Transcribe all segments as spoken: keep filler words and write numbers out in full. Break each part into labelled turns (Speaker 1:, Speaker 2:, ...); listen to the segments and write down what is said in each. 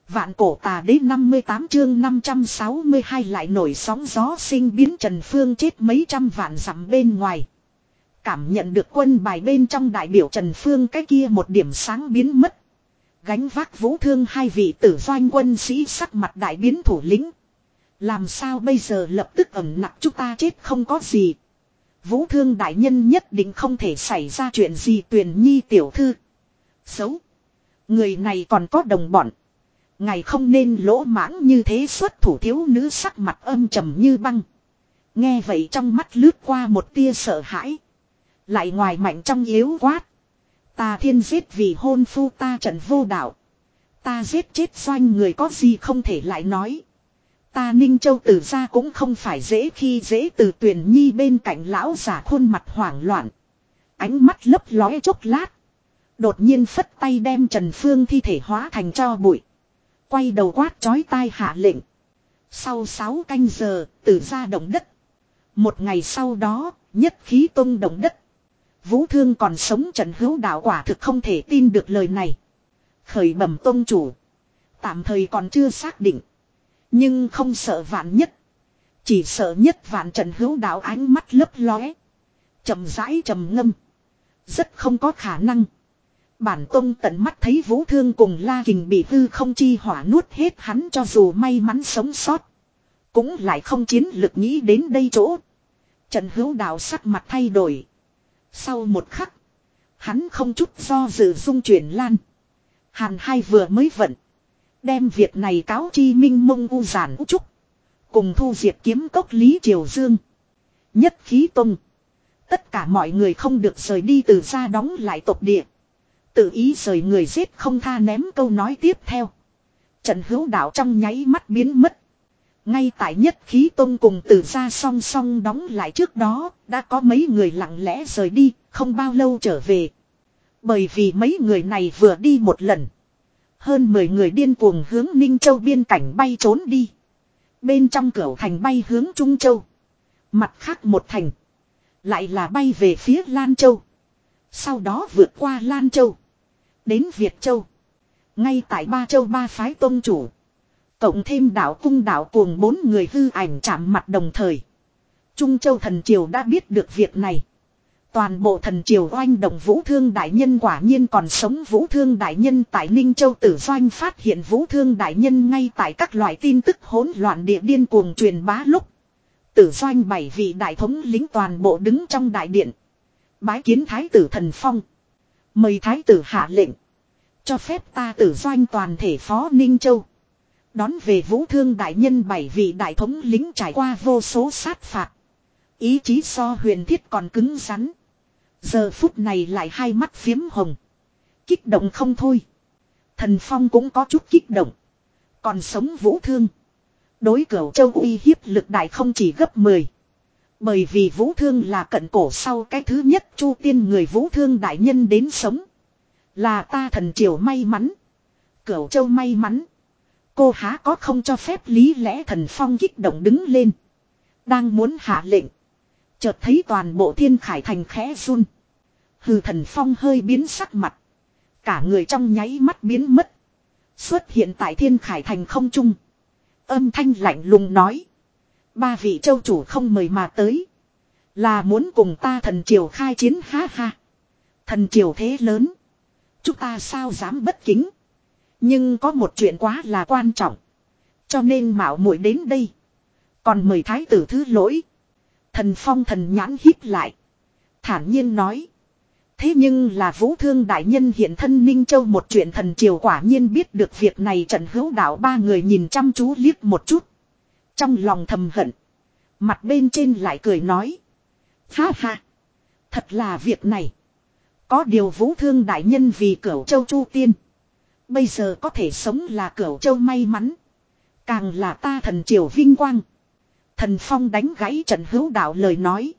Speaker 1: Vạn cổ tà đế năm mươi tám chương năm trăm sáu mươi hai lại nổi sóng gió sinh biến Trần Phương chết mấy trăm vạn dặm bên ngoài. Cảm nhận được quân bài bên trong đại biểu Trần Phương cái kia một điểm sáng biến mất. Gánh vác vũ thương hai vị tử doanh quân sĩ sắc mặt đại biến thủ lĩnh. Làm sao bây giờ lập tức ẩm nặng chúng ta chết không có gì. Vũ thương đại nhân nhất định không thể xảy ra chuyện gì. Tuyền Nhi tiểu thư. Xấu. Người này còn có đồng bọn. Ngài không nên lỗ mãng như thế, xuất thủ thiếu nữ sắc mặt âm trầm như băng. Nghe vậy trong mắt lướt qua một tia sợ hãi. Lại ngoài mạnh trong yếu quát. Ta thiên giết vì hôn phu ta trận vô đạo. Ta giết chết doanh người có gì không thể lại nói. Ta Ninh Châu Tử ra cũng không phải dễ khi dễ. Từ Tuyền Nhi bên cạnh lão giả khuôn mặt hoảng loạn. Ánh mắt lấp lóe chốc lát. Đột nhiên phất tay đem Trần Phương thi thể hóa thành tro bụi. Quay đầu quát chói tai hạ lệnh. Sau sáu canh giờ, Tử ra động đất. Một ngày sau đó, nhất khí tông động đất. Vũ thương còn sống Trần Hữu Đạo quả thực không thể tin được lời này. Khởi bẩm tông chủ. Tạm thời còn chưa xác định. Nhưng không sợ vạn nhất. Chỉ sợ nhất vạn. Trần Hữu Đạo ánh mắt lấp lóe. Chậm rãi trầm ngâm. Rất không có khả năng. Bản tông tận mắt thấy vũ thương cùng La Kình bị hư không chi hỏa nuốt hết, hắn cho dù may mắn sống sót. Cũng lại không chiến lực nghĩ đến đây chỗ. Trần Hữu Đạo sắc mặt thay đổi. Sau một khắc. Hắn không chút do dự dung chuyển lan. Hàn hai vừa mới vận. Đem việc này cáo chi minh mông u giản u trúc. Cùng thu diệt kiếm cốc Lý Triều Dương. Nhất khí tông. Tất cả mọi người không được rời đi từ ra đóng lại tộc địa. Tự ý rời người giết không tha ném câu nói tiếp theo. Trần Hữu Đạo trong nháy mắt biến mất. Ngay tại nhất khí tông cùng từ ra song song đóng lại trước đó, đã có mấy người lặng lẽ rời đi, không bao lâu trở về. Bởi vì mấy người này vừa đi một lần. Hơn mười người điên cuồng hướng Ninh Châu biên cảnh bay trốn đi. Bên trong cửu thành bay hướng Trung Châu. Mặt khác một thành. Lại là bay về phía Lan Châu. Sau đó vượt qua Lan Châu. Đến Việt Châu. Ngay tại Ba Châu ba phái tông chủ. Cộng thêm đạo cung đạo cuồng bốn người hư ảnh chạm mặt đồng thời. Trung Châu thần triều đã biết được việc này. Toàn bộ thần triều oanh động vũ thương đại nhân quả nhiên còn sống. Vũ thương đại nhân tại Ninh Châu Tử Doanh phát hiện vũ thương đại nhân ngay tại các loại tin tức hỗn loạn địa điên cuồng truyền bá lúc. Tử Doanh bảy vị đại thống lính toàn bộ đứng trong đại điện. Bái kiến thái tử Thần Phong. Mời thái tử hạ lệnh. Cho phép ta Tử Doanh toàn thể phó Ninh Châu. Đón về vũ thương đại nhân bảy vị đại thống lính trải qua vô số sát phạt. Ý chí so huyền thiết còn cứng rắn. Giờ phút này lại hai mắt phiếm hồng. Kích động không thôi. Thần Phong cũng có chút kích động. Còn sống vũ thương. Đối Cửu Châu uy hiếp lực đại không chỉ gấp mười. Bởi vì vũ thương là cận cổ sau cái thứ nhất chu tiên người vũ thương đại nhân đến sống. Là ta thần triều may mắn. Cửu Châu may mắn. Cô há có không cho phép lý lẽ. Thần Phong kích động đứng lên. Đang muốn hạ lệnh. Chợt thấy toàn bộ Thiên Khải Thành khẽ run. Hừ, Thần Phong hơi biến sắc mặt. Cả người trong nháy mắt biến mất. Xuất hiện tại Thiên Khải Thành không trung. Âm thanh lạnh lùng nói. Ba vị châu chủ không mời mà tới. Là muốn cùng ta thần triều khai chiến ha ha. Thần triều thế lớn. Chúng ta sao dám bất kính. Nhưng có một chuyện quá là quan trọng. Cho nên mạo muội đến đây. Còn mời thái tử thứ lỗi. Thần Phong thần nhãn híp lại. Thản nhiên nói. Thế nhưng là vũ thương đại nhân hiện thân Ninh Châu một chuyện, thần triều quả nhiên biết được việc này. Trần Hữu Đạo ba người nhìn chăm chú liếc một chút. Trong lòng thầm hận. Mặt bên trên lại cười nói. Ha ha. Thật là việc này. Có điều vũ thương đại nhân vì Cửu Châu chu tiên. Bây giờ có thể sống là Cửu Châu may mắn. Càng là ta thần triều vinh quang. Thần Phong đánh gãy Trần Hữu Đạo lời nói.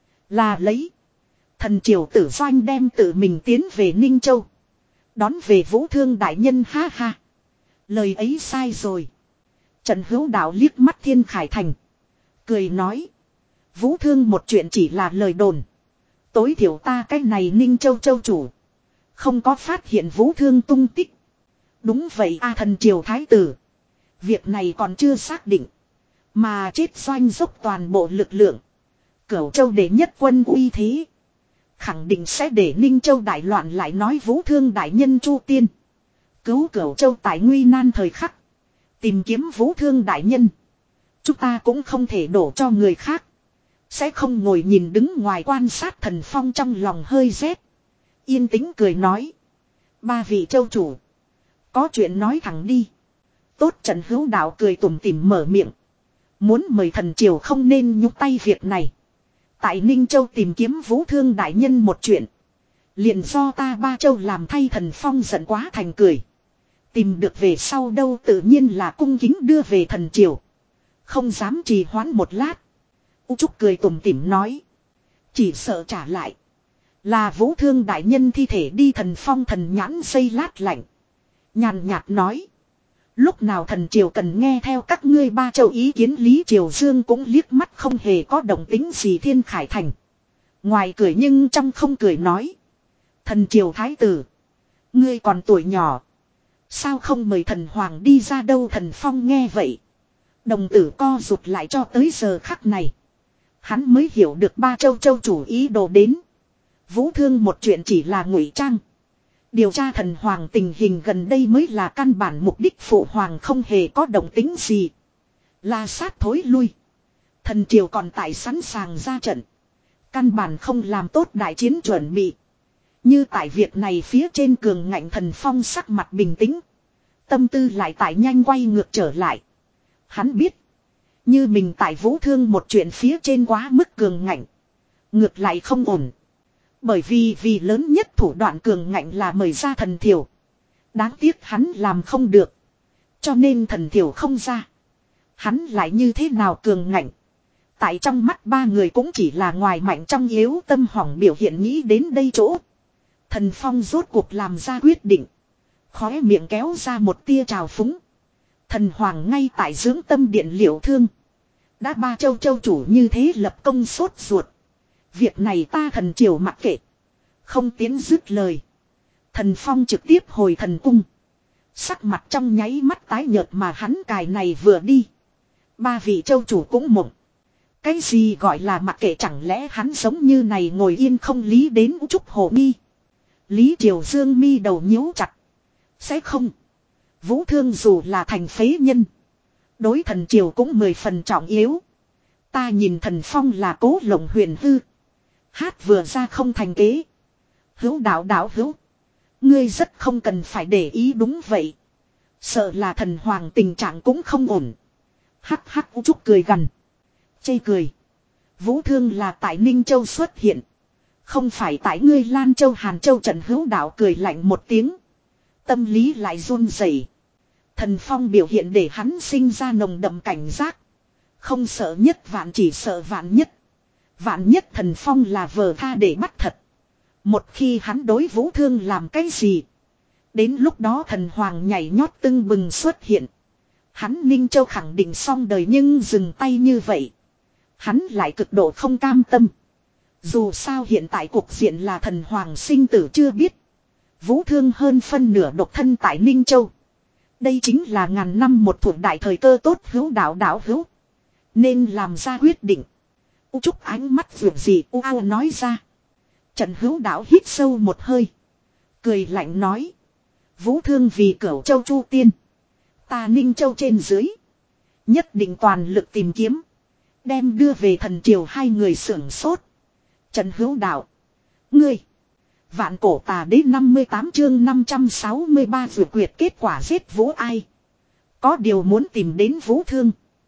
Speaker 1: Là lấy. Thần triều Tử Doanh đem tự mình tiến về Ninh Châu. Đón về vũ thương đại nhân ha ha. Lời ấy sai rồi. Trần Hữu Đạo liếc mắt Thiên Khải Thành. Cười nói. Vũ thương một chuyện chỉ là lời đồn. Tối thiểu ta cái này Ninh Châu châu chủ. Không có phát hiện vũ thương tung tích. Đúng vậy a thần triều thái tử. Việc này còn chưa xác định. Mà chết doanh dốc toàn bộ lực lượng. Cửu châu đệ nhất quân uy thế. Khẳng định sẽ để Ninh Châu đại loạn lại nói Vũ Thương đại nhân Chu Tiên. Cứu Cửu Châu tại nguy nan thời khắc. Tìm kiếm Vũ Thương đại nhân. Chúng ta cũng không thể đổ cho người khác. Sẽ không ngồi nhìn đứng ngoài quan sát Thần Phong trong lòng hơi rét. Yên tĩnh cười nói. Ba vị châu chủ. Có chuyện nói thẳng đi. Tốt Trần Hữu Đạo cười tủm tỉm mở miệng. Muốn mời thần triều không nên nhúc tay việc này. Tại Ninh Châu tìm kiếm Vũ Thương đại nhân một chuyện. Liền do ta ba châu làm thay. Thần Phong giận quá thành cười. Tìm được về sau đâu tự nhiên là cung kính đưa về thần triều. Không dám trì hoãn một lát. U Trúc cười tủm tỉm nói. Chỉ sợ trả lại. Là Vũ Thương đại nhân thi thể đi. Thần Phong thần nhãn dây lát lạnh. Nhàn nhạt nói. Lúc nào thần triều cần nghe theo các ngươi ba châu ý kiến. Lý Triều Dương cũng liếc mắt không hề có động tính gì. Thiên Khải Thành. Ngoài cười nhưng trong không cười nói. Thần triều thái tử. Ngươi còn tuổi nhỏ. Sao không mời thần hoàng đi ra đâu. Thần Phong nghe vậy. Đồng tử co rụt lại cho tới giờ khắc này. Hắn mới hiểu được ba châu châu chủ ý đồ đến. Vũ Thương một chuyện chỉ là ngụy trang. Điều tra thần hoàng tình hình gần đây mới là căn bản mục đích. Phụ hoàng không hề có động tính gì. La sát thối lui. Thần triều còn tại sẵn sàng ra trận. Căn bản không làm tốt đại chiến chuẩn bị. Như tại việc này phía trên cường ngạnh. Thần Phong sắc mặt bình tĩnh. Tâm tư lại tại nhanh quay ngược trở lại. Hắn biết. Như mình tại Vũ Thương một chuyện phía trên quá mức cường ngạnh. Ngược lại không ổn. Bởi vì vì lớn nhất thủ đoạn cường ngạnh là mời ra thần thiểu. Đáng tiếc hắn làm không được. Cho nên thần thiểu không ra. Hắn lại như thế nào cường ngạnh. Tại trong mắt ba người cũng chỉ là ngoài mạnh trong yếu. Tâm hỏng biểu hiện nghĩ đến đây chỗ. Thần Phong rốt cuộc làm ra quyết định. Khóe miệng kéo ra một tia trào phúng. Thần Hoàng ngay tại dưỡng tâm điện Liệu Thương. Đã ba châu châu chủ như thế lập công sốt ruột. Việc này ta thần triều mặc kệ. Không tiến dứt lời. Thần Phong trực tiếp hồi thần cung. Sắc mặt trong nháy mắt tái nhợt mà hắn cài này vừa đi. Ba vị châu chủ cũng mộng. Cái gì gọi là mặc kệ chẳng lẽ hắn giống như này ngồi yên không lý đến U Trúc Hồ Nghi. Lý Triều Dương mi đầu nhíu chặt. Sẽ không. Vũ Thương dù là thành phế nhân. Đối thần triều cũng mười phần trọng yếu. Ta nhìn thần Phong là cố lộng huyền hư. Hát vừa ra không thành kế. Hữu đạo đạo hữu. Ngươi rất không cần phải để ý đúng vậy. Sợ là thần hoàng tình trạng cũng không ổn. Hắc hắc U Trúc cười gằn. Chê cười. Vũ Thương là tại Ninh Châu xuất hiện. Không phải tại ngươi Lan Châu Hàn Châu. Trần Hữu đạo cười lạnh một tiếng. Tâm lý lại run rẩy. Thần Phong biểu hiện để hắn sinh ra nồng đậm cảnh giác. Không sợ nhất vạn chỉ sợ vạn nhất. Vạn nhất Thần Phong là vờ tha để bắt thật. Một khi hắn đối Vũ Thương làm cái gì. Đến lúc đó thần hoàng nhảy nhót tưng bừng xuất hiện. Hắn Ninh Châu khẳng định xong đời nhưng dừng tay như vậy. Hắn lại cực độ không cam tâm. Dù sao hiện tại cục diện là thần hoàng sinh tử chưa biết. Vũ Thương hơn phân nửa độc thân tại Ninh Châu. Đây chính là ngàn năm một thuộc đại thời cơ tốt. Hữu đạo đạo hữu. Nên làm ra quyết định. U Trúc ánh mắt vượt gì U ao nói ra. Trần Hữu đạo hít sâu một hơi. Cười lạnh nói. Vũ Thương vì Cửu Châu Chu Tiên. Ta Ninh Châu trên dưới. Nhất định toàn lực tìm kiếm. Đem đưa về thần triều. Hai người sưởng sốt. Trần Hữu đạo. Ngươi. Vạn cổ tà đế năm mươi tám chương năm trăm sáu mươi ba vượt quyệt kết quả giết Vũ ai. Có điều muốn tìm đến Vũ Thương.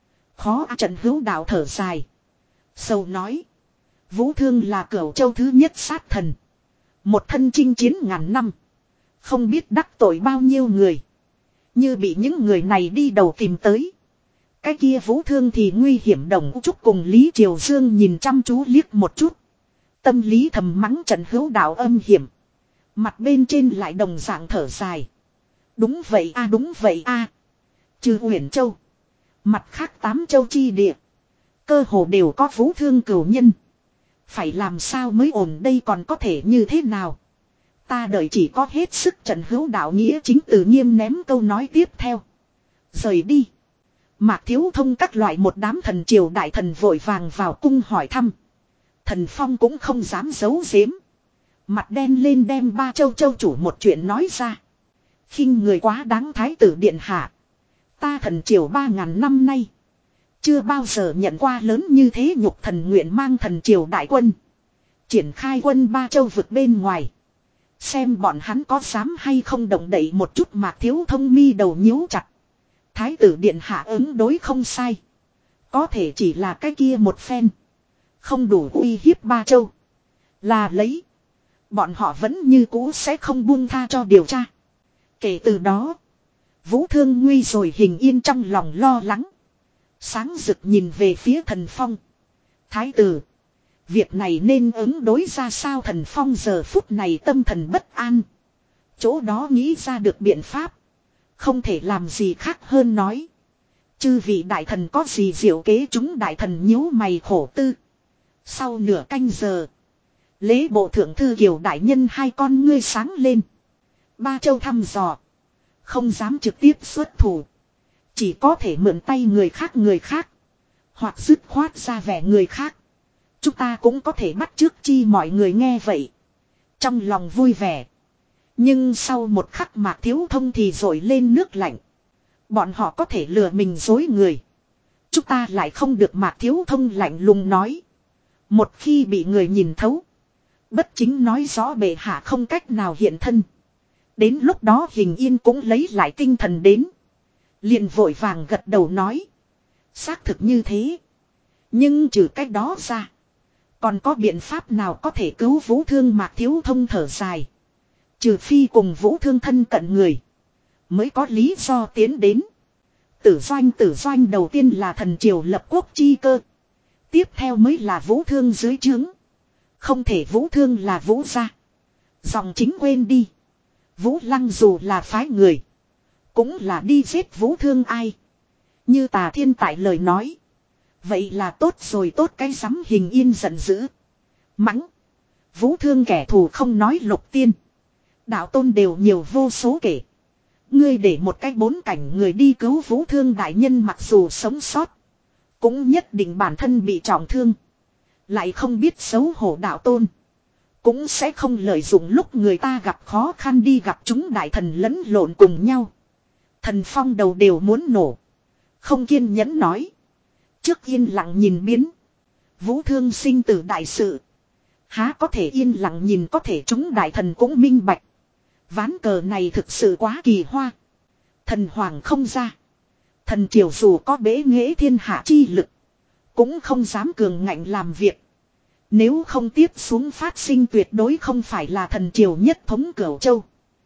Speaker 1: Khó à. Trần Hữu đạo thở dài. Sâu nói. Vũ Thương là Cửu Châu thứ nhất sát thần. Một thân chinh chiến ngàn năm. Không biết đắc tội bao nhiêu người. Như bị những người này đi đầu tìm tới. Cái kia Vũ Thương thì nguy hiểm. Đồng U Trúc cùng Lý Triều Dương nhìn chăm chú liếc một chút. Tâm lý thầm mắng Trần Hữu đạo âm hiểm. Mặt bên trên lại đồng dạng thở dài. Đúng vậy a đúng vậy a. Trừ Uyển Châu. Mặt khác tám châu chi địa. Cơ hồ đều có Vũ Thương cửu nhân. Phải làm sao mới ổn đây còn có thể như thế nào. Ta đợi chỉ có hết sức Trần Hữu Đạo nghĩa chính từ nghiêm ném câu nói tiếp theo. Rời đi. Mạc Thiếu Thông các loại một đám thần triều đại thần vội vàng vào cung hỏi thăm. Thần Phong cũng không dám giấu giếm. Mặt đen lên đem ba châu châu chủ một chuyện nói ra. Khinh người quá đáng thái tử điện hạ. Ta thần triều ba ngàn năm nay. Chưa bao giờ nhận qua lớn như thế nhục thần nguyện mang thần triều đại quân. Triển khai quân ba châu vực bên ngoài. Xem bọn hắn có dám hay không động đậy một chút Mạc Thiếu Thông mi đầu nhíu chặt. Thái tử điện hạ ứng đối không sai. Có thể chỉ là cái kia một phen. Không đủ uy hiếp ba châu. Là lấy. Bọn họ vẫn như cũ sẽ không buông tha cho điều tra. Kể từ đó. Vũ Thương nguy rồi hình yên trong lòng lo lắng. Sáng rực nhìn về phía thần phong. Thái tử. Việc này nên ứng đối ra sao thần phong giờ phút này tâm thần bất an. Chỗ đó nghĩ ra được biện pháp. Không thể làm gì khác hơn nói. Chư vị đại thần có gì diệu kế chúng đại thần nhíu mày khổ tư. Sau nửa canh giờ. Lễ bộ thượng thư Kiều đại nhân hai con ngươi sáng lên. Ba châu thăm dò. Không dám trực tiếp xuất thủ. Chỉ có thể mượn tay người khác người khác. Hoặc dứt khoát ra vẻ người khác. Chúng ta cũng có thể bắt chước chi mọi người nghe vậy. Trong lòng vui vẻ. Nhưng sau một khắc Mạc Thiếu Thông thì dội lên nước lạnh. Bọn họ có thể lừa mình dối người. Chúng ta lại không được Mạc Thiếu Thông lạnh lùng nói. Một khi bị người nhìn thấu. Bất chính nói rõ bệ hạ không cách nào hiện thân. Đến lúc đó Hình Yên cũng lấy lại tinh thần đến. Liền vội vàng gật đầu nói. Xác thực như thế. Nhưng trừ cách đó ra. Còn có biện pháp nào có thể cứu Vũ Thương Mạc Thiếu Thông thở dài. Trừ phi cùng Vũ Thương thân cận người. Mới có lý do tiến đến. Tử doanh tử doanh đầu tiên là thần triều lập quốc chi cơ. Tiếp theo mới là Vũ Thương dưới trướng. Không thể Vũ Thương là Vũ gia. Dòng chính quên đi. Vũ Lăng dù là phái người. Cũng là đi giết Vũ Thương ai. Như Tà Thiên tại lời nói. Vậy là tốt rồi tốt cái sắm Hình Yên giận dữ. Mắng. Vũ Thương kẻ thù không nói lục tiên. Đạo tôn đều nhiều vô số kể. Ngươi để một cái bốn cảnh người đi cứu Vũ Thương đại nhân mặc dù sống sót. Cũng nhất định bản thân bị trọng thương. Lại không biết xấu hổ đạo tôn. Cũng sẽ không lợi dụng lúc người ta gặp khó khăn đi gặp chúng đại thần lẫn lộn cùng nhau. Thần Phong đầu đều muốn nổ. Không kiên nhẫn nói. Trước yên lặng nhìn biến. Vũ Thương sinh tử đại sự. Há có thể yên lặng nhìn có thể chúng đại thần cũng minh bạch. Ván cờ này thực sự quá kỳ hoa. Thần hoàng không ra. Thần triều dù có bế nghệ thiên hạ chi lực. Cũng không dám cường ngạnh làm việc. Nếu không tiếp xuống phát sinh tuyệt đối không phải là thần triều nhất thống Cửu Châu.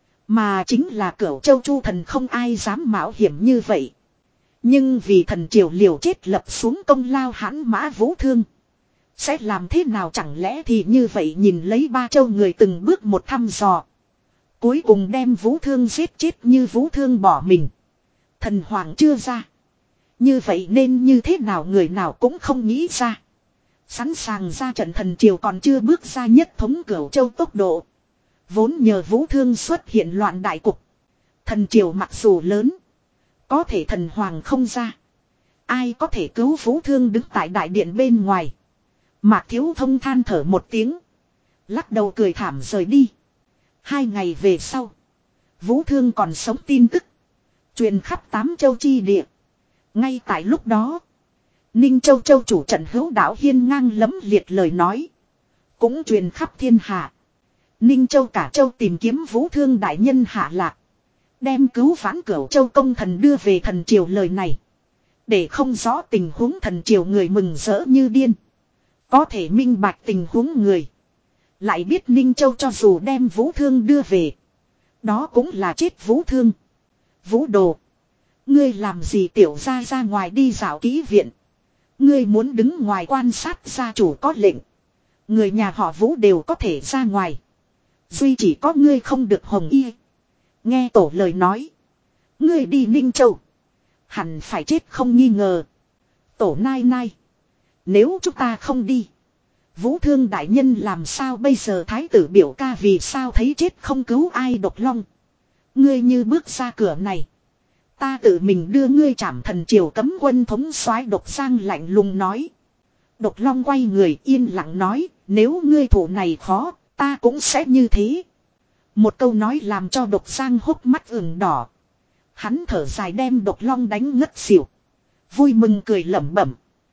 Speaker 1: Mà chính là Cửu Châu Chu thần không ai dám mạo hiểm như vậy. Nhưng vì thần triều liều chết lập xuống công lao hãn mã Vũ Thương. Sẽ làm thế nào chẳng lẽ thì như vậy nhìn lấy ba châu người từng bước một thăm dò. Cuối cùng đem Vũ Thương giết chết như Vũ Thương bỏ mình. Thần hoàng chưa ra. Như vậy nên như thế nào người nào cũng không nghĩ ra. Sẵn sàng ra trận thần triều còn chưa bước ra nhất thống Cửu Châu tốc độ. Vốn nhờ Vũ Thương xuất hiện loạn đại cục. Thần triều mặc dù lớn. Có thể thần hoàng không ra. Ai có thể cứu Vũ Thương đứng tại đại điện bên ngoài. Mạc Thiếu Thông than thở một tiếng. Lắc đầu cười thảm rời đi. Hai ngày về sau. Vũ Thương còn sống tin tức. Truyền khắp tám châu chi địa. Ngay tại lúc đó. Ninh Châu Châu chủ Trần Hữu Đạo hiên ngang lấm liệt lời nói. Cũng truyền khắp thiên hạ. Ninh Châu cả châu tìm kiếm Vũ Thương đại nhân hạ lạc. Đem cứu vãn Cửu Châu công thần đưa về thần triều lời này. Để không rõ tình huống thần triều người mừng rỡ như điên. Có thể minh bạch tình huống người. Lại biết Ninh Châu cho dù đem Vũ Thương đưa về. Đó cũng là chết Vũ Thương. Vũ Đồ. Ngươi làm gì tiểu ra ra ngoài đi dạo kỹ viện. Ngươi muốn đứng ngoài quan sát gia chủ có lệnh. Người nhà họ Vũ đều có thể ra ngoài. Duy chỉ có ngươi không được hồng y. Nghe tổ lời nói. Ngươi đi Ninh Châu. Hẳn phải chết không nghi ngờ. Tổ nai nai. Nếu chúng ta không đi. Vũ Thương đại nhân làm sao bây giờ thái tử biểu ca vì sao thấy chết không cứu ai Độc Long. Ngươi như bước ra cửa này. Ta tự mình đưa ngươi trảm thần triều cấm quân thống soái Độc Giang lạnh lùng nói. Độc Long quay người yên lặng nói, nếu ngươi thủ này khó, ta cũng sẽ như thế. Một câu nói làm cho Độc Giang hốc mắt ửng đỏ. Hắn thở dài đem Độc Long đánh ngất xỉu. Vui mừng cười lẩm bẩm.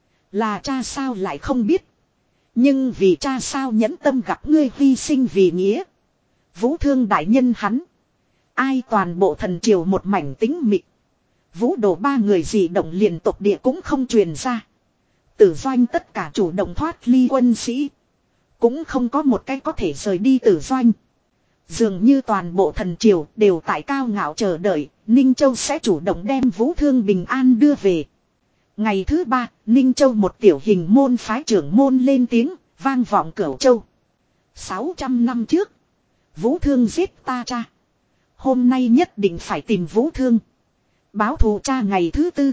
Speaker 1: Là cha sao lại không biết. Nhưng vì cha sao nhẫn tâm gặp ngươi hy sinh vì nghĩa. Vũ Thương đại nhân hắn. Ai toàn bộ thần triều một mảnh tính mịt. Vũ Đồ ba người dị động liền tộc địa cũng không truyền ra. Tử Doanh tất cả chủ động thoát ly quân sĩ. Cũng không có một cái có thể rời đi Tử Doanh. Dường như toàn bộ thần triều đều tại cao ngạo chờ đợi. Ninh Châu sẽ chủ động đem Vũ Thương bình an đưa về. Ngày thứ ba, Ninh Châu một tiểu hình môn phái trưởng môn lên tiếng, vang vọng Cửu Châu. sáu trăm năm trước, Vũ Thương giết ta cha. Hôm nay nhất định phải tìm Vũ Thương. Báo thù cha ngày thứ tư.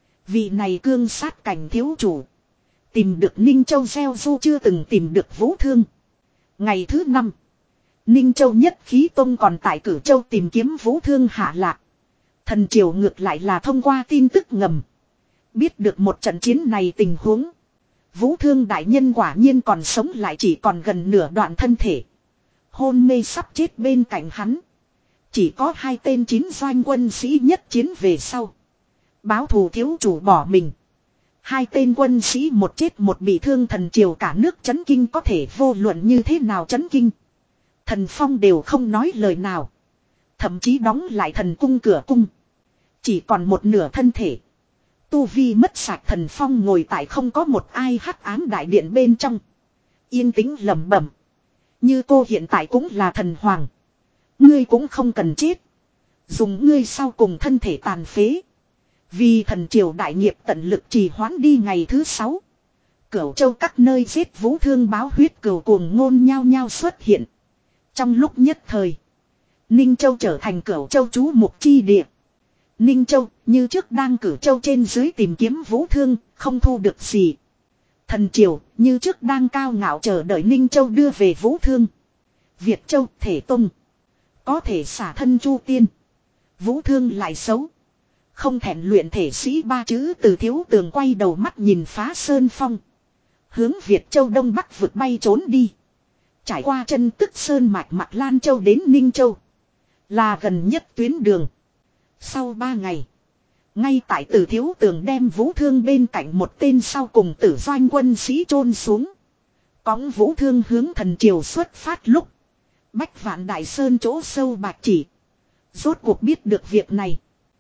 Speaker 1: Vị này cương sát cảnh thiếu chủ. Tìm được Ninh Châu gieo du chưa từng tìm được Vũ Thương. Ngày thứ năm. Ninh Châu nhất khí tông còn tại Cửu Châu tìm kiếm Vũ Thương hạ lạc. Thần triều ngược lại là thông qua tin tức ngầm. Biết được một trận chiến này tình huống. Vũ Thương đại nhân quả nhiên còn sống lại chỉ còn gần nửa đoạn thân thể. Hôn mê sắp chết bên cạnh hắn. Chỉ có hai tên chín doanh quân sĩ nhất chiến về sau. Báo thù thiếu chủ bỏ mình. Hai tên quân sĩ một chết một bị thương thần triều cả nước chấn kinh có thể vô luận như thế nào chấn kinh. Thần Phong đều không nói lời nào. Thậm chí đóng lại thần cung cửa cung. Chỉ còn một nửa thân thể. Tu vi mất sạch Thần Phong ngồi tại không có một ai hắc ám đại điện bên trong. Yên tĩnh lẩm bẩm. Như cô hiện tại cũng là thần hoàng. Ngươi cũng không cần chết. Dùng ngươi sau cùng thân thể tàn phế. Vì thần triều đại nghiệp tận lực trì hoãn đi ngày thứ sáu. Cửu Châu các nơi giết Vũ Thương báo huyết cừu cuồng ngôn nhao nhao xuất hiện. Trong lúc nhất thời. Ninh Châu trở thành Cửu Châu trú mục chi địa. Ninh Châu như trước đang Cửu Châu trên dưới tìm kiếm Vũ Thương, không thu được gì. Thần triều như trước đang cao ngạo chờ đợi Ninh Châu đưa về Vũ Thương. Việt Châu thể tung. Có thể xả thân chu tiên. Vũ Thương lại xấu. Không thèm luyện thể sĩ ba chữ từ thiếu tường quay đầu mắt nhìn phá sơn phong. Hướng Việt Châu đông bắc vượt bay trốn đi. Trải qua chân tức sơn mạch mặt Lan Châu đến Ninh Châu. Là gần nhất tuyến đường. Sau ba ngày. Ngay tại Từ thiếu tường đem Vũ Thương bên cạnh một tên sau cùng tử doanh quân sĩ chôn xuống. Cõng Vũ Thương hướng thần triều xuất phát lúc. Bách Vạn Đại Sơn chỗ sâu bạc chỉ. Rốt cuộc biết được việc này.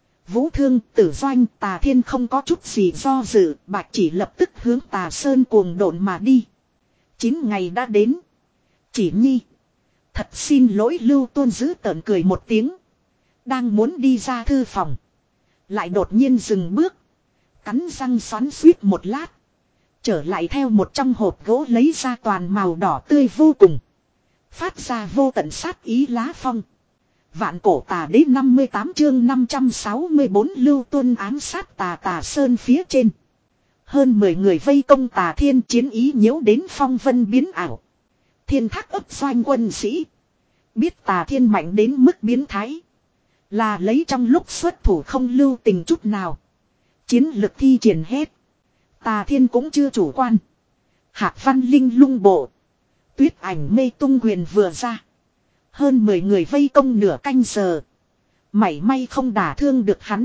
Speaker 1: Vũ Thương, Tử Doanh, Tà Thiên không có chút gì do dự, bạc chỉ lập tức hướng Tà Sơn cuồng độn mà đi. Chín ngày đã đến. Chỉ nhi. Thật xin lỗi Lưu Tôn giữ tợn cười một tiếng. Đang muốn đi ra thư phòng. Lại đột nhiên dừng bước. Cắn răng xoắn suýt một lát. Trở lại theo một trong hộp gỗ lấy ra toàn màu đỏ tươi vô cùng. Phát ra vô tận sát ý lá phong. Vạn cổ tà đế năm mươi tám chương năm trăm sáu mươi bốn Lưu Tuân ám sát tà tà sơn phía trên. Hơn mười người vây công Tà Thiên chiến ý nhiễu đến phong vân biến ảo. Thiên Thác ấp doanh quân sĩ. Biết Tà Thiên mạnh đến mức biến thái. Là lấy trong lúc xuất thủ không lưu tình chút nào. Chiến lực thi triển hết. Tà Thiên cũng chưa chủ quan. Hạc Văn Linh lung bộ. Tuyết ảnh mê tung quyền vừa ra. Hơn mười người vây công nửa canh giờ. Mảy may không đả thương được hắn.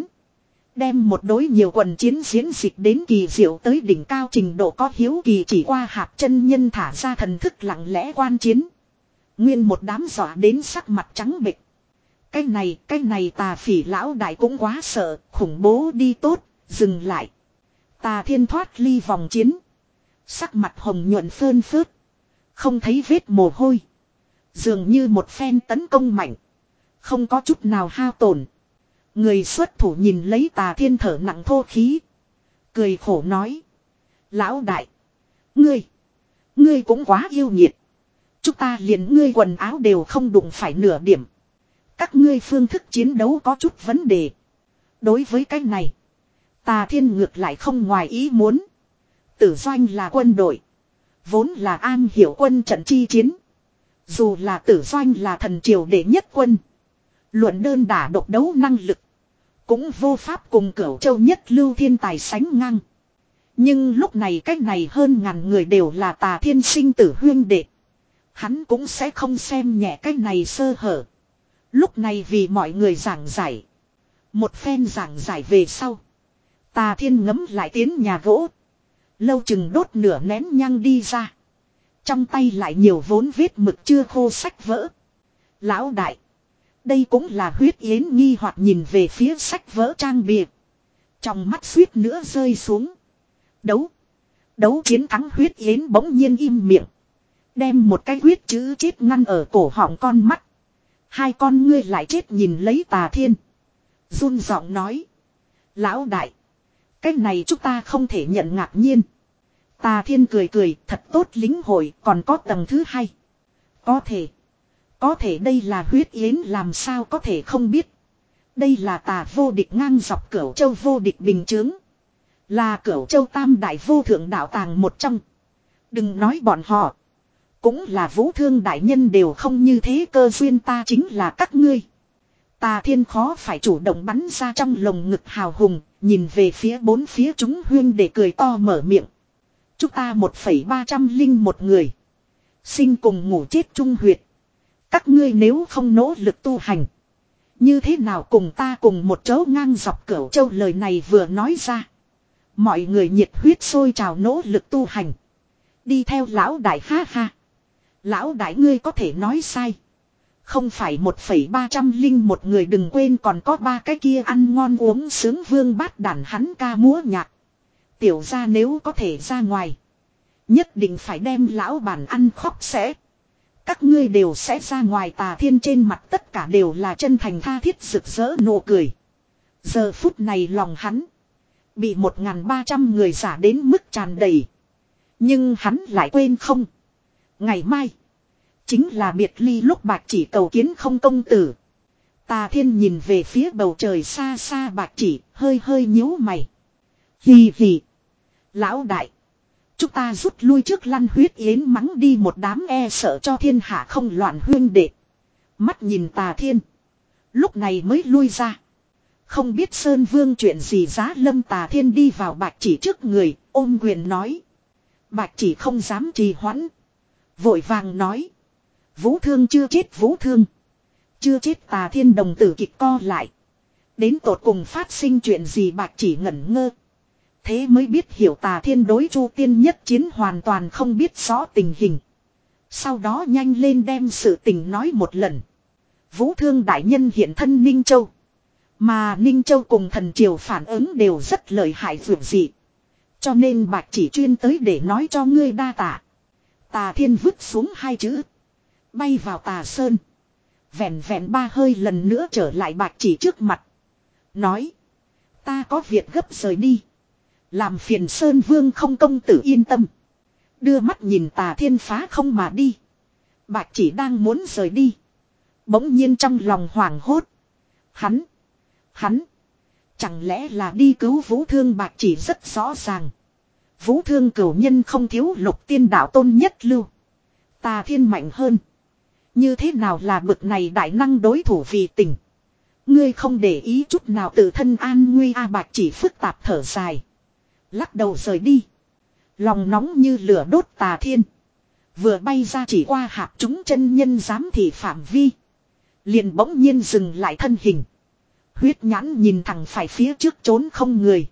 Speaker 1: Đem một đối nhiều quần chiến diễn dịch đến kỳ diệu tới đỉnh cao trình độ có hiếu kỳ chỉ qua hạp chân nhân thả ra thần thức lặng lẽ quan chiến. Nguyên một đám dọa đến sắc mặt trắng bệch. Cái này, cái này Tà Phỉ lão đại cũng quá sợ, khủng bố đi tốt, dừng lại. Tà Thiên thoát ly vòng chiến. Sắc mặt hồng nhuận phơn phớt. Không thấy vết mồ hôi. Dường như một phen tấn công mạnh. Không có chút nào hao tổn. Người xuất thủ nhìn lấy Tà Thiên thở nặng thô khí. Cười khổ nói. Lão đại. Ngươi. Ngươi cũng quá yêu nhiệt. Chúng ta liền ngươi quần áo đều không đụng phải nửa điểm. Các ngươi phương thức chiến đấu có chút vấn đề. Đối với cái này. Tà Thiên ngược lại không ngoài ý muốn. Tử Doanh là quân đội. Vốn là an hiểu quân trận chi chiến. Dù là tử doanh là thần triều đệ nhất quân. Luận đơn đả độc đấu năng lực. Cũng vô pháp cùng Cửu Châu nhất lưu thiên tài sánh ngang. Nhưng lúc này cách này hơn ngàn người đều là Tà Thiên sinh tử huyên đệ. Hắn cũng sẽ không xem nhẹ cách này sơ hở. Lúc này vì mọi người giảng giải. Một phen giảng giải về sau. Tà Thiên ngấm lại tiến nhà gỗ. Lâu chừng đốt nửa nén nhang đi ra. Trong tay lại nhiều vốn viết mực chưa khô sách vỡ. Lão đại. Đây cũng là huyết yến nghi hoặc nhìn về phía sách vỡ trang bìa. Trong mắt suýt nữa rơi xuống. Đấu. Đấu chiến thắng huyết yến bỗng nhiên im miệng. Đem một cái huyết chữ chết ngăn ở cổ họng con mắt. Hai con ngươi lại chết nhìn lấy Tà Thiên. Run giọng nói. Lão đại. Cái này chúng ta không thể nhận ngạc nhiên. Tà Thiên cười cười thật tốt lính hội còn có tầng thứ hai. Có thể. Có thể đây là huyết yến làm sao có thể không biết. Đây là Tà vô địch ngang dọc Cửu Châu vô địch bình chướng. Là Cửu Châu tam đại vô thượng đạo tàng một trong. Đừng nói bọn họ. Cũng là Vũ Thương đại nhân đều không như thế cơ duyên ta chính là các ngươi. Tà Thiên khó phải chủ động bắn ra trong lồng ngực hào hùng. Nhìn về phía bốn phía chúng huyên để cười to mở miệng. Chúng ta một phẩy ba trăm linh một người. Sinh cùng ngủ chết chung huyệt. Các ngươi nếu không nỗ lực tu hành. Như thế nào cùng ta cùng một chỗ ngang dọc Cửu Châu lời này vừa nói ra. Mọi người nhiệt huyết sôi trào nỗ lực tu hành. Đi theo lão đại ha ha. Lão đại ngươi có thể nói sai. Không phải một phẩy ba trăm linh một người đừng quên còn có ba cái kia ăn ngon uống sướng vương bát đàn hắn ca múa nhạc. Tiểu ra nếu có thể ra ngoài. Nhất định phải đem lão bản ăn khóc sẽ. Các ngươi đều sẽ ra ngoài. Tà Thiên trên mặt tất cả đều là chân thành tha thiết rực rỡ nụ cười. Giờ phút này lòng hắn. Bị một nghìn ba trăm người giả đến mức tràn đầy. Nhưng hắn lại quên không. Ngày mai. Chính là biệt ly lúc Bạch Chỉ cầu kiến không công tử. Tà Thiên nhìn về phía bầu trời xa xa Bạch Chỉ. Hơi hơi nhíu mày. Hì hì. Lão đại. Chúng ta rút lui trước lăn huyết yến mắng đi một đám e sợ cho thiên hạ không loạn huyên đệ. Mắt nhìn Tà Thiên. Lúc này mới lui ra. Không biết Sơn Vương chuyện gì giá lâm. Tà Thiên đi vào Bạch Chỉ trước người. Ôm quyền nói. Bạch Chỉ không dám trì hoãn. Vội vàng nói. Vũ Thương chưa chết Vũ Thương. Chưa chết. Tà Thiên đồng tử kịch co lại. Đến tột cùng phát sinh chuyện gì Bạch Chỉ ngẩn ngơ. Thế mới biết hiểu Tà Thiên đối Chu Tiên nhất chiến hoàn toàn không biết rõ tình hình. Sau đó nhanh lên đem sự tình nói một lần. Vũ Thương đại nhân hiện thân Ninh Châu. Mà Ninh Châu cùng thần triều phản ứng đều rất lợi hại vượt dị. Cho nên Bạch Chỉ chuyên tới để nói cho ngươi đa tạ. Tà Thiên vứt xuống hai chữ. Bay vào Tà Sơn. Vẹn vẹn ba hơi lần nữa trở lại Bạch Chỉ trước mặt. Nói. Ta có việc gấp rời đi. Làm phiền Sơn Vương không công tử yên tâm. Đưa mắt nhìn Tà Thiên phá không mà đi. Bạch Chỉ đang muốn rời đi. Bỗng nhiên trong lòng hoảng hốt. Hắn. Hắn. Chẳng lẽ là đi cứu Vũ Thương. Bạch Chỉ rất rõ ràng. Vũ Thương cửu nhân không thiếu lục tiên đạo tôn nhất lưu. Tà Thiên mạnh hơn. Như thế nào là bực này đại năng đối thủ vì tình. Ngươi không để ý chút nào tự thân an nguy. A Bạch Chỉ phức tạp thở dài. Lắc đầu rời đi. Lòng nóng như lửa đốt. Tà Thiên. Vừa bay ra chỉ qua hạp chúng chân nhân giám thị phạm vi. Liền bỗng nhiên dừng lại thân hình. Huyết nhãn nhìn thẳng phải phía trước trốn không người.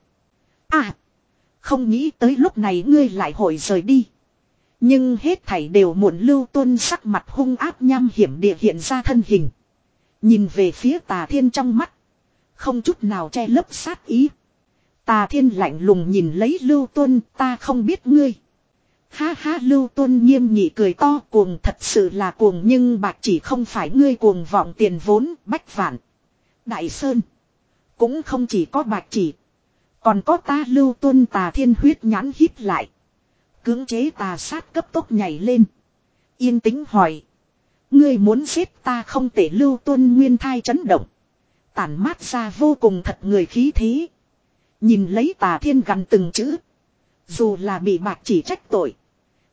Speaker 1: À. Không nghĩ tới lúc này ngươi lại hội rời đi. Nhưng hết thảy đều muộn. Lưu Tuân sắc mặt hung ác nham hiểm địa hiện ra thân hình. Nhìn về phía Tà Thiên trong mắt. Không chút nào che lấp sát ý. Tà Thiên lạnh lùng nhìn lấy Lưu Tuân. Ta không biết ngươi. Ha ha Lưu Tuân nghiêm nghị cười to. Cuồng thật sự là cuồng. Nhưng Bạch Chỉ không phải ngươi cuồng vọng tiền vốn bách vạn. Đại Sơn. Cũng không chỉ có Bạch Chỉ. Còn có ta Lưu Tuân. Tà Thiên huyết nhãn hít lại. Cưỡng chế tà sát cấp tốc nhảy lên. Yên tĩnh hỏi. Ngươi muốn giết ta không thể. Lưu Tuân nguyên thai chấn động. Tản mát ra vô cùng thật người khí thế. Nhìn lấy Tà Thiên gằn từng chữ. Dù là bị Bạch Chỉ trách tội.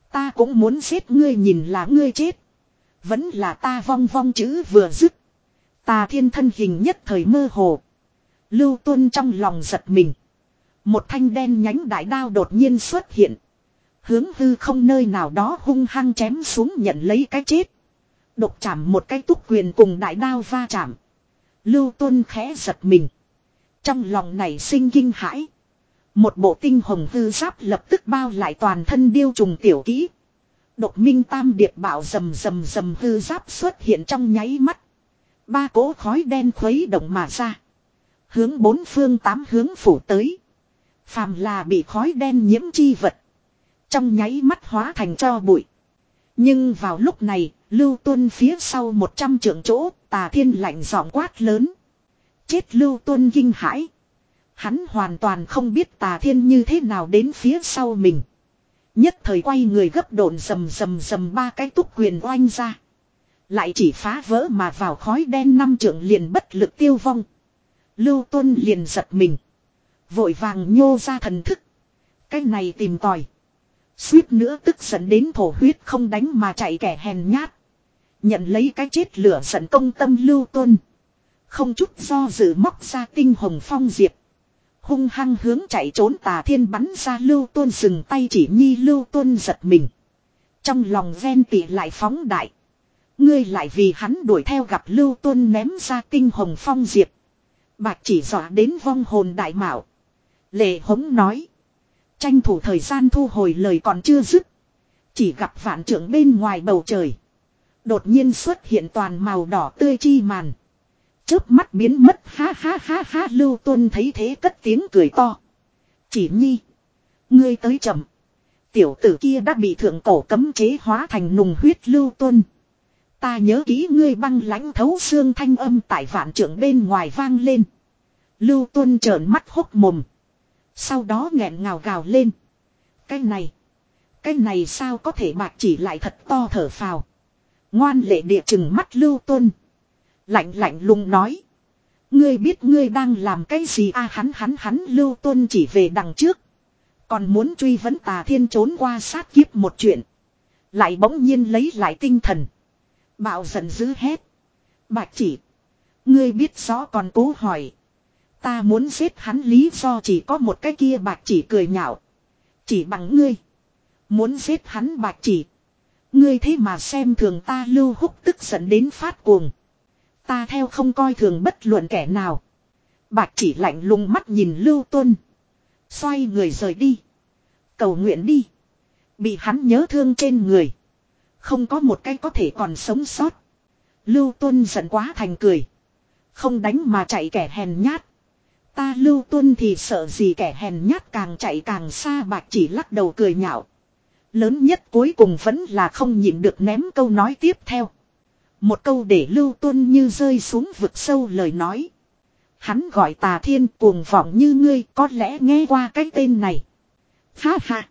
Speaker 1: Ta cũng muốn giết ngươi, nhìn là ngươi chết. Vẫn là ta vong vong chữ vừa dứt. Tà Thiên thân hình nhất thời mơ hồ. Lưu Tuân trong lòng giật mình. Một thanh đen nhánh đại đao đột nhiên xuất hiện. Hướng hư không nơi nào đó hung hăng chém xuống nhận lấy cái chết. Độc chạm một cái túc quyền cùng đại đao va chạm. Lưu Tuân khẽ giật mình. Trong lòng nảy sinh kinh hãi. Một bộ tinh hồng hư giáp lập tức bao lại toàn thân điêu trùng tiểu kỹ. Độc minh tam điệp bảo rầm rầm rầm hư giáp xuất hiện trong nháy mắt. Ba cỗ khói đen khuấy động mà ra. Hướng bốn phương tám hướng phủ tới. Phàm là bị khói đen nhiễm chi vật. Trong nháy mắt hóa thành tro bụi. Nhưng vào lúc này, Lưu Tuân phía sau một trăm trượng chỗ, Tà Thiên lạnh giọng quát lớn. Chết! Lưu Tuân kinh hãi. Hắn hoàn toàn không biết Tà Thiên như thế nào đến phía sau mình. Nhất thời quay người gấp độn rầm rầm rầm ba cái túc quyền oanh ra. Lại chỉ phá vỡ mà vào khói đen năm trượng liền bất lực tiêu vong. Lưu Tuân liền giật mình. Vội vàng nhô ra thần thức. Cái này tìm tòi. Suýt nữa tức giận đến thổ huyết không đánh mà chạy kẻ hèn nhát. Nhận lấy cái chết lửa giận công tâm Lưu Tuân. Không chút do dự móc ra tinh hồng phong diệp. Hung hăng hướng chạy trốn Tà Thiên bắn ra. Lưu Tuân dừng tay chỉ nhi. Lưu Tuân giật mình. Trong lòng ven tị lại phóng đại. Ngươi lại vì hắn đuổi theo gặp Lưu Tuân ném ra tinh hồng phong diệp. Bạch chỉ dọa đến vong hồn đại mạo. Lệ hống nói. Tranh thủ thời gian thu hồi lời còn chưa dứt. Chỉ gặp vạn trượng bên ngoài bầu trời. Đột nhiên xuất hiện toàn màu đỏ tươi chi màn. Chớp mắt biến mất. Ha ha ha ha. Lưu Tuân thấy thế cất tiếng cười to. Chỉ nhi. Ngươi tới chậm. Tiểu tử kia đã bị thượng cổ cấm chế hóa thành nùng huyết. Lưu Tuân. Ta nhớ kỹ ngươi băng lãnh thấu xương thanh âm tại vạn trượng bên ngoài vang lên. Lưu Tuân trợn mắt hốc mồm. Sau đó nghẹn ngào gào lên. Cái này. Cái này sao có thể? Bạc chỉ lại thật to thở phào. Ngoan lệ địa chừng mắt Lưu Tuân. Lạnh lạnh lùng nói. Ngươi biết ngươi đang làm cái gì a? À, hắn hắn hắn. Lưu Tuân chỉ về đằng trước. Còn muốn truy vấn Tà Thiên trốn qua sát kiếp một chuyện. Lại bỗng nhiên lấy lại tinh thần. Bạo giận dữ hét. Bạch chỉ. Ngươi biết rõ còn cố hỏi. Ta muốn giết hắn lý do chỉ có một cái kia. Bạch chỉ cười nhạo. Chỉ bằng ngươi. Muốn giết hắn Bạch chỉ. Ngươi thế mà xem thường ta. Lưu Húc tức giận đến phát cuồng. Ta theo không coi thường bất luận kẻ nào. Bạch chỉ lạnh lùng mắt nhìn Lưu Tuân. Xoay người rời đi. Cầu nguyện đi. Bị hắn nhớ thương trên người. Không có một cái có thể còn sống sót. Lưu Tuân giận quá thành cười. Không đánh mà chạy kẻ hèn nhát. Ta Lưu Tuân thì sợ gì? Kẻ hèn nhát càng chạy càng xa. Bạch chỉ lắc đầu cười nhạo. Lớn nhất cuối cùng vẫn là không nhịn được ném câu nói tiếp theo. Một câu để Lưu Tuân như rơi xuống vực sâu lời nói. Hắn gọi Tà Thiên, cuồng vọng như ngươi, có lẽ nghe qua cái tên này. Ha ha.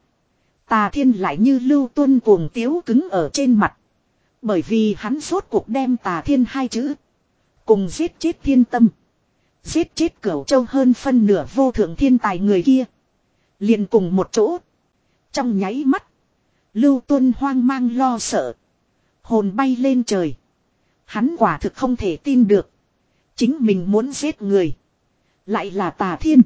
Speaker 1: Tà Thiên lại như Lưu Tuân cuồng tiếu cứng ở trên mặt. Bởi vì hắn rốt cuộc đem Tà Thiên hai chữ. Cùng giết chết thiên tâm. Giết chết Cửu Châu hơn phân nửa vô thượng thiên tài người kia. Liền cùng một chỗ. Trong nháy mắt. Lưu Tuân hoang mang lo sợ. Hồn bay lên trời. Hắn quả thực không thể tin được. Chính mình muốn giết người. Lại là Tà Thiên.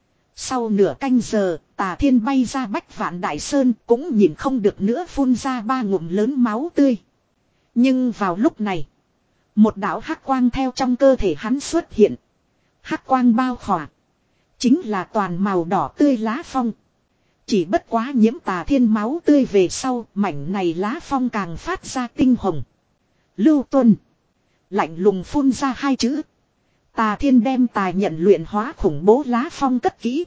Speaker 1: Sau nửa canh giờ, Tà Thiên bay ra Bách Vạn Đại Sơn cũng nhìn không được nữa phun ra ba ngụm lớn máu tươi. Nhưng vào lúc này, một đạo hắc quang theo trong cơ thể hắn xuất hiện. Hắc quang bao khỏa. Chính là toàn màu đỏ tươi lá phong. Chỉ bất quá nhiễm Tà Thiên máu tươi về sau, mảnh này lá phong càng phát ra tinh hồng. Lưu Tuân. Lạnh lùng phun ra hai chữ. Tà Thiên đem tài nhận luyện hóa khủng bố lá phong cất kỹ.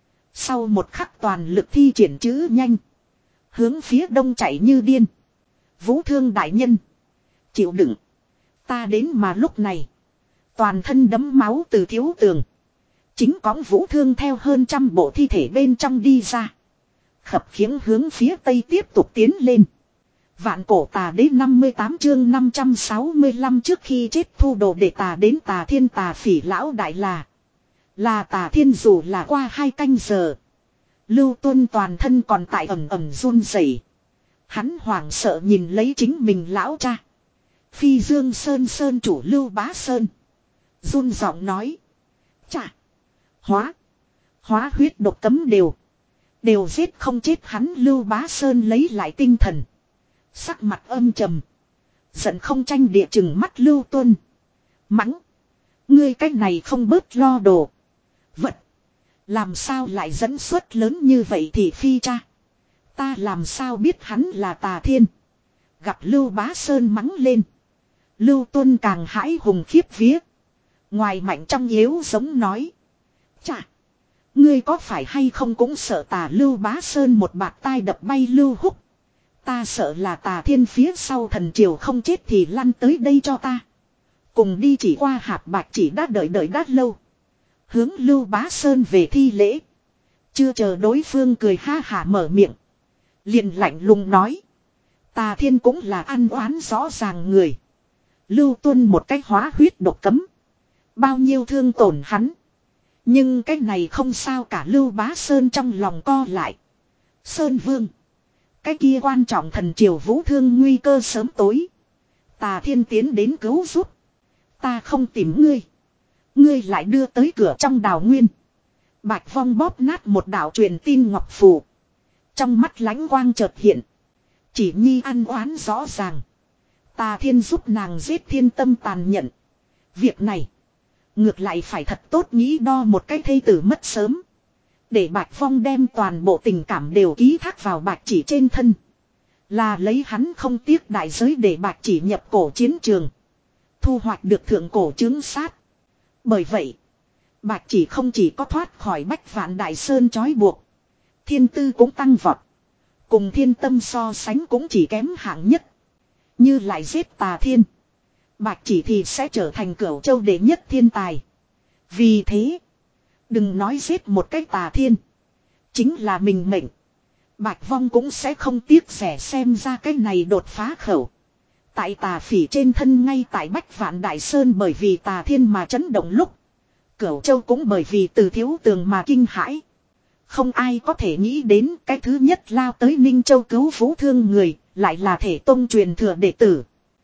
Speaker 1: Sau một khắc toàn lực thi triển chữ nhanh. Hướng phía đông chạy như điên. Vũ Thương đại nhân. Chịu đựng. Ta đến mà lúc này. Toàn thân đấm máu từ thiếu tường. Chính cõng Vũ Thương theo hơn trăm bộ thi thể bên trong đi ra. Khập khiễng hướng phía tây tiếp tục tiến lên. Vạn cổ tà đế năm mươi tám chương năm trăm sáu mươi lăm trước khi chết thu đồ để tà đến Tà Thiên tà phỉ lão đại là. Là Tà Thiên dù là qua hai canh giờ. Lưu Tuân toàn thân còn tại ẩm ẩm run rẩy. Hắn hoảng sợ nhìn lấy chính mình lão cha. Phi Dương Sơn Sơn chủ Lưu Bá Sơn. Run giọng nói. Chà. Hóa. Hóa huyết độc cấm đều. Đều giết không chết hắn. Lưu Bá Sơn lấy lại tinh thần. Sắc mặt âm trầm. Giận không tranh địa chừng mắt Lưu Tuân. Mắng. Ngươi cách này không bớt lo đồ. Vật. Làm sao lại dẫn suất lớn như vậy thì phi cha. Ta làm sao biết hắn là Tà Thiên. Gặp Lưu Bá Sơn mắng lên. Lưu Tuân càng hãi hùng khiếp vía. Ngoài mạnh trong yếu giống nói. Chà. Ngươi có phải hay không cũng sợ Tà. Lưu Bá Sơn một bạt tai đập bay Lưu Húc. Ta sợ là Tà Thiên phía sau thần triều không chết thì lăn tới đây cho ta. Cùng đi chỉ qua hạp bạch chỉ đã đợi đợi đã lâu. Hướng Lưu Bá Sơn về thi lễ. Chưa chờ đối phương cười ha hả mở miệng. Liền lạnh lùng nói. Tà Thiên cũng là ăn oán rõ ràng người. Lưu Tuân một cách hóa huyết độc cấm. Bao nhiêu thương tổn hắn. Nhưng cái này không sao cả. Lưu Bá Sơn trong lòng co lại. Sơn Vương. Cái kia quan trọng thần triều vũ thương nguy cơ sớm tối. Tà Thiên tiến đến cứu giúp. Ta không tìm ngươi. Ngươi lại đưa tới cửa trong đào nguyên. Bạch Vong bóp nát một đạo truyền tin ngọc phù. Trong mắt lánh quang chợt hiện. Chỉ nhi ăn oán rõ ràng. Tà Thiên giúp nàng giết thiên tâm tàn nhẫn. Việc này. Ngược lại phải thật tốt nghĩ đo một cái thây tử mất sớm. Để Bạch Vong đem toàn bộ tình cảm đều ký thác vào Bạch Chỉ trên thân. Là lấy hắn không tiếc đại giới để Bạch Chỉ nhập cổ chiến trường. Thu hoạch được thượng cổ chứng sát. Bởi vậy. Bạch Chỉ không chỉ có thoát khỏi Bách Vạn Đại Sơn trói buộc. Thiên tư cũng tăng vọt. Cùng thiên tâm so sánh cũng chỉ kém hạng nhất. Như lại giết Tà Thiên. Bạch Chỉ thì sẽ trở thành Cửu Châu đệ nhất thiên tài. Vì thế. Đừng nói giết một cái Tà Thiên. Chính là mình mệnh. Bạch Vong cũng sẽ không tiếc rẻ xem ra cái này đột phá khẩu. Tại Tà Phỉ trên thân ngay tại Bách Vạn Đại Sơn bởi vì Tà Thiên mà chấn động lúc. Cửu Châu cũng bởi vì Từ Thiếu Tường mà kinh hãi. Không ai có thể nghĩ đến cái thứ nhất lao tới Ninh Châu cứu Vũ Thương người, lại là Thể Tông truyền thừa đệ tử.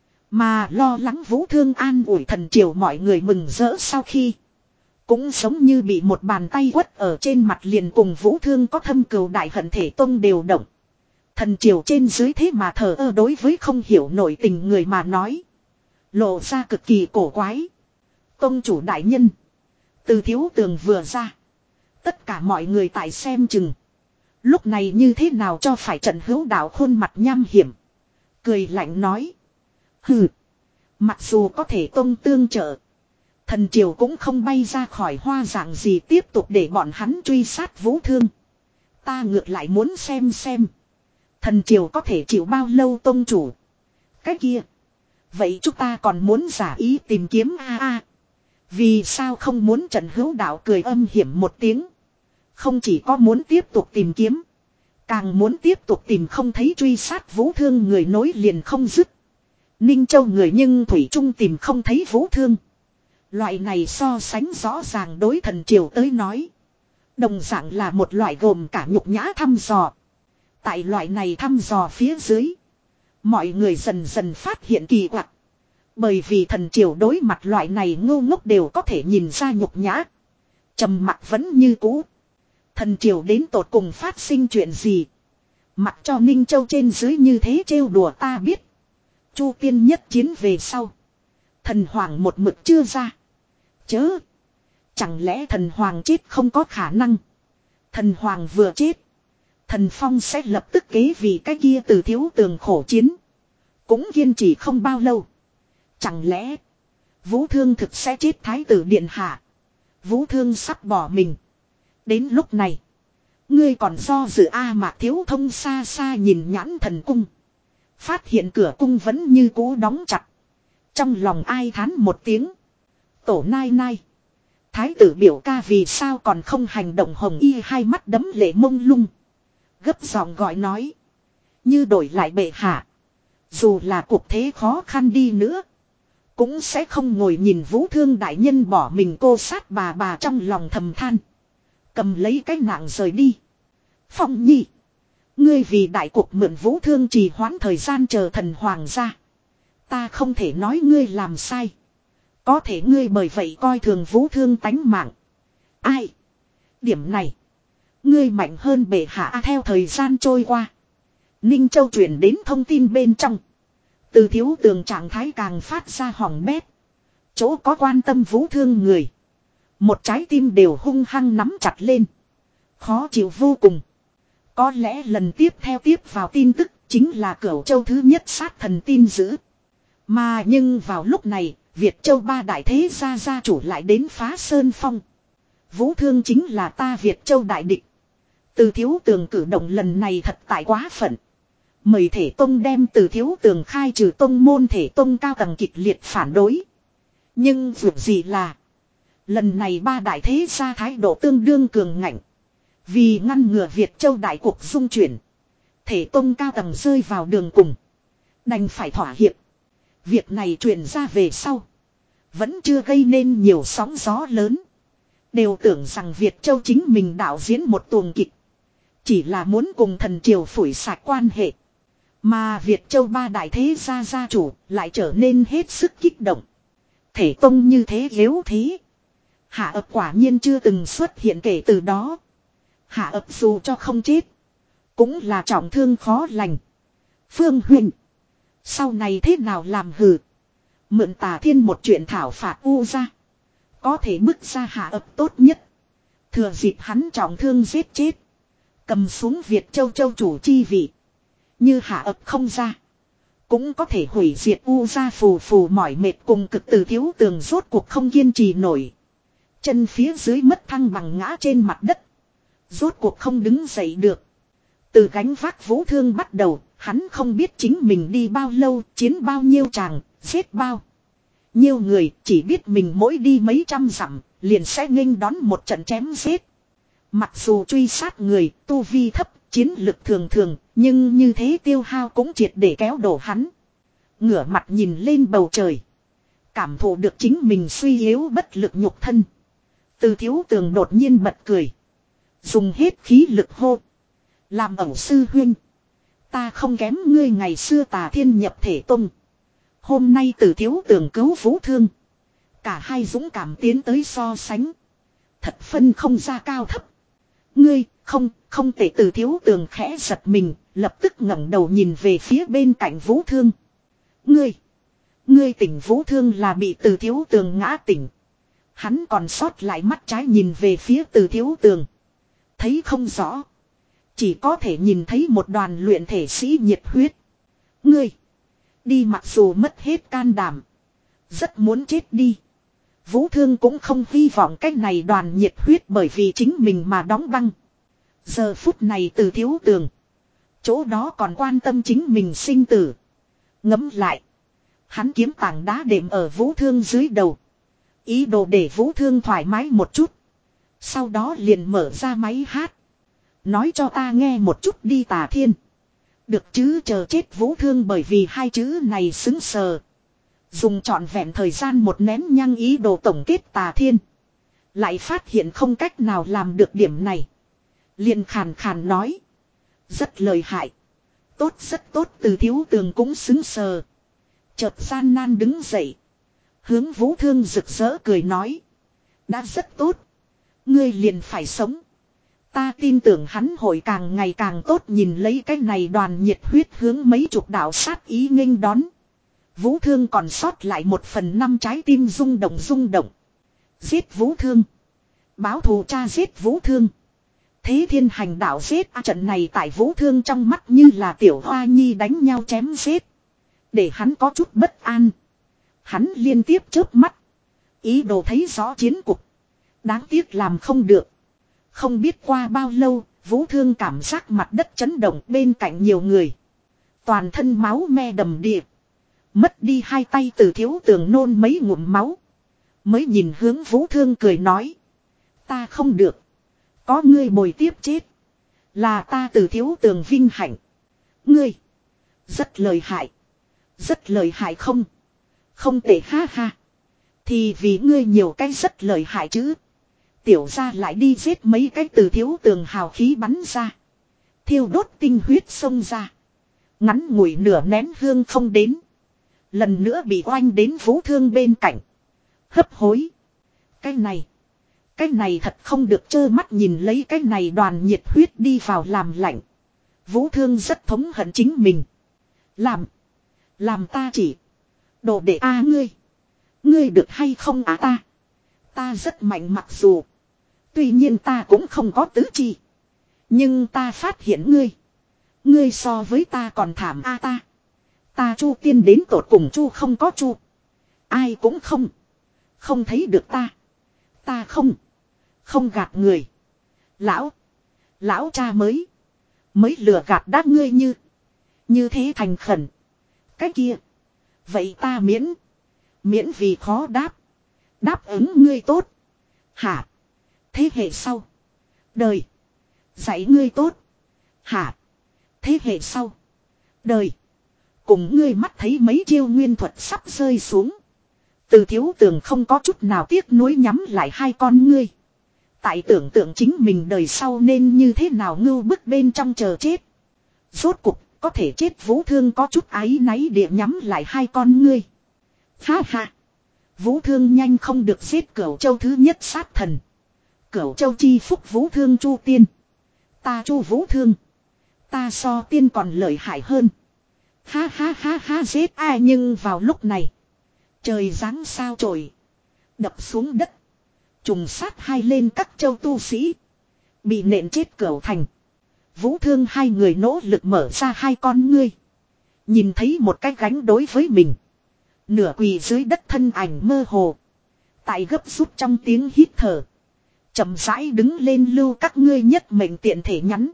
Speaker 1: Mà lo lắng Vũ Thương an ủi thần triều mọi người mừng rỡ sau khi. Cũng giống như bị một bàn tay quất ở trên mặt liền cùng Vũ Thương có thâm cừu đại hận Thể Tông đều động. Thần triều trên dưới thế mà thờ ơ đối với không hiểu nổi tình người mà nói. Lộ ra cực kỳ cổ quái. Tông chủ đại nhân. Từ Thiếu Tường vừa ra. Tất cả mọi người tại xem chừng. Lúc này như thế nào cho phải trận hữu đạo khuôn mặt nham hiểm. Cười lạnh nói. Hừ. Mặc dù có thể tông tương trợ. Thần triều cũng không bay ra khỏi hoa dạng gì tiếp tục để bọn hắn truy sát Vũ Thương. Ta ngược lại muốn xem xem. Thần triều có thể chịu bao lâu tông chủ. Cái kia. Vậy chúng ta còn muốn giả ý tìm kiếm a a. Vì sao không muốn Trần Hữu Đạo cười âm hiểm một tiếng. Không chỉ có muốn tiếp tục tìm kiếm. Càng muốn tiếp tục tìm không thấy truy sát Vũ Thương người nối liền không dứt. Ninh Châu người nhưng Thủy Trung tìm không thấy Vũ Thương. Loại này so sánh rõ ràng đối thần triều tới nói. Đồng dạng là một loại gồm cả nhục nhã thăm dò. Tại loại này thăm dò phía dưới. Mọi người dần dần phát hiện kỳ quặc. Bởi vì thần triều đối mặt loại này ngu ngốc đều có thể nhìn ra nhục nhã. Trầm mặc vẫn như cũ. Thần triều đến tột cùng phát sinh chuyện gì. Mặc cho Ninh Châu trên dưới như thế trêu đùa ta biết. Chu tiên nhất chiến về sau. Thần hoàng một mực chưa ra. Chớ. Chẳng lẽ thần hoàng chết không có khả năng. Thần hoàng vừa chết. Thần phong sẽ lập tức kế vì cái kia Từ Thiếu Tường khổ chiến. Cũng kiên trì không bao lâu. Chẳng lẽ. Vũ Thương thực sẽ chết thái tử điện hạ. Vũ Thương sắp bỏ mình. Đến lúc này. Ngươi còn do dự A Mạc Thiếu Thông xa xa nhìn nhãn thần cung. Phát hiện cửa cung vẫn như cũ đóng chặt. Trong lòng ai thán một tiếng. Tổ nai nai. Thái tử biểu ca vì sao còn không hành động hồng y hai mắt đấm lệ mông lung. Gấp giọng gọi nói. Như đổi lại bệ hạ. Dù là cuộc thế khó khăn đi nữa. Cũng sẽ không ngồi nhìn Vũ Thương đại nhân bỏ mình cô sát bà bà trong lòng thầm than. Cầm lấy cái nạng rời đi. Phong nhi. Ngươi vì đại cuộc mượn Vũ Thương trì hoãn thời gian chờ thần hoàng gia. Ta không thể nói ngươi làm sai. Có thể ngươi bởi vậy coi thường Vũ Thương tánh mạng. Ai? Điểm này. Ngươi mạnh hơn bệ hạ. Theo thời gian trôi qua. Ninh Châu truyền đến thông tin bên trong. Từ Thiếu Tường trạng thái càng phát ra hỏng bét. Chỗ có quan tâm Vũ Thương người. Một trái tim đều hung hăng nắm chặt lên. Khó chịu vô cùng. Có lẽ lần tiếp theo tiếp vào tin tức chính là Cửu Châu thứ nhất sát thần tin dữ. Mà nhưng vào lúc này, Việt Châu ba đại thế gia gia chủ lại đến phá sơn phong. Vũ Thương chính là ta Việt Châu đại địch. Từ Thiếu Tường cử động lần này thật tại quá phận. Mời Thể Tông đem Từ Thiếu Tường khai trừ tông môn Thể Tông cao tầng kịch liệt phản đối. Nhưng dù gì là, lần này ba đại thế gia thái độ tương đương cường ngạnh. Vì ngăn ngừa Việt Châu đại cuộc dung chuyển, Thể Tông cao tầng rơi vào đường cùng, đành phải thỏa hiệp. Việc này truyền ra về sau, vẫn chưa gây nên nhiều sóng gió lớn. Đều tưởng rằng Việt Châu chính mình đạo diễn một tuồng kịch, chỉ là muốn cùng thần triều phủi sạch quan hệ. Mà Việt Châu ba đại thế gia gia chủ lại trở nên hết sức kích động. Thể Tông như thế yếu thế, Hạ ập quả nhiên chưa từng xuất hiện kể từ đó. Hạ ập dù cho không chết, cũng là trọng thương khó lành. Phương huynh, sau này thế nào làm hừ? Mượn Tà Thiên một chuyện thảo phạt U ra, có thể bức ra Hạ ập tốt nhất. Thừa dịp hắn trọng thương giết chết, cầm xuống Việt Châu châu chủ chi vị. Như Hạ ập không ra, cũng có thể hủy diệt U ra. Phù phù mỏi mệt cùng cực. Từ Thiếu Tường rốt cuộc không kiên trì nổi. Chân phía dưới mất thăng bằng ngã trên mặt đất. Rốt cuộc không đứng dậy được. Từ gánh vác Vũ Thương bắt đầu, hắn không biết chính mình đi bao lâu, chiến bao nhiêu tràng, giết bao nhiêu người, chỉ biết mình mỗi đi mấy trăm dặm, liền sẽ nghênh đón một trận chém giết. Mặc dù truy sát người, tu vi thấp, chiến lực thường thường, nhưng như thế tiêu hao cũng triệt để kéo đổ hắn. Ngửa mặt nhìn lên bầu trời, cảm thụ được chính mình suy yếu bất lực nhục thân. Từ Thiếu Tường đột nhiên bật cười, dùng hết khí lực hô: làm ẩu sư huynh, ta không kém ngươi ngày xưa Tà Thiên nhập Thể Tông. Hôm nay Từ Thiếu Tường cứu Vũ Thương, cả hai dũng cảm tiến tới so sánh, thật phân không ra cao thấp. Ngươi, không, không thể. Từ Thiếu Tường khẽ giật mình, lập tức ngẩng đầu nhìn về phía bên cạnh Vũ Thương. Ngươi, ngươi tỉnh? Vũ Thương là bị Từ Thiếu Tường ngã tỉnh. Hắn còn sót lại mắt trái nhìn về phía Từ Thiếu Tường, thấy không rõ, chỉ có thể nhìn thấy một đoàn luyện thể sĩ nhiệt huyết. Ngươi, đi mặc dù mất hết can đảm, rất muốn chết đi. Vũ Thương cũng không hy vọng cái này đoàn nhiệt huyết bởi vì chính mình mà đóng băng. Giờ phút này Từ Thiếu Tường, chỗ đó còn quan tâm chính mình sinh tử. Ngẫm lại, hắn kiếm tảng đá đệm ở Vũ Thương dưới đầu, ý đồ để Vũ Thương thoải mái một chút. Sau đó liền mở ra máy hát. Nói cho ta nghe một chút đi Tà Thiên. Được chứ? Chờ chết. Vũ Thương bởi vì hai chữ này xứng sờ. Dùng trọn vẹn thời gian một nén nhang ý đồ tổng kết Tà Thiên, lại phát hiện không cách nào làm được điểm này. Liền khàn khàn nói: rất lợi hại. Tốt, rất tốt. Từ Thiếu Tường cũng xứng sờ. Chợt gian nan đứng dậy, hướng Vũ Thương rực rỡ cười nói: đã rất tốt, ngươi liền phải sống. Ta tin tưởng hắn hội càng ngày càng tốt. Nhìn lấy cái này đoàn nhiệt huyết hướng mấy chục đạo sát ý nghênh đón, Vũ Thương còn sót lại một phần năm trái tim rung động rung động. Giết Vũ Thương, báo thù cha giết Vũ Thương, thế thiên hành đạo giết. À, trận này tại Vũ Thương trong mắt như là tiểu hoa nhi đánh nhau chém giết, để hắn có chút bất an. Hắn liên tiếp chớp mắt, ý đồ thấy rõ chiến cục, đáng tiếc làm không được. Không biết qua bao lâu, Vũ Thương cảm giác mặt đất chấn động, bên cạnh nhiều người, toàn thân máu me đầm đìa. Mất đi hai tay Từ Thiếu Tường nôn mấy ngụm máu, mới nhìn hướng Vũ Thương cười nói: ta không được, có ngươi bồi tiếp chết, là ta Từ Thiếu Tường vinh hạnh. Ngươi, rất lợi hại, rất lợi hại. Không, không tệ, ha ha. Thì vì ngươi nhiều cái rất lợi hại chứ. Tiểu gia lại đi giết mấy cái. Từ Thiếu Tường hào khí bắn ra, thiêu đốt tinh huyết xông ra. Ngắn ngủi nửa nén hương không đến. Lần nữa bị oanh đến Vũ Thương bên cạnh. Hấp hối. Cái này. Cái này thật không được trơ mắt nhìn lấy cái này đoàn nhiệt huyết đi vào làm lạnh. Vũ Thương rất thống hận chính mình. Làm. Làm ta chỉ. Đồ đệ a ngươi. Ngươi được hay không á ta. Ta rất mạnh mặc dù. Tuy nhiên ta cũng không có tứ chi. Nhưng ta phát hiện ngươi. Ngươi so với ta còn thảm a ta. Ta Chu tiên đến tột cùng Chu không có Chu. Ai cũng không. Không thấy được ta. Ta không. Không gạt người. Lão. Lão cha mới. Mới lừa gạt đáp ngươi như. Như thế thành khẩn. Cái kia. Vậy ta miễn. Miễn vì khó đáp. Đáp ứng ngươi tốt. Hả. Thế hệ sau. Đời. Dạy ngươi tốt. Hả. Thế hệ sau. Đời. Cùng ngươi mắt thấy mấy chiêu nguyên thuật sắp rơi xuống. Từ Thiếu Tường không có chút nào tiếc nuối nhắm lại hai con ngươi. Tại tưởng tượng chính mình đời sau nên như thế nào ngưu bức bên trong chờ chết. Rốt cục có thể chết Vũ Thương có chút áy náy địa nhắm lại hai con ngươi. Ha ha. Vũ Thương nhanh không được giết Cửu Châu thứ nhất sát thần. Cửu Châu chi phúc Vũ Thương Chu tiên. Ta Chu Vũ Thương. Ta so tiên còn lợi hại hơn. Ha ha ha ha giết ai nhưng vào lúc này. Trời giáng sao trổi. Đập xuống đất. Trùng sát hai lên các châu tu sĩ. Bị nện chết Cửu thành. Vũ Thương hai người nỗ lực mở ra hai con ngươi. Nhìn thấy một cái gánh đối với mình. Nửa quỳ dưới đất thân ảnh mơ hồ. Tại gấp rút trong tiếng hít thở. Chậm rãi đứng lên lưu các ngươi nhất mệnh tiện thể nhắn.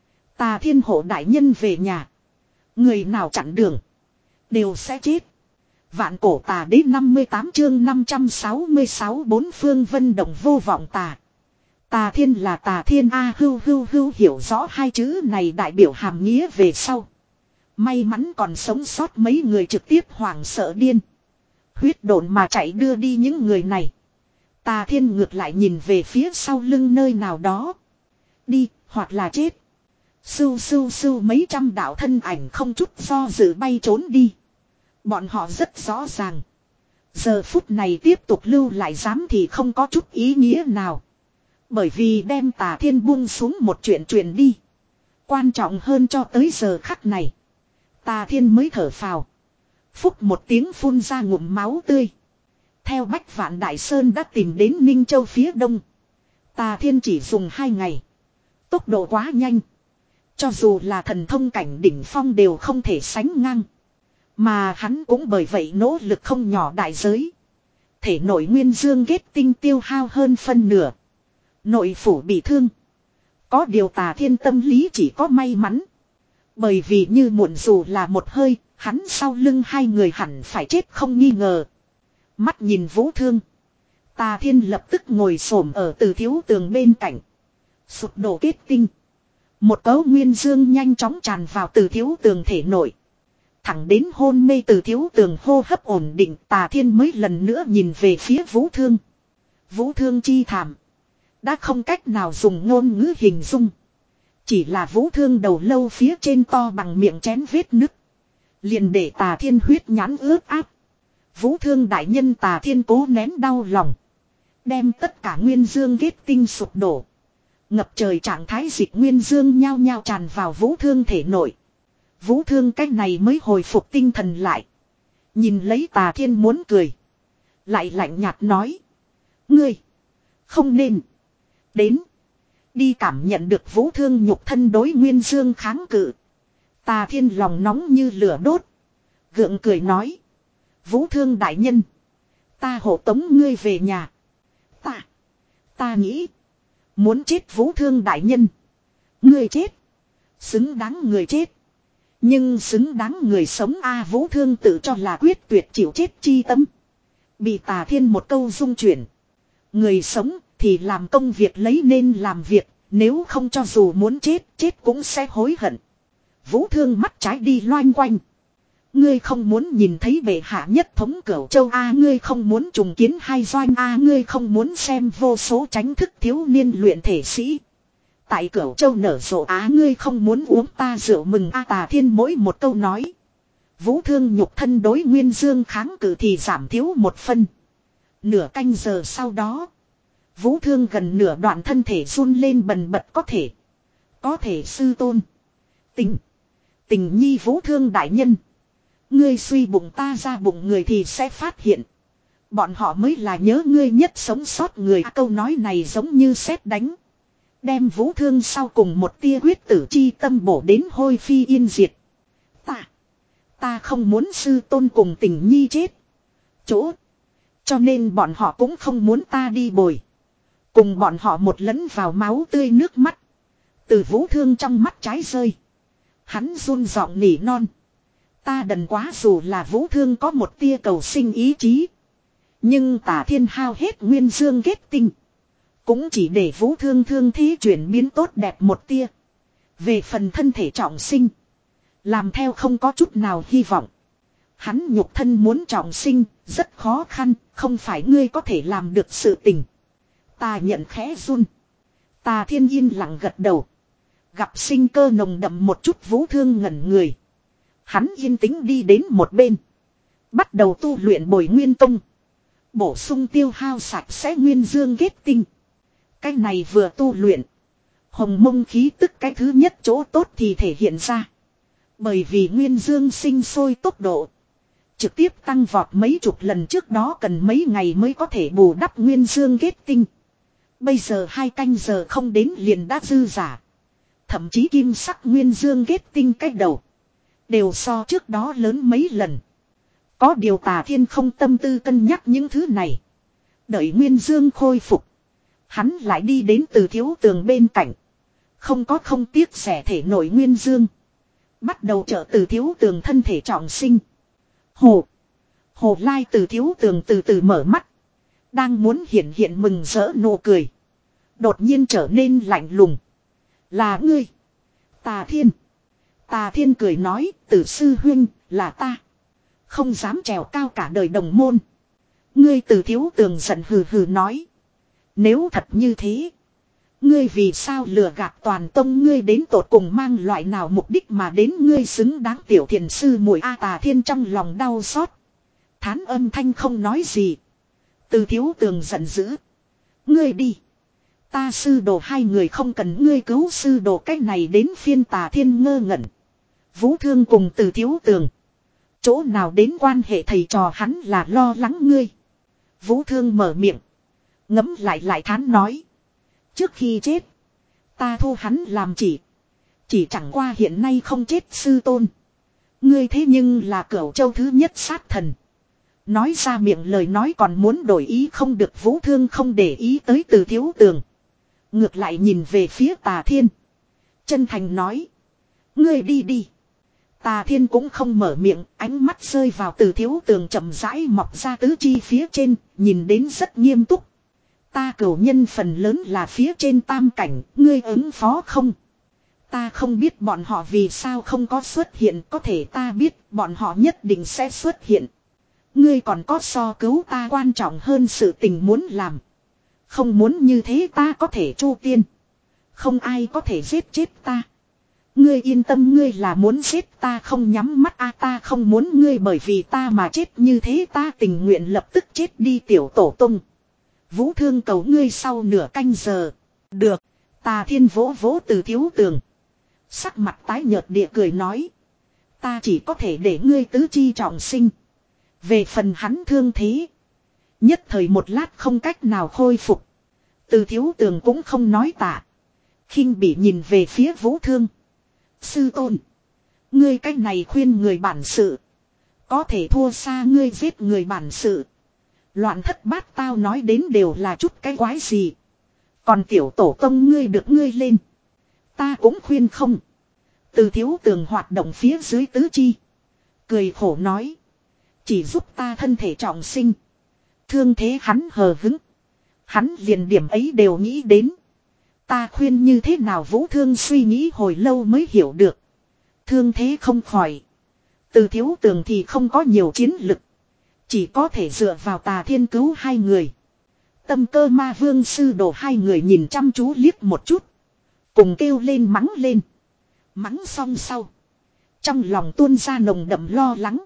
Speaker 1: Tà Thiên Hộ đại nhân về nhà. Người nào chặn đường. Đều sẽ chết. Vạn cổ tà đế năm mươi tám chương năm trăm sáu mươi sáu bốn phương vân động vô vọng tà. Tà Thiên là Tà Thiên A hưu hưu hưu hiểu rõ hai chữ này đại biểu hàm nghĩa về sau. May mắn còn sống sót mấy người trực tiếp hoảng sợ điên. Huyết độn mà chạy đưa đi những người này. Tà Thiên ngược lại nhìn về phía sau lưng nơi nào đó. Đi, hoặc là chết. Sưu sưu sưu mấy trăm đạo thân ảnh không chút do dự bay trốn đi. Bọn họ rất rõ ràng. Giờ phút này tiếp tục lưu lại dám thì không có chút ý nghĩa nào. Bởi vì đem Tà Thiên buông xuống một chuyện truyền đi. Quan trọng hơn cho tới giờ khắc này. Tà Thiên mới thở phào. Phúc một tiếng phun ra ngụm máu tươi. Theo Bách Vạn Đại Sơn đã tìm đến Ninh Châu phía đông. Tà Thiên chỉ dùng hai ngày. Tốc độ quá nhanh. Cho dù là thần thông cảnh đỉnh phong đều không thể sánh ngang. Mà hắn cũng bởi vậy nỗ lực không nhỏ đại giới. Thể nội nguyên dương kết tinh tiêu hao hơn phân nửa. Nội phủ bị thương. Có điều Tà Thiên tâm lý chỉ có may mắn. Bởi vì như muộn dù là một hơi, hắn sau lưng hai người hẳn phải chết không nghi ngờ. Mắt nhìn Vũ Thương. Tà Thiên lập tức ngồi xổm ở Từ Thiếu Tường bên cạnh. Sụp đổ kết tinh. Một cấu nguyên dương nhanh chóng tràn vào Từ Thiếu Tường thể nội. Thẳng đến hôn mê Từ Thiếu Tường hô hấp ổn định, Tà Thiên mới lần nữa nhìn về phía Vũ Thương. Vũ Thương chi thảm. Đã không cách nào dùng ngôn ngữ hình dung. Chỉ là Vũ Thương đầu lâu phía trên to bằng miệng chén vết nứt. Liền để Tà Thiên huyết nhãn ướt áp. Vũ Thương đại nhân Tà Thiên cố nén đau lòng. Đem tất cả nguyên dương kết tinh sụp đổ. Ngập trời trạng thái dịch nguyên dương nhao nhao tràn vào Vũ Thương thể nội. Vũ Thương cách này mới hồi phục tinh thần lại. Nhìn lấy Tà Thiên muốn cười. Lại lạnh nhạt nói. Ngươi. Không nên. Đến. Đi cảm nhận được Vũ Thương nhục thân đối nguyên dương kháng cự. Tà Thiên lòng nóng như lửa đốt. Gượng cười nói. Vũ Thương đại nhân. Ta hộ tống ngươi về nhà. Ta. Ta nghĩ. Muốn chết Vũ Thương đại nhân. Ngươi chết. Xứng đáng người chết. Nhưng xứng đáng người sống a Vũ Thương tự cho là quyết tuyệt chịu chết chi tâm. Bị Tà Thiên một câu dung chuyển. Người sống thì làm công việc lấy nên làm việc. Nếu không cho dù muốn chết, chết cũng sẽ hối hận. Vũ Thương mắt trái đi loanh quanh. Ngươi không muốn nhìn thấy bệ hạ nhất thống Cửu Châu a ngươi không muốn trùng kiến hai doanh a ngươi không muốn xem vô số tránh thức thiếu niên luyện thể sĩ. Tại Cửu Châu nở rộ á ngươi không muốn uống ta rượu mừng a Tà Thiên mỗi một câu nói. Vũ Thương nhục thân đối Nguyên Dương kháng cự thì giảm thiếu một phân. Nửa canh giờ sau đó. Vũ Thương gần nửa đoạn thân thể run lên bần bật có thể. Có thể sư tôn. Tình. Tình nhi Vũ Thương đại nhân. Ngươi suy bụng ta ra bụng người thì sẽ phát hiện. Bọn họ mới là nhớ ngươi nhất sống sót người. À, câu nói này giống như sét đánh. Đem Vũ Thương sau cùng một tia huyết tử chi tâm bổ đến hôi phi yên diệt. Ta. Ta không muốn sư tôn cùng tình nhi chết. Chỗ. Cho nên bọn họ cũng không muốn ta đi bồi. Cùng bọn họ một lẫn vào máu tươi nước mắt. Từ Vũ Thương trong mắt trái rơi. Hắn run giọng nỉ non. Ta đần quá dù là Vũ Thương có một tia cầu sinh ý chí. Nhưng Tả Thiên hao hết Nguyên Dương kết tinh. Cũng chỉ để Vũ Thương thương thế chuyển biến tốt đẹp một tia. Về phần thân thể trọng sinh. Làm theo không có chút nào hy vọng. Hắn nhục thân muốn trọng sinh, rất khó khăn, không phải ngươi có thể làm được sự tình. Ta nhận khẽ run. Tà Thiên yên lặng gật đầu. Gặp sinh cơ nồng đậm một chút Vũ Thương ngẩn người. Hắn yên tĩnh đi đến một bên. Bắt đầu tu luyện Bồi Nguyên Tông. Bổ sung tiêu hao sạch sẽ Nguyên Dương kết tinh. Cái này vừa tu luyện. Hồng mông khí tức cái thứ nhất chỗ tốt thì thể hiện ra. Bởi vì Nguyên Dương sinh sôi tốc độ. Trực tiếp tăng vọt mấy chục lần trước đó cần mấy ngày mới có thể bù đắp Nguyên Dương kết tinh. Bây giờ hai canh giờ không đến liền đã dư giả. Thậm chí kim sắc Nguyên Dương kết tinh cách đầu. Đều so trước đó lớn mấy lần. Có điều Tà Thiên không tâm tư cân nhắc những thứ này. Đợi Nguyên Dương khôi phục. Hắn lại đi đến Từ Thiếu Tường bên cạnh. Không có không tiếc xẻ thể nổi Nguyên Dương. Bắt đầu trợ Từ Thiếu Tường thân thể trọng sinh. Hồ. Hồ Lai Từ Thiếu Tường từ từ mở mắt. Đang muốn hiện hiện mừng rỡ nụ cười. Đột nhiên trở nên lạnh lùng. Là ngươi. Tà Thiên. Tà Thiên cười nói, Từ sư huynh, là ta. Không dám trèo cao cả đời đồng môn. Ngươi Từ Thiếu Tường giận hừ hừ nói. Nếu thật như thế. Ngươi vì sao lừa gạt toàn tông ngươi đến tột cùng mang loại nào mục đích mà đến ngươi xứng đáng tiểu thiền sư muội A Tà Thiên trong lòng đau xót. Thán âm thanh không nói gì. Từ Thiếu Tường giận dữ. Ngươi đi. Ta sư đồ hai người không cần ngươi cứu sư đồ cách này đến phiên Tà Thiên ngơ ngẩn. Vũ Thương cùng Từ Thiếu Tường. Chỗ nào đến quan hệ thầy trò hắn là lo lắng ngươi. Vũ Thương mở miệng. Ngấm lại lại thán nói. Trước khi chết. Ta thu hắn làm chỉ. Chỉ chẳng qua hiện nay không chết sư tôn. Ngươi thế nhưng là Cửu Châu thứ nhất sát thần. Nói ra miệng lời nói còn muốn đổi ý không được. Vũ Thương không để ý tới Từ Thiếu Tường. Ngược lại nhìn về phía Tà Thiên. Chân thành nói. Ngươi đi đi. Tà Thiên cũng không mở miệng. Ánh mắt rơi vào Từ Thiếu Tường chậm rãi mọc ra tứ chi phía trên. Nhìn đến rất nghiêm túc. Ta cửu nhân phần lớn là phía trên tam cảnh. Ngươi ứng phó không? Ta không biết bọn họ vì sao không có xuất hiện. Có thể ta biết bọn họ nhất định sẽ xuất hiện. Ngươi còn có so cứu ta quan trọng hơn sự tình muốn làm. Không muốn như thế ta có thể chu tiên. Không ai có thể giết chết ta. Ngươi yên tâm ngươi là muốn giết ta không nhắm mắt a ta không muốn ngươi bởi vì ta mà chết như thế ta tình nguyện lập tức chết đi tiểu tổ tung. Vũ Thương cầu ngươi sau nửa canh giờ. Được. Tà Thiên vỗ vỗ Từ Thiếu Tường. Sắc mặt tái nhợt địa cười nói. Ta chỉ có thể để ngươi tứ chi trọng sinh. Về phần hắn thương thế. Nhất thời một lát không cách nào khôi phục. Từ Thiếu Tường cũng không nói tạ. Khinh bỉ nhìn về phía Vũ Thương. Sư tôn. Ngươi cách này khuyên người bản sự. Có thể thua xa ngươi giết người bản sự. Loạn thất bát tao nói đến đều là chút cái quái gì. Còn tiểu tổ tông ngươi được ngươi lên. Ta cũng khuyên không. Từ Thiếu Tường hoạt động phía dưới tứ chi. Cười khổ nói. Chỉ giúp ta thân thể trọng sinh. Thương thế hắn hờ hứng. Hắn liền điểm ấy đều nghĩ đến. Ta khuyên như thế nào Vũ Thương suy nghĩ hồi lâu mới hiểu được. Thương thế không khỏi. Từ Thiếu Tường thì không có nhiều chiến lực. Chỉ có thể dựa vào Tà Thiên cứu hai người. Tâm Cơ Ma Vương sư đồ hai người nhìn chăm chú liếc một chút. Cùng kêu lên mắng lên. Mắng xong sau. Trong lòng tuôn ra nồng đậm lo lắng.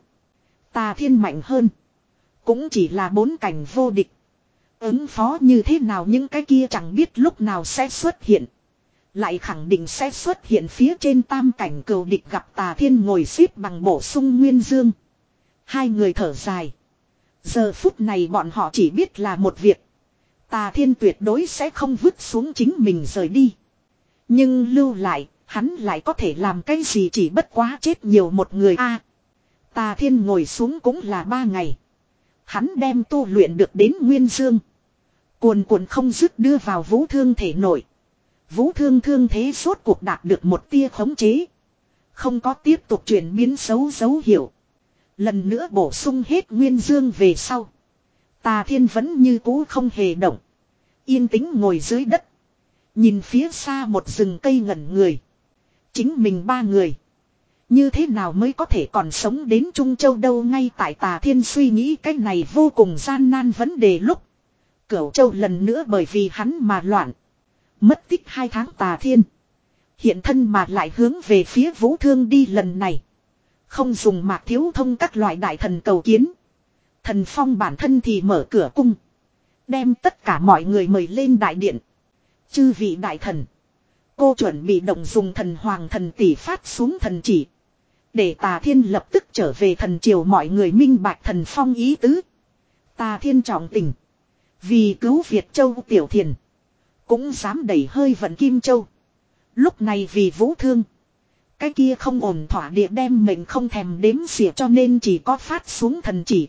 Speaker 1: Tà Thiên mạnh hơn. Cũng chỉ là bốn cảnh vô địch. Ứng phó như thế nào những cái kia chẳng biết lúc nào sẽ xuất hiện. Lại khẳng định sẽ xuất hiện phía trên tam cảnh cừu địch gặp Tà Thiên ngồi xếp bằng bổ sung Nguyên Dương. Hai người thở dài. Giờ phút này bọn họ chỉ biết là một việc. Tà Thiên tuyệt đối sẽ không vứt xuống chính mình rời đi. Nhưng lưu lại, hắn lại có thể làm cái gì chỉ bất quá chết nhiều một người a. À, Tà Thiên ngồi xuống cũng là ba ngày. Hắn đem tu luyện được đến Nguyên Dương. Cuồn cuộn không dứt đưa vào Vũ Thương thể nội. Vũ Thương thương thế suốt cuộc đạt được một tia khống chế. Không có tiếp tục chuyển biến xấu dấu hiệu. Lần nữa bổ sung hết Nguyên Dương về sau. Tà Thiên vẫn như cũ không hề động. Yên tĩnh ngồi dưới đất. Nhìn phía xa một rừng cây ngẩn người. Chính mình ba người. Như thế nào mới có thể còn sống đến Trung Châu đâu ngay tại Tà Thiên suy nghĩ cái này vô cùng gian nan vấn đề lúc. Cửu Châu lần nữa bởi vì hắn mà loạn. Mất tích hai tháng Tà Thiên. Hiện thân mà lại hướng về phía Vũ Thương đi lần này. Không dùng Mạc Thiếu Thông các loại đại thần cầu kiến. Thần Phong bản thân thì mở cửa cung. Đem tất cả mọi người mời lên đại điện. Chư vị đại thần. Cô chuẩn bị động dùng thần hoàng thần tỷ phát xuống thần chỉ. Để Tà Thiên lập tức trở về thần triều mọi người minh bạch Thần Phong ý tứ. Tà Thiên trọng tình. Vì cứu Việt Châu Tiểu Thiền. Cũng dám đẩy hơi vận Kim Châu. Lúc này vì Vũ Thương. Cái kia không ổn thỏa địa đem mình không thèm đếm xỉa cho nên chỉ có phát xuống thần chỉ.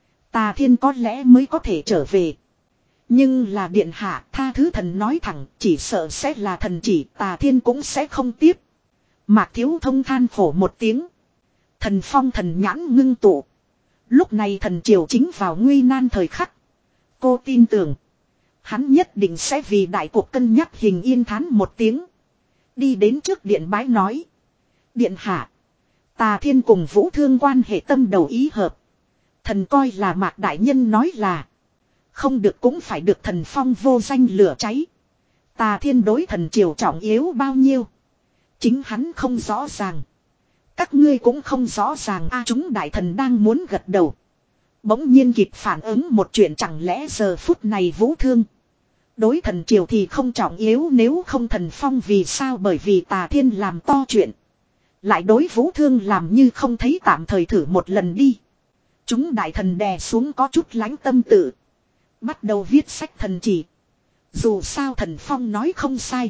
Speaker 1: Tà Thiên có lẽ mới có thể trở về. Nhưng là điện hạ tha thứ thần nói thẳng chỉ sợ sẽ là thần chỉ Tà Thiên cũng sẽ không tiếp. Mạc Thiếu Thông than khổ một tiếng. Thần Phong thần nhãn ngưng tụ. Lúc này thần triều chính vào nguy nan thời khắc. Cô tin tưởng. Hắn nhất định sẽ vì đại cuộc cân nhắc hình yên thán một tiếng. Đi đến trước điện bái nói. Điện hạ. Tà Thiên cùng Vũ Thương quan hệ tâm đầu ý hợp. Thần coi là Mạc Đại Nhân nói là. Không được cũng phải được Thần Phong vô danh lửa cháy. Tà Thiên đối thần triều trọng yếu bao nhiêu. Chính hắn không rõ ràng. Các ngươi cũng không rõ ràng a à, chúng đại thần đang muốn gật đầu. Bỗng nhiên kịp phản ứng một chuyện chẳng lẽ giờ phút này Vũ Thương. Đối thần triều thì không trọng yếu nếu không Thần Phong vì sao bởi vì Tà Thiên làm to chuyện. Lại đối Vũ Thương làm như không thấy tạm thời thử một lần đi. Chúng đại thần đè xuống có chút lãnh tâm tự. Bắt đầu viết sách thần chỉ. Dù sao Thần Phong nói không sai.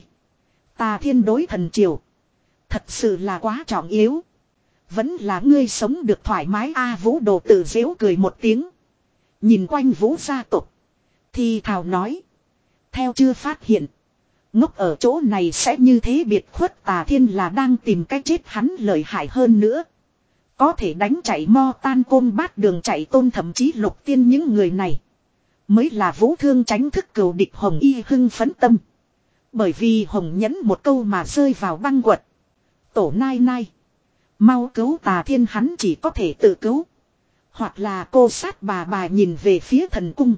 Speaker 1: Tà Thiên đối thần triều. Thật sự là quá trọng yếu. Vẫn là ngươi sống được thoải mái a à, Vũ Đồ tự giễu cười một tiếng. Nhìn quanh Vũ gia tộc. Thì thào nói. Theo chưa phát hiện. Ngốc ở chỗ này sẽ như thế biệt khuất Tà Thiên là đang tìm cách chết hắn lợi hại hơn nữa. Có thể đánh chạy mo tan côn bát đường chạy tôn thậm chí lục tiên những người này. Mới là Vũ Thương tránh thức cừu địch Hồng Y hưng phấn tâm. Bởi vì Hồng nhẫn một câu mà rơi vào băng quật. Tổ nai nai. Mau cứu Tà Thiên hắn chỉ có thể tự cứu. Hoặc là cô sát bà bà nhìn về phía thần cung.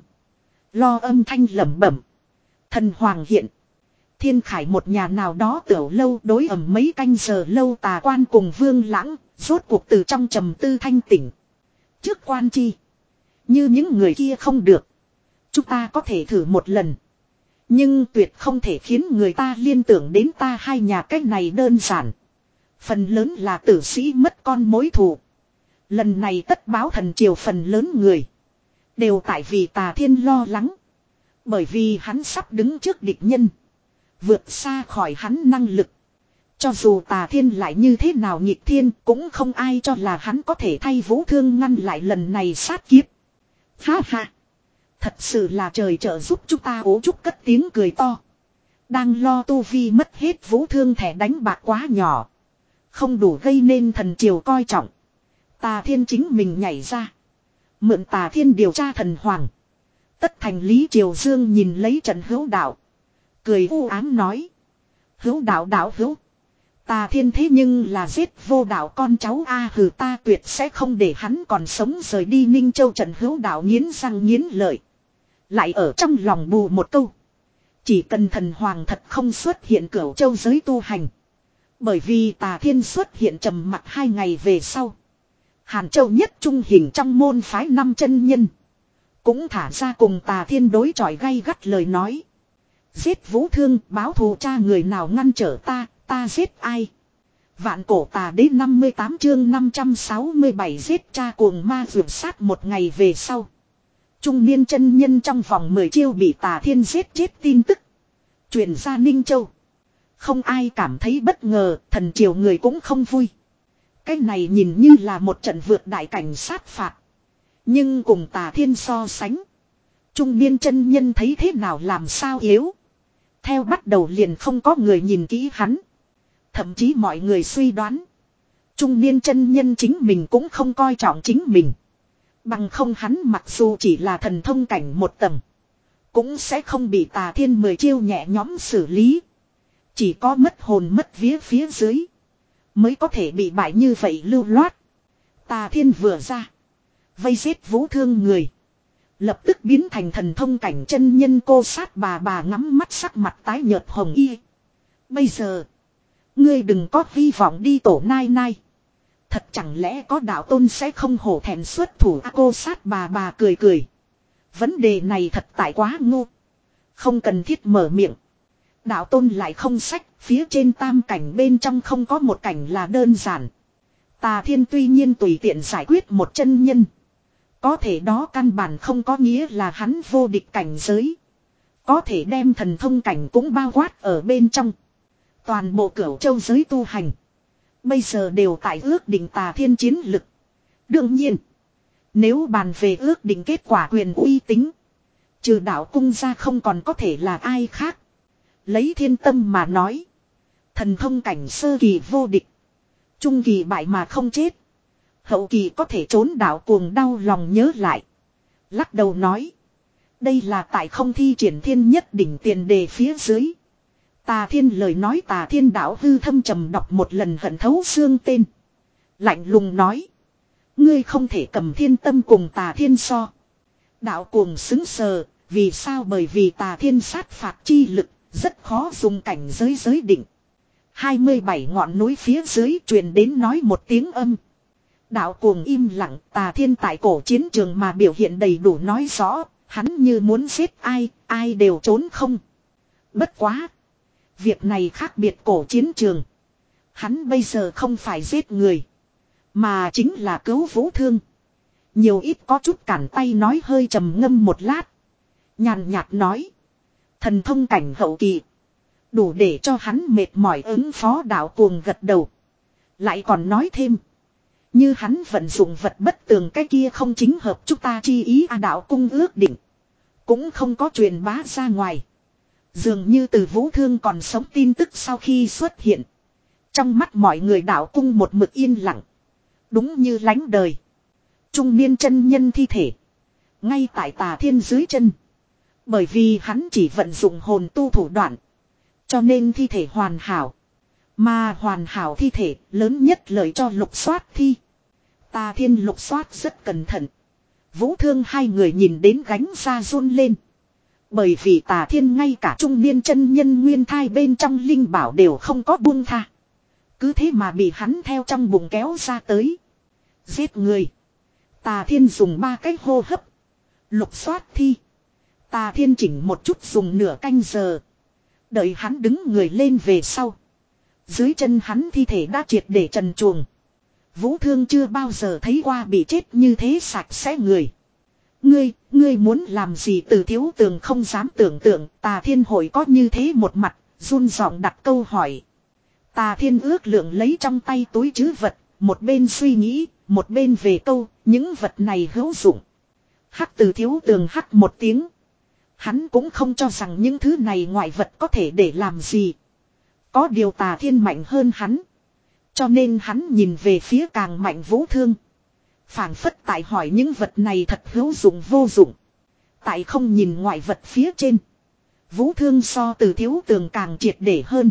Speaker 1: Lo âm thanh lẩm bẩm. Thần hoàng hiện. Thiên khải một nhà nào đó tiểu lâu đối ẩm mấy canh giờ lâu Tà Quan cùng Vương Lãng. Rốt cuộc từ trong trầm tư thanh tỉnh. Trước quan chi. Như những người kia không được. Chúng ta có thể thử một lần. Nhưng tuyệt không thể khiến người ta liên tưởng đến ta hai nhà cách này đơn giản. Phần lớn là tử sĩ mất con mối thù. Lần này tất báo thần triều phần lớn người. Đều tại vì Tà Thiên lo lắng. Bởi vì hắn sắp đứng trước địch nhân. Vượt xa khỏi hắn năng lực. Cho dù Tà Thiên lại như thế nào nghịch thiên cũng không ai cho là hắn có thể thay Vũ Thương ngăn lại lần này sát kiếp. Ha ha. Thật sự là trời trợ giúp chúng ta ố trúc cất tiếng cười to. Đang lo tu vi mất hết Vũ Thương thẻ đánh bạc quá nhỏ. Không đủ gây nên thần triều coi trọng. Tà Thiên chính mình nhảy ra. Mượn Tà Thiên điều tra thần hoàng. Tất thành Lý Triều Dương nhìn lấy Trần Hữu Đạo. Cười u ám nói. Hữu Đạo đạo hữu. Tà Thiên thế nhưng là giết vô đạo con cháu A hừ ta tuyệt sẽ không để hắn còn sống rời đi Ninh Châu. Trần Hữu Đạo nghiến răng nghiến lợi. Lại ở trong lòng bù một câu. Chỉ cần thần hoàng thật không xuất hiện cửu châu giới tu hành. Bởi vì Tà Thiên xuất hiện trầm mặc hai ngày về sau. Hàn Châu nhất trung hình trong môn phái năm chân nhân. Cũng thả ra cùng Tà Thiên đối chọi gay gắt lời nói. Giết Vũ Thương, báo thù cha người nào ngăn trở ta, ta giết ai. Vạn cổ tà đế năm mươi tám chương năm trăm sáu mươi bảy giết cha cuồng ma vượt sát một ngày về sau. Trung niên chân nhân trong vòng mười chiêu bị Tà Thiên giết chết tin tức. Truyền ra Ninh Châu. Không ai cảm thấy bất ngờ, thần triều người cũng không vui. Cái này nhìn như là một trận vượt đại cảnh sát phạt. Nhưng cùng Tà Thiên so sánh. Trung niên chân nhân thấy thế nào làm sao yếu. Theo bắt đầu liền không có người nhìn kỹ hắn. Thậm chí mọi người suy đoán. Trung niên chân nhân chính mình cũng không coi trọng chính mình. Bằng không hắn mặc dù chỉ là thần thông cảnh một tầng. Cũng sẽ không bị Tà Thiên mười chiêu nhẹ nhõm xử lý. Chỉ có mất hồn mất vía phía dưới. Mới có thể bị bại như vậy lưu loát. Tà Thiên vừa ra. Vây giết Vũ Thương người. Lập tức biến thành thần thông cảnh chân nhân cô sát bà bà ngắm mắt sắc mặt tái nhợt hồng y. Bây giờ. Ngươi đừng có hy vọng đi tổ nai nai. Thật chẳng lẽ có đạo tôn sẽ không hổ thẹn xuất thủ à, cô sát bà bà cười cười. Vấn đề này thật tại quá ngu. Không cần thiết mở miệng. Đạo tôn lại không sách. Phía trên tam cảnh bên trong không có một cảnh là đơn giản. Tà Thiên tuy nhiên tùy tiện giải quyết một chân nhân. Có thể đó căn bản không có nghĩa là hắn vô địch cảnh giới. Có thể đem thần thông cảnh cũng bao quát ở bên trong. Toàn bộ cửu châu giới tu hành. Bây giờ đều tại ước định Tà Thiên chiến lực. Đương nhiên. Nếu bàn về ước định kết quả quyền uy tín. Trừ đạo cung ra không còn có thể là ai khác. Lấy thiên tâm mà nói. Thần thông cảnh sơ kỳ vô địch. Trung kỳ bại mà không chết. Hậu kỳ có thể trốn đạo cuồng đau lòng nhớ lại. Lắc đầu nói. Đây là tại không thi triển thiên nhất đỉnh tiền đề phía dưới. Tà Thiên lời nói Tà Thiên đạo hư thâm trầm đọc một lần hận thấu xương tên. Lạnh lùng nói. Ngươi không thể cầm thiên tâm cùng Tà Thiên so. Đạo cuồng xứng sờ. Vì sao? Bởi vì Tà Thiên sát phạt chi lực. Rất khó dùng cảnh giới giới định. hai mươi bảy ngọn núi phía dưới truyền đến nói một tiếng âm. Đạo cuồng im lặng. Tà Thiên tại cổ chiến trường mà biểu hiện đầy đủ nói rõ. Hắn như muốn giết ai, ai đều trốn không. Bất quá. Việc này khác biệt cổ chiến trường. Hắn bây giờ không phải giết người. Mà chính là cứu Vũ Thương. Nhiều ít có chút cản tay nói hơi trầm ngâm một lát. Nhàn nhạt nói. Thần thông cảnh hậu kỳ. Đủ để cho hắn mệt mỏi ứng phó đạo cuồng gật đầu. Lại còn nói thêm. Như hắn vận dụng vật bất tường cái kia không chính hợp chúng ta chi ý à, đạo cung ước định. Cũng không có truyền bá ra ngoài. Dường như từ Vũ Thương còn sống tin tức sau khi xuất hiện. Trong mắt mọi người đạo cung một mực yên lặng. Đúng như lánh đời. Trung niên chân nhân thi thể. Ngay tại Tà Thiên dưới chân. Bởi vì hắn chỉ vận dụng hồn tu thủ đoạn. Cho nên thi thể hoàn hảo. Mà hoàn hảo thi thể lớn nhất lợi cho lục soát thi. Tà Thiên lục soát rất cẩn thận. Vũ Thương hai người nhìn đến gánh ra run lên. Bởi vì Tà Thiên ngay cả trung niên chân nhân nguyên thai bên trong linh bảo đều không có buông tha. Cứ thế mà bị hắn theo trong bụng kéo ra tới. Giết người. Tà Thiên dùng ba cách hô hấp. Lục soát thi. Tà Thiên chỉnh một chút dùng nửa canh giờ. Đợi hắn đứng người lên về sau. Dưới chân hắn thi thể đã triệt để trần truồng. Vũ Thương chưa bao giờ thấy qua bị chết như thế sạch sẽ người. Ngươi, ngươi muốn làm gì? Từ Thiếu Tường không dám tưởng tượng Tà Thiên hội có như thế một mặt, run giọng đặt câu hỏi. Tà Thiên ước lượng lấy trong tay túi trữ vật, một bên suy nghĩ, một bên về câu, những vật này hữu dụng. Hắc Từ Thiếu Tường hắc một tiếng. Hắn cũng không cho rằng những thứ này ngoại vật có thể để làm gì. Có điều Tà Thiên mạnh hơn hắn. Cho nên hắn nhìn về phía càng mạnh Vũ Thương. Phảng phất tại hỏi những vật này thật hữu dụng vô dụng. Tại không nhìn ngoại vật phía trên. Vũ Thương so Từ Thiếu Tường càng triệt để hơn.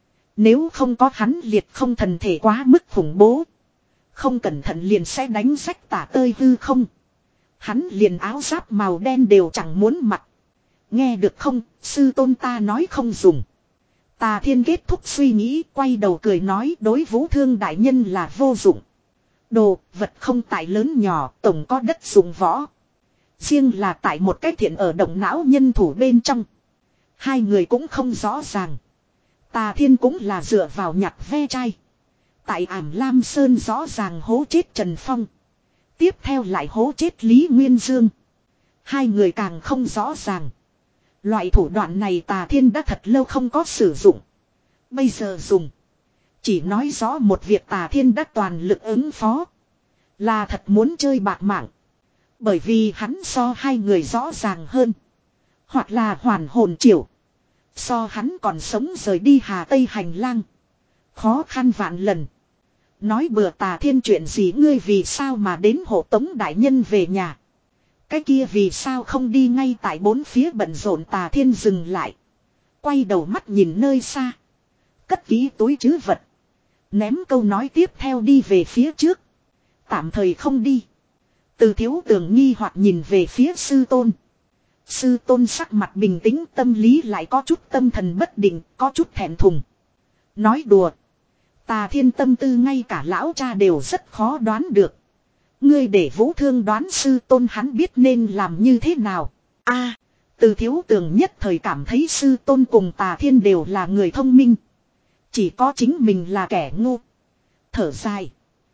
Speaker 1: Nếu không có hắn liệt không thần thể quá mức khủng bố. Không cẩn thận liền sẽ đánh rách tả tơi hư không. Hắn liền áo giáp màu đen đều chẳng muốn mặc. Nghe được không, sư tôn ta nói không dùng. Tà Thiên kết thúc suy nghĩ, quay đầu cười nói đối Vũ Thương đại nhân là vô dụng. Đồ, vật không tại lớn nhỏ, tổng có đất dụng võ. Riêng là tại một cái thiện ở động não nhân thủ bên trong. Hai người cũng không rõ ràng. Tà Thiên cũng là dựa vào nhặt ve chai. Tại Ảm Lam Sơn rõ ràng hố chết Trần Phong. Tiếp theo lại hố chết Lý Nguyên Dương. Hai người càng không rõ ràng. Loại thủ đoạn này Tà Thiên đã thật lâu không có sử dụng. Bây giờ dùng. Chỉ nói rõ một việc Tà Thiên đã toàn lực ứng phó. Là thật muốn chơi bạc mạng. Bởi vì hắn so hai người rõ ràng hơn. Hoặc là hoàn hồn triều. So hắn còn sống rời đi Hà Tây hành lang. Khó khăn vạn lần. Nói bừa Tà Thiên chuyện gì ngươi vì sao mà đến hộ tống đại nhân về nhà. Cái kia vì sao không đi ngay tại bốn phía bận rộn. Tà Thiên dừng lại. Quay đầu mắt nhìn nơi xa. Cất kỹ túi trữ vật. Ném câu nói tiếp theo đi về phía trước. Tạm thời không đi. Từ Thiếu Tường nghi hoặc nhìn về phía sư tôn. Sư tôn sắc mặt bình tĩnh, tâm lý lại có chút tâm thần bất định, có chút thẹn thùng. Nói đùa. Tà Thiên tâm tư ngay cả lão cha đều rất khó đoán được. Ngươi để Vũ Thương đoán sư tôn hắn biết nên làm như thế nào. A, Từ Thiếu Tường nhất thời cảm thấy sư tôn cùng Tà Thiên đều là người thông minh. Chỉ có chính mình là kẻ ngu. Thở dài.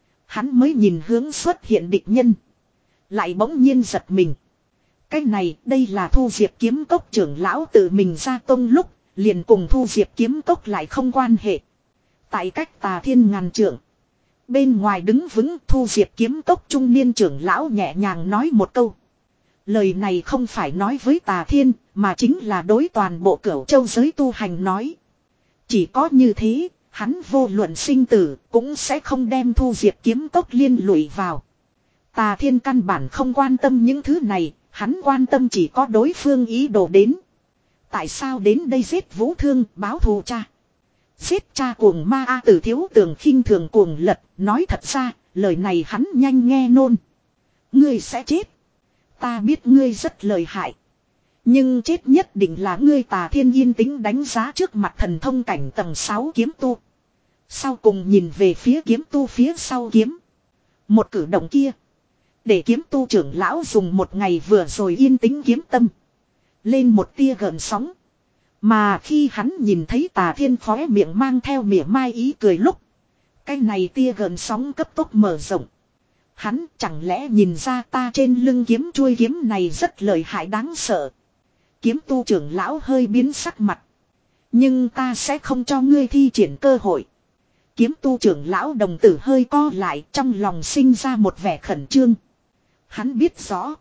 Speaker 1: Hắn mới nhìn hướng xuất hiện địch nhân. Lại bỗng nhiên giật mình. Cái này, đây là Thu Diệp Kiếm Cốc trưởng lão tự mình ra tông lúc, liền cùng Thu Diệp Kiếm Cốc lại không quan hệ. Tại cách Tà Thiên ngàn trượng. Bên ngoài đứng vững Thu Diệp Kiếm Cốc trung niên trưởng lão nhẹ nhàng nói một câu. Lời này không phải nói với Tà Thiên, mà chính là đối toàn bộ Cửu Châu giới tu hành nói. Chỉ có như thế, hắn vô luận sinh tử, cũng sẽ không đem Thu Diệp Kiếm Cốc liên lụy vào. Tà Thiên căn bản không quan tâm những thứ này, hắn quan tâm chỉ có đối phương ý đồ đến. Tại sao đến đây giết Vũ Thương, báo thù cha? Giết cha cuồng ma A. Từ Thiếu Tường khinh thường cuồng lật, nói thật ra, lời này hắn nhanh nghe nôn. Ngươi sẽ chết. Ta biết ngươi rất lợi hại. Nhưng chết nhất định là ngươi. Tà Thiên yên tĩnh đánh giá trước mặt thần thông cảnh tầng sáu kiếm tu. Sau cùng nhìn về phía kiếm tu phía sau kiếm. Một cử động kia. Để kiếm tu trưởng lão dùng một ngày vừa rồi yên tĩnh kiếm tâm. Lên một tia gợn sóng. Mà khi hắn nhìn thấy Tà Thiên khóe miệng mang theo mỉa mai ý cười lúc. Cái này tia gợn sóng cấp tốc mở rộng. Hắn chẳng lẽ nhìn ra ta trên lưng kiếm chuôi kiếm này rất lợi hại đáng sợ. Kiếm tu trưởng lão hơi biến sắc mặt. Nhưng ta sẽ không cho ngươi thi triển cơ hội. Kiếm tu trưởng lão đồng tử hơi co lại, trong lòng sinh ra một vẻ khẩn trương. Hắn biết rõ.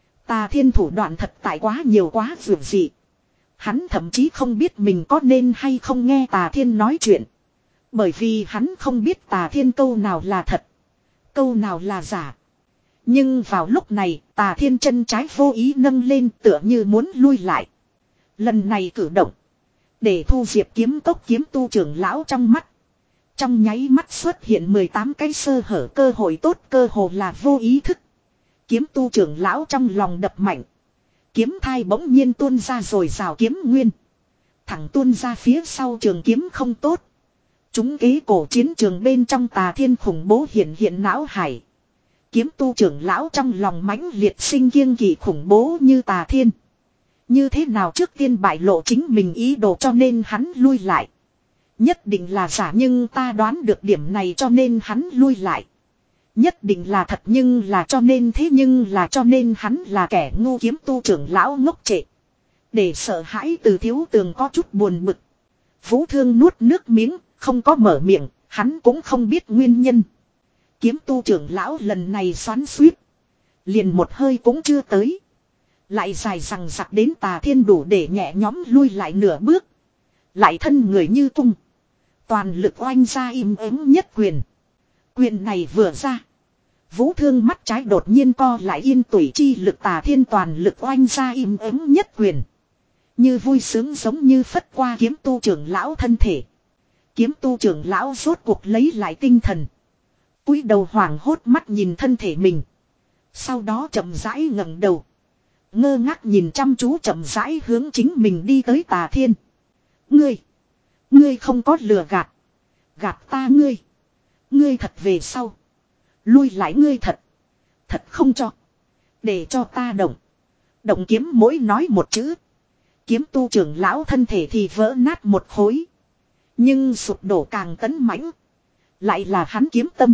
Speaker 1: Tà Thiên thủ đoạn thật tại quá nhiều quá vượt dị. Hắn thậm chí không biết mình có nên hay không nghe Tà Thiên nói chuyện. Bởi vì hắn không biết Tà Thiên câu nào là thật. Câu nào là giả. Nhưng vào lúc này Tà Thiên chân trái vô ý nâng lên tựa như muốn lui lại. Lần này cử động. Để Thu Diệp Kiếm Cốc kiếm tu trưởng lão trong mắt. Trong nháy mắt xuất hiện mười tám cái sơ hở cơ hội tốt, cơ hồ là vô ý thức. Kiếm tu trưởng lão trong lòng đập mạnh. Kiếm thai bỗng nhiên tuôn ra rồi rào kiếm nguyên. Thẳng tuôn ra phía sau trường kiếm không tốt. Chúng kế cổ chiến trường bên trong Tà Thiên khủng bố hiện hiện não hải. Kiếm tu trưởng lão trong lòng mãnh liệt sinh kiêng kỵ khủng bố như Tà Thiên. Như thế nào trước tiên bại lộ chính mình ý đồ cho nên hắn lui lại. Nhất định là giả nhưng ta đoán được điểm này cho nên hắn lui lại. Nhất định là thật nhưng là cho nên thế nhưng là cho nên hắn là kẻ ngu. Kiếm tu trưởng lão ngốc trệ. Để sợ hãi Từ Thiếu Tường có chút buồn bực. Vũ Thương nuốt nước miếng, không có mở miệng, hắn cũng không biết nguyên nhân. Kiếm tu trưởng lão lần này xoắn xuýt. Liền một hơi cũng chưa tới. Lại dài rằng giặc đến Tà Thiên đủ để nhẹ nhóm lui lại nửa bước. Lại thân người như cung. Toàn lực oanh ra im ắng nhất quyền. Quyền này vừa ra. Vũ Thương mắt trái đột nhiên co lại yên tủy chi lực Tà Thiên toàn lực oanh ra im ắng nhất quyền. Như vui sướng giống như phất qua kiếm tu trưởng lão thân thể. Kiếm tu trưởng lão rốt cuộc lấy lại tinh thần. Cúi đầu hoảng hốt mắt nhìn thân thể mình. Sau đó chậm rãi ngẩng đầu. Ngơ ngác nhìn chăm chú chậm rãi hướng chính mình đi tới Tà Thiên. Ngươi. Ngươi không có lừa gạt. Gạt ta ngươi. Ngươi thật về sau. Lui lại ngươi thật. Thật không cho. Để cho ta động. Động kiếm mỗi nói một chữ. Kiếm tu trưởng lão thân thể thì vỡ nát một khối. Nhưng sụp đổ càng tấn mãnh. Lại là hắn kiếm tâm.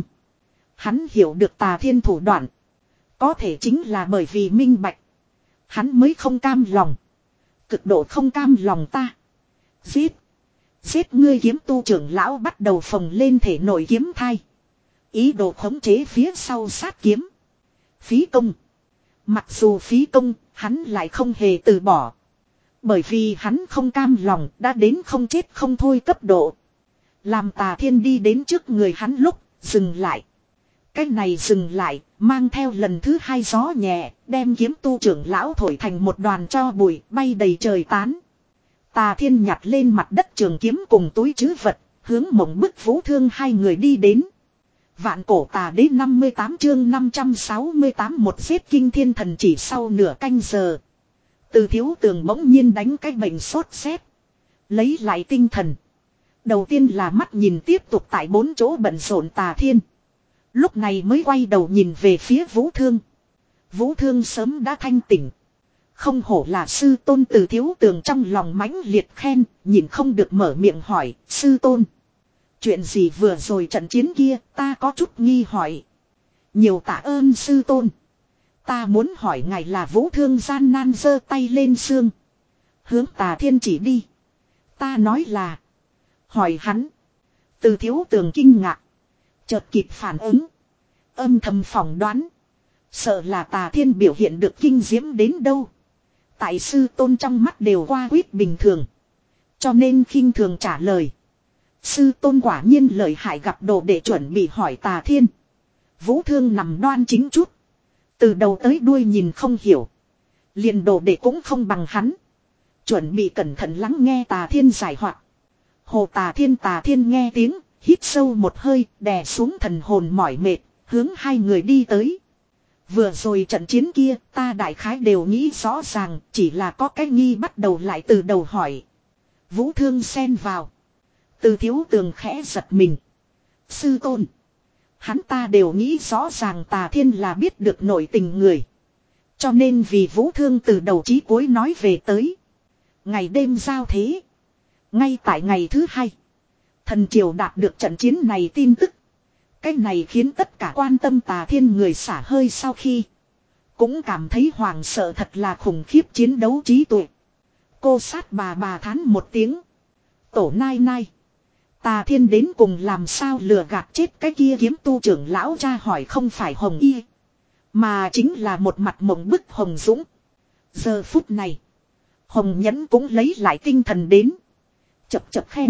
Speaker 1: Hắn hiểu được Tà Thiên thủ đoạn. Có thể chính là bởi vì minh bạch. Hắn mới không cam lòng. Cực độ không cam lòng ta. Giết. Giết ngươi kiếm tu trưởng lão bắt đầu phồng lên thể nội kiếm thai. Ý đồ khống chế phía sau sát kiếm. Phí công. Mặc dù phí công, hắn lại không hề từ bỏ. Bởi vì hắn không cam lòng đã đến không chết không thôi cấp độ. Làm Tà Thiên đi đến trước người hắn lúc, dừng lại. Cái này dừng lại, mang theo lần thứ hai gió nhẹ, đem kiếm tu trưởng lão thổi thành một đoàn tro bụi, bay đầy trời tán. Tà Thiên nhặt lên mặt đất trường kiếm cùng túi trữ vật, hướng Mộng Bức Vũ Thương hai người đi đến. Vạn Cổ Tà Đế năm mươi tám chương năm trăm sáu mươi tám một giết kinh thiên thần chỉ sau nửa canh giờ. Từ Thiếu Tường bỗng nhiên đánh cái bệnh sốt rét. Lấy lại tinh thần. Đầu tiên là mắt nhìn tiếp tục tại bốn chỗ bận rộn Tà Thiên. Lúc này mới quay đầu nhìn về phía Vũ Thương. Vũ Thương sớm đã thanh tỉnh. Không hổ là sư tôn. Từ Thiếu Tường trong lòng mãnh liệt khen, nhìn không được mở miệng hỏi, sư tôn. Chuyện gì vừa rồi trận chiến kia, ta có chút nghi hỏi. Nhiều tạ ơn sư tôn. Ta muốn hỏi ngài là. Vũ Thương gian nan giơ tay lên xương. Hướng Tà Thiên chỉ đi. Ta nói là. Hỏi hắn. Từ Thiếu Tường kinh ngạc. Chợt kịp phản ứng. Âm thầm phỏng đoán. Sợ là Tà Thiên biểu hiện được kinh diễm đến đâu. Tại sư tôn trong mắt đều qua quýt bình thường. Cho nên khinh thường trả lời. Sư tôn quả nhiên lợi hại, gặp đồ để chuẩn bị hỏi Tà Thiên. Vũ Thương nằm đoan chính chút. Từ đầu tới đuôi nhìn không hiểu. Liền đồ để cũng không bằng hắn. Chuẩn bị cẩn thận lắng nghe Tà Thiên giải hoạt. Hồ Tà Thiên Tà Thiên nghe tiếng, hít sâu một hơi, đè xuống thần hồn mỏi mệt, hướng hai người đi tới. Vừa rồi trận chiến kia, ta đại khái đều nghĩ rõ ràng, chỉ là có cái nghi bắt đầu lại từ đầu hỏi. Vũ Thương xen vào. Từ Thiếu Tường khẽ giật mình. Sư tôn. Hắn ta đều nghĩ rõ ràng Tà Thiên là biết được nội tình người. Cho nên vì Vũ Thương từ đầu chí cuối nói về tới. Ngày đêm giao thế. Ngay tại ngày thứ hai. Thần triều đạt được trận chiến này tin tức. Cái này khiến tất cả quan tâm Tà Thiên người xả hơi sau khi. Cũng cảm thấy hoàng sợ, thật là khủng khiếp chiến đấu trí tuệ. Cô sát bà bà thán một tiếng. Tổ nai nai. Tà Thiên đến cùng làm sao lừa gạt chết cái kia kiếm tu trưởng lão cha, hỏi không phải Hồng Y. Mà chính là một mặt mộng bức Hồng Dũng. Giờ phút này. Hồng Nhẫn cũng lấy lại tinh thần đến. Chập chập khen.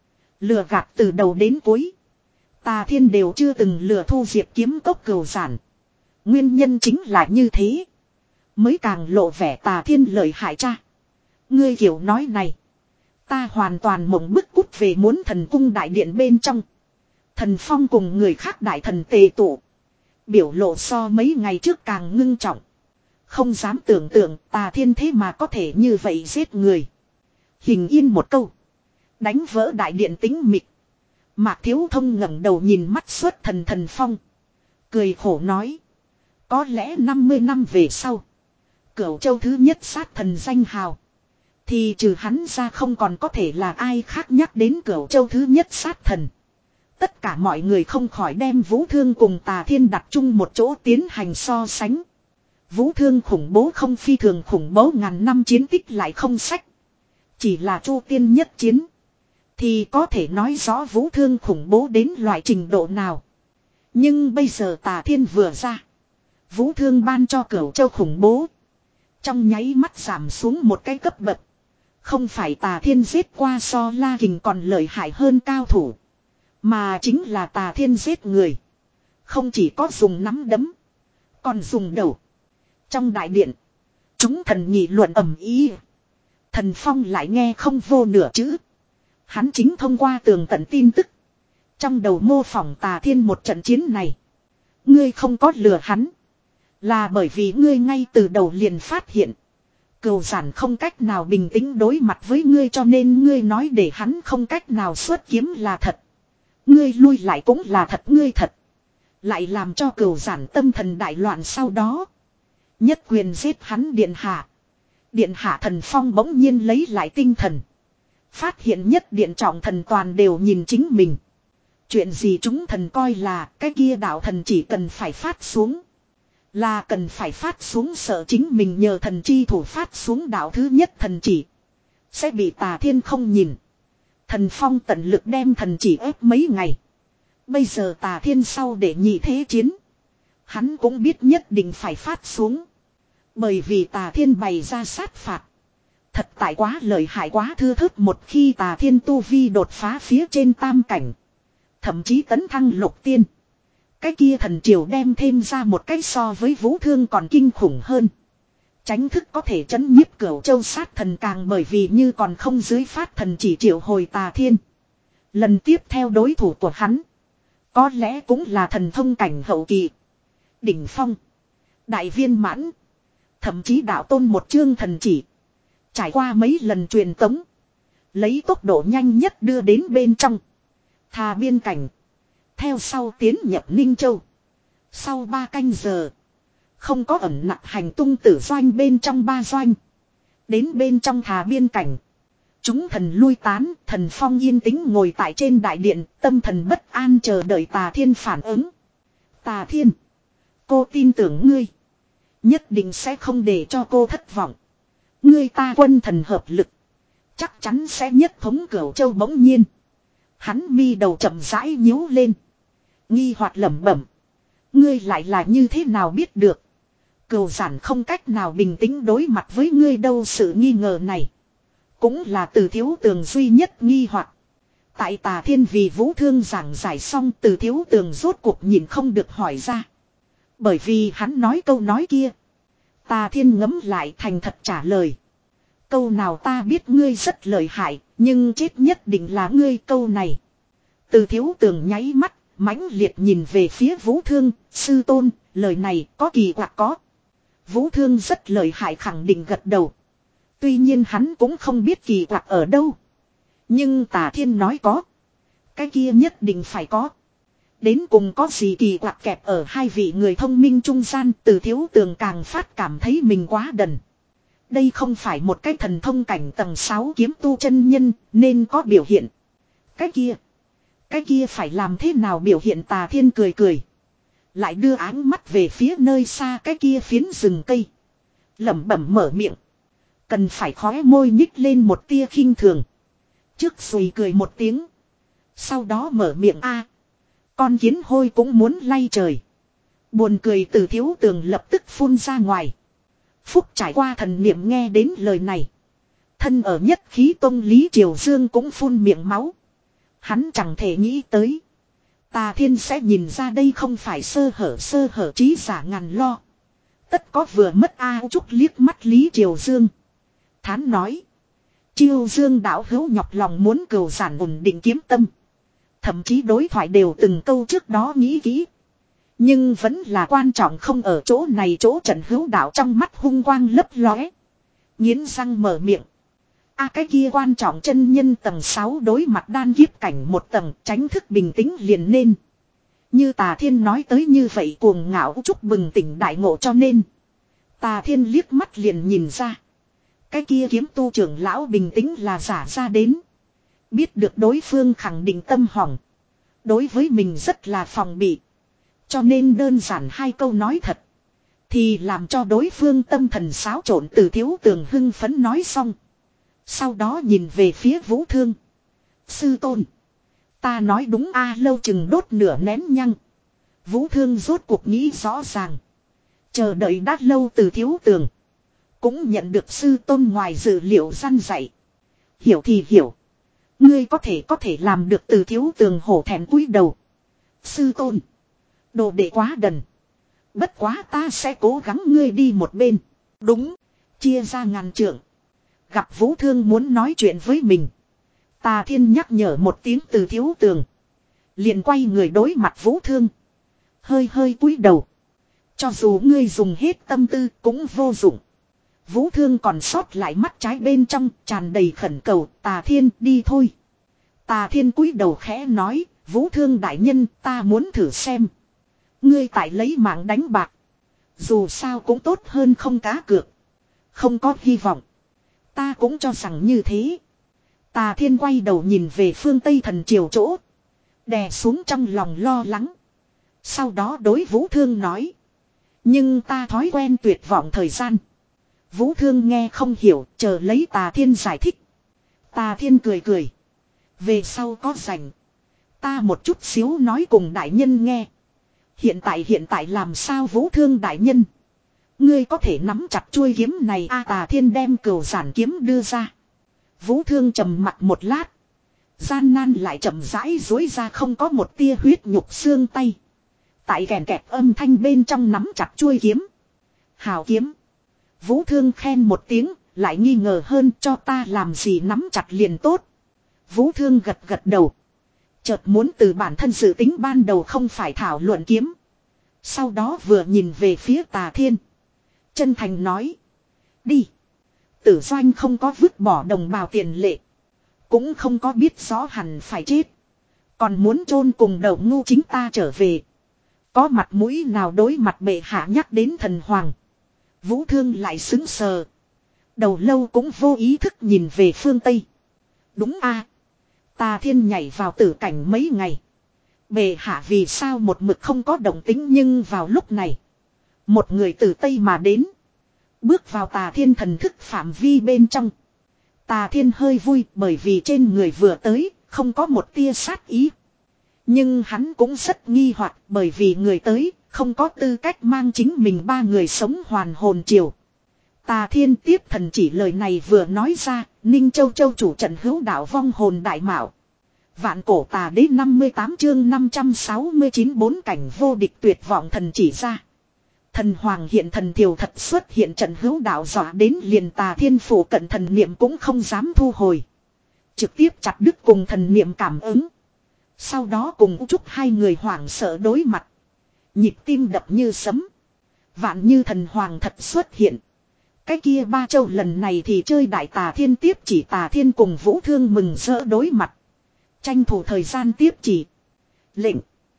Speaker 1: Lừa gạt từ đầu đến cuối. Tà Thiên đều chưa từng lừa thu Diệp Kiếm Cốc cừu giản. Nguyên nhân chính là như thế. Mới càng lộ vẻ Tà Thiên lợi hại cha. Ngươi kiểu nói này. Ta hoàn toàn mộng bức cút về muốn thần cung đại điện bên trong. Thần Phong cùng người khác đại thần tề tụ. Biểu lộ so mấy ngày trước càng ngưng trọng. Không dám tưởng tượng Tà Thiên thế mà có thể như vậy giết người. Hình yên một câu. Đánh vỡ đại điện tĩnh mịch. Mạc Thiếu Thông ngẩng đầu nhìn mắt xuất thần Thần Phong. Cười khổ nói. Có lẽ năm mươi năm về sau. Cửu Châu thứ nhất sát thần danh hào. Thì trừ hắn ra không còn có thể là ai khác nhắc đến Cửu Châu thứ nhất sát thần. Tất cả mọi người không khỏi đem Vũ Thương cùng Tà Thiên đặt chung một chỗ tiến hành so sánh. Vũ Thương khủng bố không phi thường khủng bố, ngàn năm chiến tích lại không sách. Chỉ là Chu Tiên nhất chiến. Thì có thể nói rõ Vũ Thương khủng bố đến loại trình độ nào. Nhưng bây giờ Tà Thiên vừa ra. Vũ Thương ban cho Cửu Châu khủng bố. Trong nháy mắt giảm xuống một cái cấp bậc. Không phải Tà Thiên giết qua so La Kình còn lợi hại hơn cao thủ. Mà chính là Tà Thiên giết người. Không chỉ có dùng nắm đấm. Còn dùng đầu. Trong đại điện. Chúng thần nghị luận ầm ĩ. Thần Phong lại nghe không vô nửa chữ. Hắn chính thông qua tường tận tin tức. Trong đầu mô phỏng Tà Thiên một trận chiến này. Ngươi không có lừa hắn. Là bởi vì ngươi ngay từ đầu liền phát hiện. Cừu giản không cách nào bình tĩnh đối mặt với ngươi cho nên ngươi nói để hắn không cách nào xuất kiếm là thật. Ngươi lui lại cũng là thật ngươi thật. Lại làm cho cừu giản tâm thần đại loạn sau đó. Nhất quyền giết hắn điện hạ. Điện hạ Thần Phong bỗng nhiên lấy lại tinh thần. Phát hiện nhất điện trọng thần toàn đều nhìn chính mình. Chuyện gì chúng thần coi là cái kia đạo thần chỉ cần phải phát xuống. Là cần phải phát xuống sợ chính mình nhờ thần chi thủ phát xuống đạo thứ nhất thần chỉ. Sẽ bị Tà Thiên không nhìn. Thần Phong tận lực đem thần chỉ ép mấy ngày. Bây giờ Tà Thiên sau để nhị thế chiến. Hắn cũng biết nhất định phải phát xuống. Bởi vì Tà Thiên bày ra sát phạt. Thật tại quá lợi hại quá thưa thớt một khi Tà Thiên tu vi đột phá phía trên tam cảnh. Thậm chí tấn thăng lục tiên. Cái kia thần triều đem thêm ra một cái so với vũ thương còn kinh khủng hơn. Tránh thức có thể chấn nhiếp Cửu Châu sát thần càng bởi vì như còn không dưới phát thần chỉ triệu hồi Tà Thiên. Lần tiếp theo đối thủ của hắn. Có lẽ cũng là thần thông cảnh hậu kỳ. Đỉnh phong. Đại viên mãn. Thậm chí đạo tôn một chương thần chỉ. Trải qua mấy lần truyền tống. Lấy tốc độ nhanh nhất đưa đến bên trong. Thà biên cảnh. Theo sau tiến nhập Ninh Châu. Sau ba canh giờ. Không có ẩn nặc hành tung tử doanh bên trong ba doanh. Đến bên trong thà biên cảnh. Chúng thần lui tán. Thần Phong yên tĩnh ngồi tại trên đại điện. Tâm thần bất an chờ đợi Tà Thiên phản ứng. Tà Thiên. Cô tin tưởng ngươi. Nhất định sẽ không để cho cô thất vọng. Ngươi ta quân thần hợp lực. Chắc chắn sẽ nhất thống Cửu Châu bỗng nhiên. Hắn mi đầu chậm rãi nhíu lên. Nghi hoặc lẩm bẩm. Ngươi lại là như thế nào biết được. Cừu giản không cách nào bình tĩnh đối mặt với ngươi đâu sự nghi ngờ này. Cũng là Từ Thiếu Tường duy nhất nghi hoặc. Tại Tà Thiên vì vũ thương giảng giải xong Từ Thiếu Tường rốt cuộc nhìn không được hỏi ra. Bởi vì hắn nói câu nói kia. Tà Thiên ngấm lại thành thật trả lời. Câu nào ta biết ngươi rất lợi hại, nhưng chết nhất định là ngươi câu này. Từ Thiếu Tường nháy mắt, mãnh liệt nhìn về phía Vũ Thương, sư tôn, lời này có kỳ quặc có. Vũ Thương rất lợi hại khẳng định gật đầu. Tuy nhiên hắn cũng không biết kỳ quặc ở đâu. Nhưng Tà Thiên nói có. Cái kia nhất định phải có. Đến cùng có gì kỳ quặc kẹp ở hai vị người thông minh trung gian. Từ Thiếu Tường càng phát cảm thấy mình quá đần. Đây không phải một cái thần thông cảnh tầng sáu kiếm tu chân nhân nên có biểu hiện. Cái kia. Cái kia phải làm thế nào biểu hiện. Tà Thiên cười cười. Lại đưa áng mắt về phía nơi xa cái kia phiến rừng cây. Lẩm bẩm mở miệng. Cần phải khóe môi nhích lên một tia khinh thường. Trước xùi cười một tiếng. Sau đó mở miệng a. Con kiến hôi cũng muốn lay trời. Buồn cười Từ Thiếu Tường lập tức phun ra ngoài. Phúc trải qua thần niệm nghe đến lời này. Thân ở nhất khí tông Lý Triều Dương cũng phun miệng máu. Hắn chẳng thể nghĩ tới. Tà Thiên sẽ nhìn ra đây không phải sơ hở sơ hở trí giả ngàn lo. Tất có vừa mất a Trúc liếc mắt Lý Triều Dương. Thán nói. Triều Dương đạo hữu nhọc lòng muốn cừu giản ổn định kiếm tâm. Thậm chí đối thoại đều từng câu trước đó nghĩ kỹ. Nhưng vẫn là quan trọng không ở chỗ này chỗ Trần Hữu Đạo trong mắt hung quang lấp lóe. Nghiến răng mở miệng. A cái kia quan trọng chân nhân tầng sáu đối mặt đan kiếp cảnh một tầng tránh thức bình tĩnh liền nên. Như Tà Thiên nói tới như vậy cuồng ngạo chúc bừng tỉnh đại ngộ cho nên. Tà Thiên liếc mắt liền nhìn ra. Cái kia kiếm tu trưởng lão bình tĩnh là giả ra đến. Biết được đối phương khẳng định tâm hỏng. Đối với mình rất là phòng bị. Cho nên đơn giản hai câu nói thật. Thì làm cho đối phương tâm thần xáo trộn. Từ Thiếu Tường hưng phấn nói xong. Sau đó nhìn về phía Vũ Thương. Sư tôn. Ta nói đúng a lâu chừng đốt nửa nén nhăng. Vũ Thương rốt cuộc nghĩ rõ ràng. Chờ đợi đã lâu Từ Thiếu Tường. Cũng nhận được sư tôn ngoài dự liệu răn dạy. Hiểu thì hiểu. Ngươi có thể có thể làm được. Từ Thiếu Tường hổ thẹn cúi đầu. Sư tôn. Đồ đệ quá đần. Bất quá ta sẽ cố gắng ngươi đi một bên. Đúng. Chia ra ngàn trượng. Gặp Vũ Thương muốn nói chuyện với mình. Tà Thiên nhắc nhở một tiếng Từ Thiếu Tường. Liền quay người đối mặt Vũ Thương. Hơi hơi cúi đầu. Cho dù ngươi dùng hết tâm tư cũng vô dụng. Vũ Thương còn sót lại mắt trái bên trong tràn đầy khẩn cầu. Tà Thiên đi thôi. Tà Thiên cúi đầu khẽ nói. Vũ Thương đại nhân ta muốn thử xem. Ngươi tại lấy mạng đánh bạc. Dù sao cũng tốt hơn không cá cược. Không có hy vọng. Ta cũng cho rằng như thế. Tà Thiên quay đầu nhìn về phương Tây thần triều chỗ. Đè xuống trong lòng lo lắng. Sau đó đối Vũ Thương nói. Nhưng ta thói quen tuyệt vọng thời gian. Vũ Thương nghe không hiểu, chờ lấy Tà Thiên giải thích. Tà Thiên cười cười. Về sau có rảnh. Ta một chút xíu nói cùng đại nhân nghe. Hiện tại hiện tại làm sao Vũ Thương đại nhân. Ngươi có thể nắm chặt chuôi kiếm này a. Tà Thiên đem cửu giản kiếm đưa ra. Vũ Thương trầm mặt một lát. Gian nan lại chậm rãi dối ra không có một tia huyết nhục xương tay. Tại kèn kẹt âm thanh bên trong nắm chặt chuôi kiếm. Hào kiếm. Vũ Thương khen một tiếng, lại nghi ngờ hơn cho ta làm gì nắm chặt liền tốt. Vũ Thương gật gật đầu. Chợt muốn từ bản thân dự tính ban đầu không phải thảo luận kiếm. Sau đó vừa nhìn về phía Tà Thiên. Chân thành nói. Đi. Tử Doanh không có vứt bỏ đồng bào tiền lệ. Cũng không có biết rõ hẳn phải chết. Còn muốn chôn cùng đầu ngu chính ta trở về. Có mặt mũi nào đối mặt bệ hạ nhắc đến thần hoàng. Vũ Thương lại xứng sờ. Đầu lâu cũng vô ý thức nhìn về phương Tây. Đúng a. Tà Thiên nhảy vào tử cảnh mấy ngày. Bệ hạ vì sao một mực không có động tính nhưng vào lúc này. Một người từ Tây mà đến. Bước vào Tà Thiên thần thức phạm vi bên trong. Tà Thiên hơi vui bởi vì trên người vừa tới không có một tia sát ý. Nhưng hắn cũng rất nghi hoặc bởi vì người tới không có tư cách mang chính mình ba người sống hoàn hồn triều. Tà Thiên tiếp thần chỉ lời này vừa nói ra, Ninh Châu Châu chủ trận hữu đạo vong hồn đại mạo. Vạn cổ tà đế năm mươi tám chương năm trăm sáu mươi chín bốn cảnh vô địch tuyệt vọng thần chỉ ra. Thần hoàng hiện thần thiều thật xuất hiện trận hữu đạo dọa đến liền Tà Thiên phủ cận thần niệm cũng không dám thu hồi. Trực tiếp chặt đứt cùng thần niệm cảm ứng. Sau đó cùng chúc hai người hoảng sợ đối mặt. Nhịp tim đập như sấm. Vạn như thần hoàng thật xuất hiện. Cái kia ba châu lần này thì chơi đại Tà Thiên tiếp chỉ. Tà Thiên cùng Vũ Thương mừng rỡ đối mặt. Tranh thủ thời gian tiếp chỉ. Lệnh.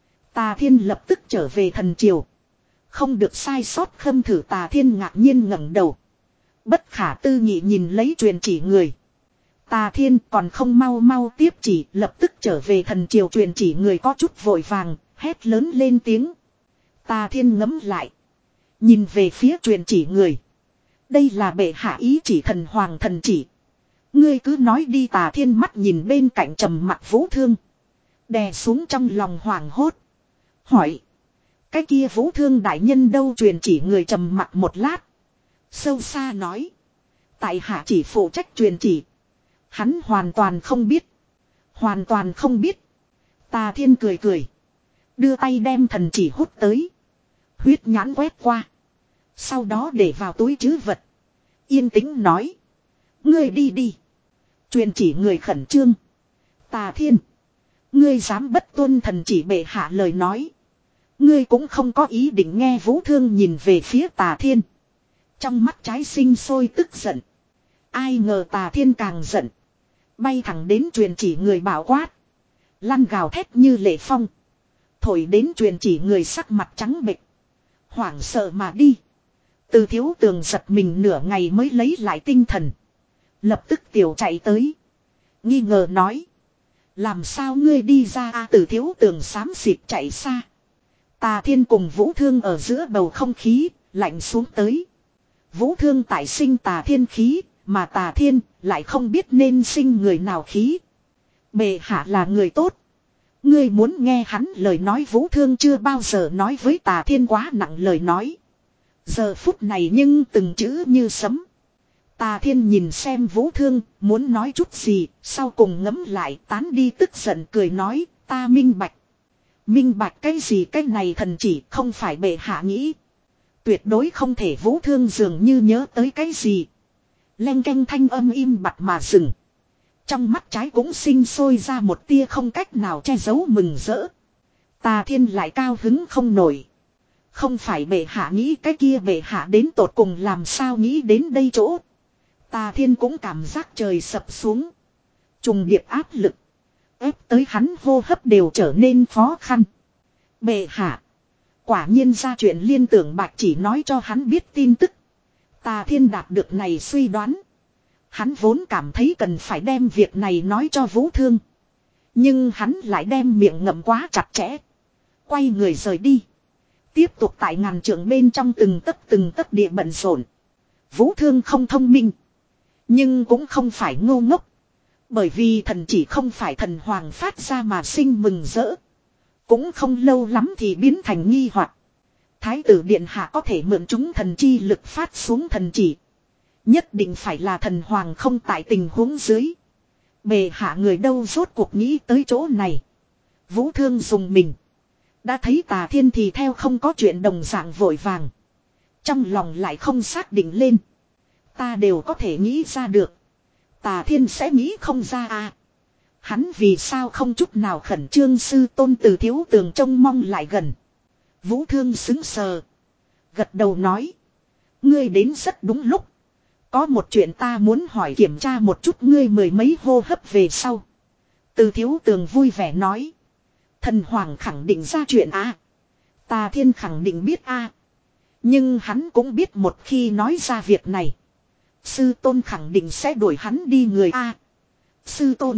Speaker 1: Tà Thiên lập tức trở về thần triều. Không được sai sót khâm thử. Tà Thiên ngạc nhiên ngẩng đầu. Bất khả tư nghị nhìn lấy truyền chỉ người. Tà Thiên còn không mau mau tiếp chỉ, lập tức trở về thần triều. Truyền chỉ người có chút vội vàng, hét lớn lên tiếng. Tà Thiên ngẫm lại. Nhìn về phía truyền chỉ người. Đây là bệ hạ ý chỉ thần hoàng thần chỉ. Ngươi cứ nói đi. Tà Thiên mắt nhìn bên cạnh trầm mặt Vũ Thương. Đè xuống trong lòng hoảng hốt. Hỏi. Cái kia Vũ Thương đại nhân đâu? Truyền chỉ người trầm mặt một lát. Sâu xa nói. Tại hạ chỉ phụ trách truyền chỉ. Hắn hoàn toàn không biết. Hoàn toàn không biết. Tà Thiên cười cười. Đưa tay đem thần chỉ hút tới. Huyết nhãn quét qua. Sau đó để vào túi trữ vật. Yên tĩnh nói. Ngươi đi đi. Truyền chỉ người khẩn trương. Tà Thiên. Ngươi dám bất tuân thần chỉ bệ hạ lời nói. Ngươi cũng không có ý định nghe. Vũ Thương nhìn về phía Tà Thiên. Trong mắt trái sinh sôi tức giận. Ai ngờ Tà Thiên càng giận. Bay thẳng đến truyền chỉ người bảo quát. Lăn gào thét như lệ phong. Thổi đến truyền chỉ người sắc mặt trắng bệch. Hoảng sợ mà đi. Từ Thiếu Tường giật mình nửa ngày mới lấy lại tinh thần. Lập tức tiểu chạy tới. Nghi ngờ nói. Làm sao ngươi đi ra? A Từ Thiếu Tường xám xịt chạy xa. Tà Thiên cùng Vũ Thương ở giữa bầu không khí. Lạnh xuống tới. Vũ Thương tại sinh Tà Thiên khí. Mà Tà Thiên lại không biết nên sinh người nào khí. Bệ hạ là người tốt. Ngươi muốn nghe hắn lời nói. Vũ Thương chưa bao giờ nói với Tà Thiên quá nặng lời nói. Giờ phút này nhưng từng chữ như sấm. Tà Thiên nhìn xem Vũ Thương, muốn nói chút gì, sau cùng ngấm lại tán đi tức giận cười nói, ta minh bạch. Minh bạch cái gì? Cái này thần chỉ không phải bệ hạ nghĩ. Tuyệt đối không thể. Vũ Thương dường như nhớ tới cái gì. Leng keng thanh âm im bặt mà dừng. Trong mắt trái cũng sinh sôi ra một tia không cách nào che giấu mừng rỡ. Tà Thiên lại cao hứng không nổi. Không phải bệ hạ nghĩ cái kia, bệ hạ đến tột cùng làm sao nghĩ đến đây chỗ. Tà Thiên cũng cảm giác trời sập xuống. Trùng điệp áp lực. Ép tới hắn hô hấp đều trở nên khó khăn. Bệ hạ. Quả nhiên ra chuyện liên tưởng bạch chỉ nói cho hắn biết tin tức. Tà Thiên đạt được này suy đoán. Hắn vốn cảm thấy cần phải đem việc này nói cho Vũ Thương. Nhưng hắn lại đem miệng ngậm quá chặt chẽ. Quay người rời đi. Tiếp tục tại ngàn trượng bên trong từng tấc từng tấc địa bận rộn. Vũ Thương không thông minh. Nhưng cũng không phải ngu ngốc. Bởi vì thần chỉ không phải thần hoàng phát ra mà sinh mừng rỡ. Cũng không lâu lắm thì biến thành nghi hoặc. Thái tử điện hạ có thể mượn chúng thần chi lực phát xuống thần chỉ. Nhất định phải là thần hoàng không tại tình huống dưới. Bề hạ người đâu rốt cuộc nghĩ tới chỗ này. Vũ Thương dùng mình. Đã thấy Tà Thiên thì theo không có chuyện đồng dạng vội vàng. Trong lòng lại không xác định lên. Ta đều có thể nghĩ ra được. Tà Thiên sẽ nghĩ không ra à. Hắn vì sao không chút nào khẩn trương. Sư Tôn Từ Thiếu Tường trông mong lại gần. Vũ Thương xứng sờ. Gật đầu nói. Ngươi đến rất đúng lúc. Có một chuyện ta muốn hỏi kiểm tra một chút ngươi. Mười mấy hô hấp về sau. Từ Thiếu Tường vui vẻ nói. Thần Hoàng khẳng định ra chuyện à. Tà Thiên khẳng định biết à. Nhưng hắn cũng biết một khi nói ra việc này. Sư Tôn khẳng định sẽ đuổi hắn đi người à. Sư Tôn.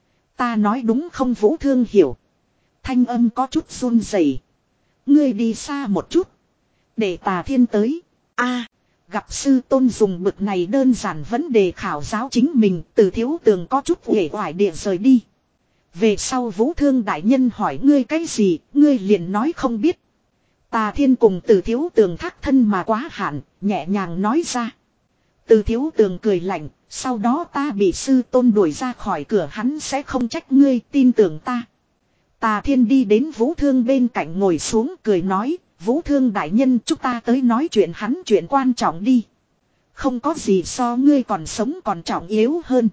Speaker 1: Ta nói đúng không? Vũ Thương hiểu. Thanh âm có chút run rẩy. Ngươi đi xa một chút. Để Tà Thiên tới. A, gặp Sư Tôn dùng bực này đơn giản vấn đề khảo giáo chính mình. Từ Thiếu Tường có chút uể oải địa rời đi. Về sau Vũ Thương đại nhân hỏi ngươi cái gì, ngươi liền nói không biết. Tà Thiên cùng Từ Thiếu Tường thác thân mà quá hạn, nhẹ nhàng nói ra. Từ Thiếu Tường cười lạnh, sau đó ta bị Sư Tôn đuổi ra khỏi cửa, hắn sẽ không trách ngươi, tin tưởng ta. Tà Thiên đi đến Vũ Thương bên cạnh ngồi xuống cười nói, Vũ Thương đại nhân chúng ta tới nói chuyện hắn chuyện quan trọng đi. Không có gì so ngươi còn sống còn trọng yếu hơn.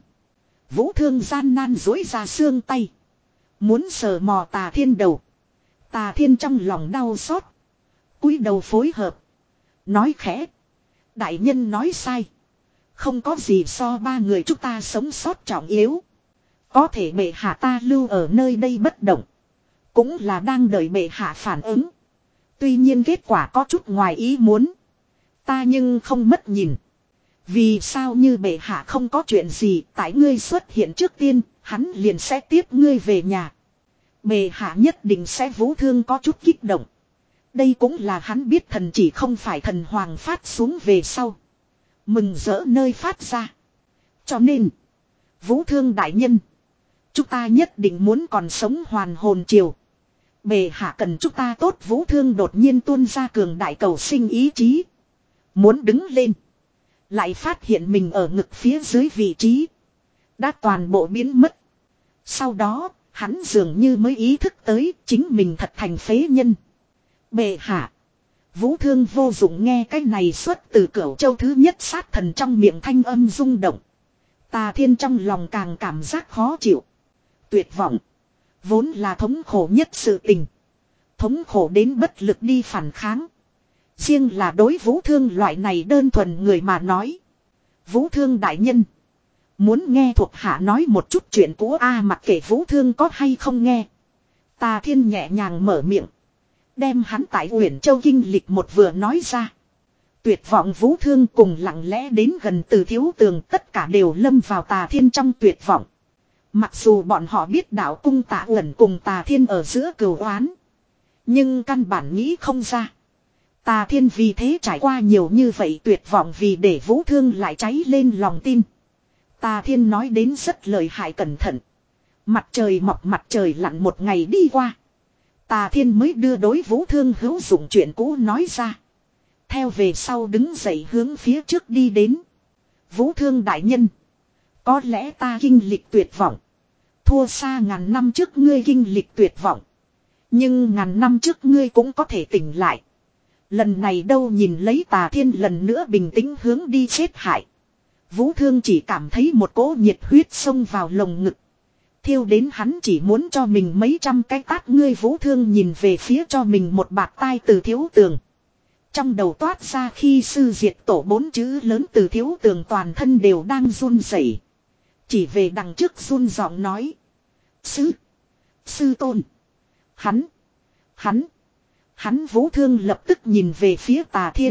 Speaker 1: Vũ Thương gian nan duỗi ra xương tay. Muốn sờ mò Tà Thiên đầu. Tà Thiên trong lòng đau xót. Cúi đầu phối hợp. Nói khẽ. Đại nhân nói sai. Không có gì so ba người chúng ta sống sót trọng yếu. Có thể bệ hạ ta lưu ở nơi đây bất động. Cũng là đang đợi bệ hạ phản ứng. Tuy nhiên kết quả có chút ngoài ý muốn. Ta nhưng không mất nhìn. Vì sao như bệ hạ không có chuyện gì, tại ngươi xuất hiện trước tiên, hắn liền sẽ tiếp ngươi về nhà. Bệ hạ nhất định sẽ. Vũ Thương có chút kích động. Đây cũng là hắn biết thần chỉ không phải thần hoàng phát xuống về sau. Mừng rỡ nơi phát ra. Cho nên, Vũ Thương đại nhân, chúng ta nhất định muốn còn sống hoàn hồn chiều. Bệ hạ cần chúng ta tốt. Vũ Thương đột nhiên tuôn ra cường đại cầu sinh ý chí. Muốn đứng lên. Lại phát hiện mình ở ngực phía dưới vị trí. Đã toàn bộ biến mất. Sau đó, hắn dường như mới ý thức tới chính mình thật thành phế nhân. Bệ hạ. Vũ Thương vô dụng nghe cái này xuất từ Cửu Châu thứ nhất sát thần trong miệng thanh âm rung động. Tà Thiên trong lòng càng cảm giác khó chịu. Tuyệt vọng. Vốn là thống khổ nhất sự tình. Thống khổ đến bất lực đi phản kháng. Riêng là đối Vũ Thương loại này đơn thuần người mà nói. Vũ Thương đại nhân. Muốn nghe thuộc hạ nói một chút chuyện cũ a à, mặc kệ Vũ Thương có hay không nghe. Tà Thiên nhẹ nhàng mở miệng. Đem hắn tại Uyển Châu kinh lịch một vừa nói ra. Tuyệt vọng Vũ Thương cùng lặng lẽ đến gần Từ Thiếu Tường, tất cả đều lâm vào Tà Thiên trong tuyệt vọng. Mặc dù bọn họ biết đạo cung Tạ Uẩn cùng Tà Thiên ở giữa cừu oán. Nhưng căn bản nghĩ không ra. Tà Thiên vì thế trải qua nhiều như vậy tuyệt vọng vì để Vũ Thương lại cháy lên lòng tin. Tà Thiên nói đến rất lợi hại cẩn thận. Mặt trời mọc mặt trời lặn một ngày đi qua. Tà Thiên mới đưa đối Vũ Thương hữu dụng chuyện cũ nói ra. Theo về sau đứng dậy hướng phía trước đi đến. Vũ Thương đại nhân. Có lẽ ta kinh lịch tuyệt vọng. Thua xa ngàn năm trước ngươi kinh lịch tuyệt vọng. Nhưng ngàn năm trước ngươi cũng có thể tỉnh lại. Lần này đâu nhìn lấy Tà Thiên lần nữa bình tĩnh hướng đi chết hại. Vũ Thương chỉ cảm thấy một cỗ nhiệt huyết xông vào lồng ngực. Thiêu đến hắn chỉ muốn cho mình mấy trăm cái tát. Ngươi Vũ Thương nhìn về phía cho mình một bạt tai Từ Thiếu Tường. Trong đầu toát ra khi sư diệt tổ bốn chữ lớn từ thiếu tường toàn thân đều đang run rẩy. Chỉ về đằng trước run giọng nói. Sư. Sư tôn. Hắn. Hắn. Hắn Vũ Thương lập tức nhìn về phía Tà Thiên.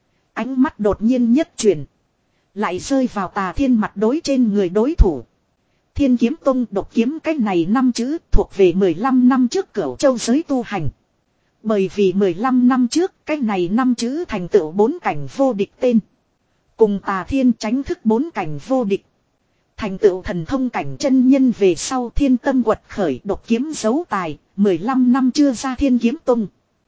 Speaker 1: Ánh mắt đột nhiên nhất chuyển. Lại rơi vào Tà Thiên mặt đối trên người đối thủ. Thiên Kiếm Tông độc kiếm cái này năm chữ thuộc về mười lăm năm trước Cửu Châu giới tu hành. Bởi vì mười lăm năm trước cái này năm chữ thành tựu bốn cảnh vô địch tên. Cùng Tà Thiên tránh thức bốn cảnh vô địch. Thành tựu thần thông cảnh chân nhân về sau thiên tâm quật khởi độc kiếm dấu tài, mười lăm năm chưa ra Thiên Kiếm Tông.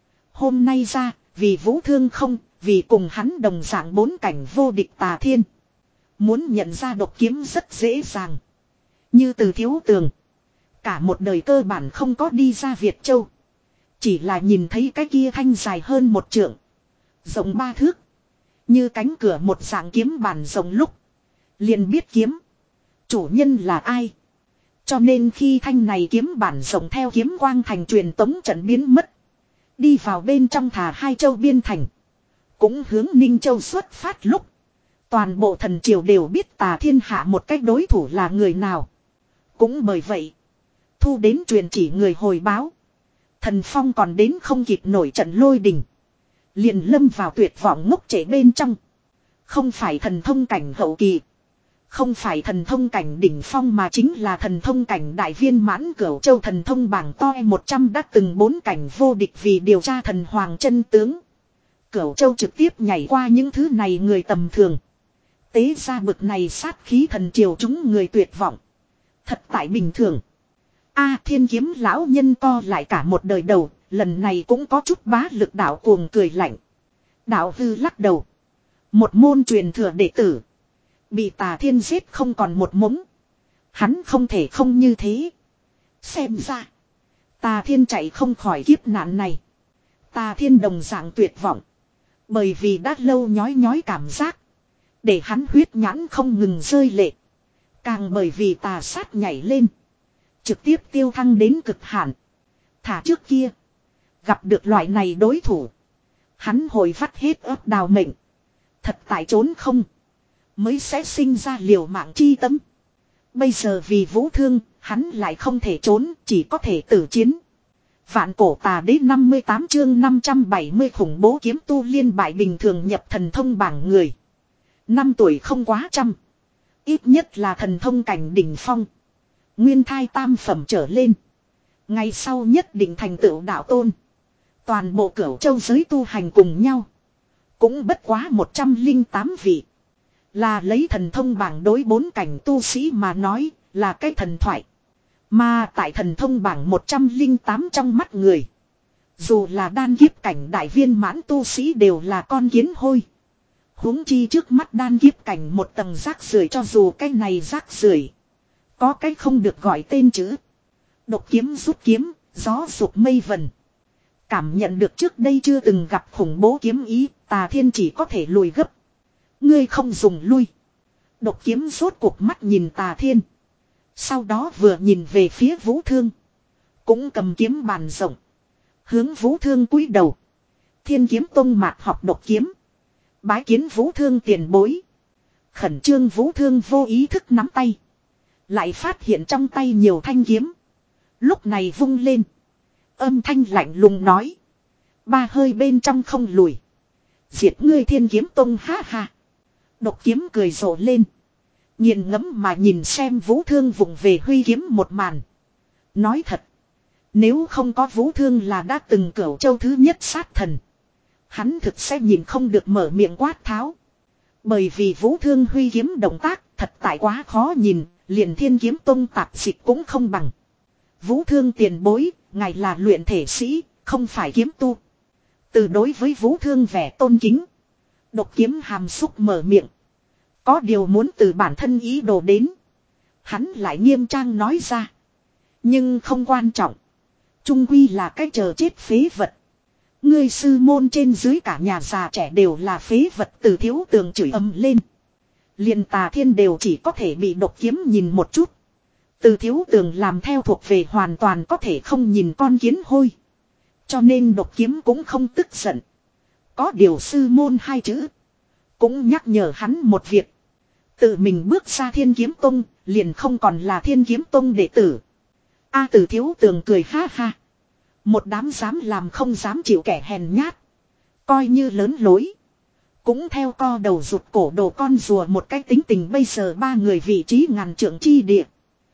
Speaker 1: Hôm nay ra, vì Vũ Thương không, vì cùng hắn đồng dạng bốn cảnh vô địch Tà Thiên. Muốn nhận ra độc kiếm rất dễ dàng. Như từ thiếu tường. Cả một đời cơ bản không có đi ra Việt Châu. Chỉ là nhìn thấy cái kia thanh dài hơn một trượng. Rộng ba thước. Như cánh cửa một dạng kiếm bản rộng lúc. Liền biết kiếm. Chủ nhân là ai. Cho nên khi thanh này kiếm bản rộng theo kiếm quang thành truyền tống trận biến mất. Đi vào bên trong thả hai châu biên thành. Cũng hướng Ninh Châu xuất phát lúc. Toàn bộ thần triều đều biết Tà Thiên hạ một cách đối thủ là người nào. Cũng bởi vậy. Thu đến truyền chỉ người hồi báo. Thần Phong còn đến không kịp nổi trận lôi đình. Liền lâm vào tuyệt vọng ngốc trễ bên trong. Không phải thần thông cảnh hậu kỳ. Không phải thần thông cảnh đỉnh phong mà chính là thần thông cảnh đại viên mãn Cửu Châu thần thông bảng to một trăm đã từng bốn cảnh vô địch vì điều tra thần hoàng chân tướng. Cửu Châu trực tiếp nhảy qua những thứ này người tầm thường. Tế ra bực này sát khí thần triều chúng người tuyệt vọng. Thật tại bình thường. A Thiên Kiếm lão nhân co lại cả một đời đầu, lần này cũng có chút bá lực đạo cuồng cười lạnh. Đạo hư lắc đầu. Một môn truyền thừa đệ tử. Bị Tà Thiên giết không còn một mống. Hắn không thể không như thế. Xem ra. Tà Thiên chạy không khỏi kiếp nạn này. Tà Thiên đồng dạng tuyệt vọng. Bởi vì đã lâu nhói nhói cảm giác. Để hắn huyết nhãn không ngừng rơi lệ. Càng bởi vì tà sát nhảy lên. Trực tiếp tiêu thăng đến cực hạn. Thả trước kia. Gặp được loại này đối thủ. Hắn hồi vắt hết ớt đào mệnh. Thật tại trốn không. Mới sẽ sinh ra liều mạng chi tâm. Bây giờ vì Vũ Thương. Hắn lại không thể trốn. Chỉ có thể tử chiến. Vạn cổ tà đế năm mươi tám chương năm trăm bảy mươi khủng bố kiếm tu liên bại bình thường nhập thần thông bảng người. Năm tuổi không quá trăm. Ít nhất là thần thông cảnh đỉnh phong. Nguyên thai tam phẩm trở lên. Ngày sau nhất định thành tựu đạo tôn. Toàn bộ Cửu Châu giới tu hành cùng nhau. Cũng bất quá một trăm linh tám vị. Là lấy thần thông bảng đối bốn cảnh tu sĩ mà nói là cái thần thoại. Mà tại thần thông bảng một trăm linh tám trong mắt người. Dù là đan kiếp cảnh đại viên mãn tu sĩ đều là con kiến hôi. Huống chi trước mắt đan kiếp cảnh một tầng rác rưởi cho dù cái này rác rưởi có cái không được gọi tên chữ. Độc kiếm rút kiếm, gió sụp mây vần. Cảm nhận được trước đây chưa từng gặp khủng bố kiếm ý, Tà Thiên chỉ có thể lùi gấp. Ngươi không dùng lui. Độc kiếm rốt cuộc mắt nhìn Tà Thiên. Sau đó vừa nhìn về phía Vũ Thương. Cũng cầm kiếm bàn rộng. Hướng Vũ Thương cúi đầu. Thiên Kiếm Tông mạt học độc kiếm. Bái kiến Vũ Thương tiền bối. Khẩn trương Vũ Thương vô ý thức nắm tay. Lại phát hiện trong tay nhiều thanh kiếm. Lúc này vung lên. Âm thanh lạnh lùng nói. Ba hơi bên trong không lùi. Diệt ngươi Thiên Kiếm Tông ha ha. Độc kiếm cười rộ lên. Nhìn ngẫm mà nhìn xem Vũ Thương vụng về huy kiếm một màn. Nói thật. Nếu không có Vũ Thương là đã từng Cửu Châu thứ nhất sát thần. Hắn thực sẽ nhìn không được mở miệng quát tháo. Bởi vì Vũ Thương huy kiếm động tác thật tại quá khó nhìn. Liền Thiên Kiếm Tông tạp dịch cũng không bằng. Vũ Thương tiền bối. Ngài là luyện thể sĩ. Không phải kiếm tu. Từ đối với Vũ Thương vẻ tôn kính. Độc kiếm hàm xúc mở miệng. Có điều muốn từ bản thân ý đồ đến. Hắn lại nghiêm trang nói ra. Nhưng không quan trọng. Trung quy là cái chờ chết phế vật. Ngươi sư môn trên dưới cả nhà già trẻ đều là phế vật từ thiếu tường chửi ầm lên. Liền Tà Thiên đều chỉ có thể bị độc kiếm nhìn một chút. Từ thiếu tường làm theo thuộc về hoàn toàn có thể không nhìn con kiến hôi. Cho nên độc kiếm cũng không tức giận. Có điều sư môn hai chữ. Cũng nhắc nhở hắn một việc. Tự mình bước ra Thiên Kiếm Tông, liền không còn là Thiên Kiếm Tông đệ tử. A Từ Thiếu Tường cười ha ha. Một đám dám làm không dám chịu kẻ hèn nhát. Coi như lớn lối. Cũng theo co đầu rụt cổ đồ con rùa một cách tính tình, bây giờ ba người vị trí ngàn trượng chi địa.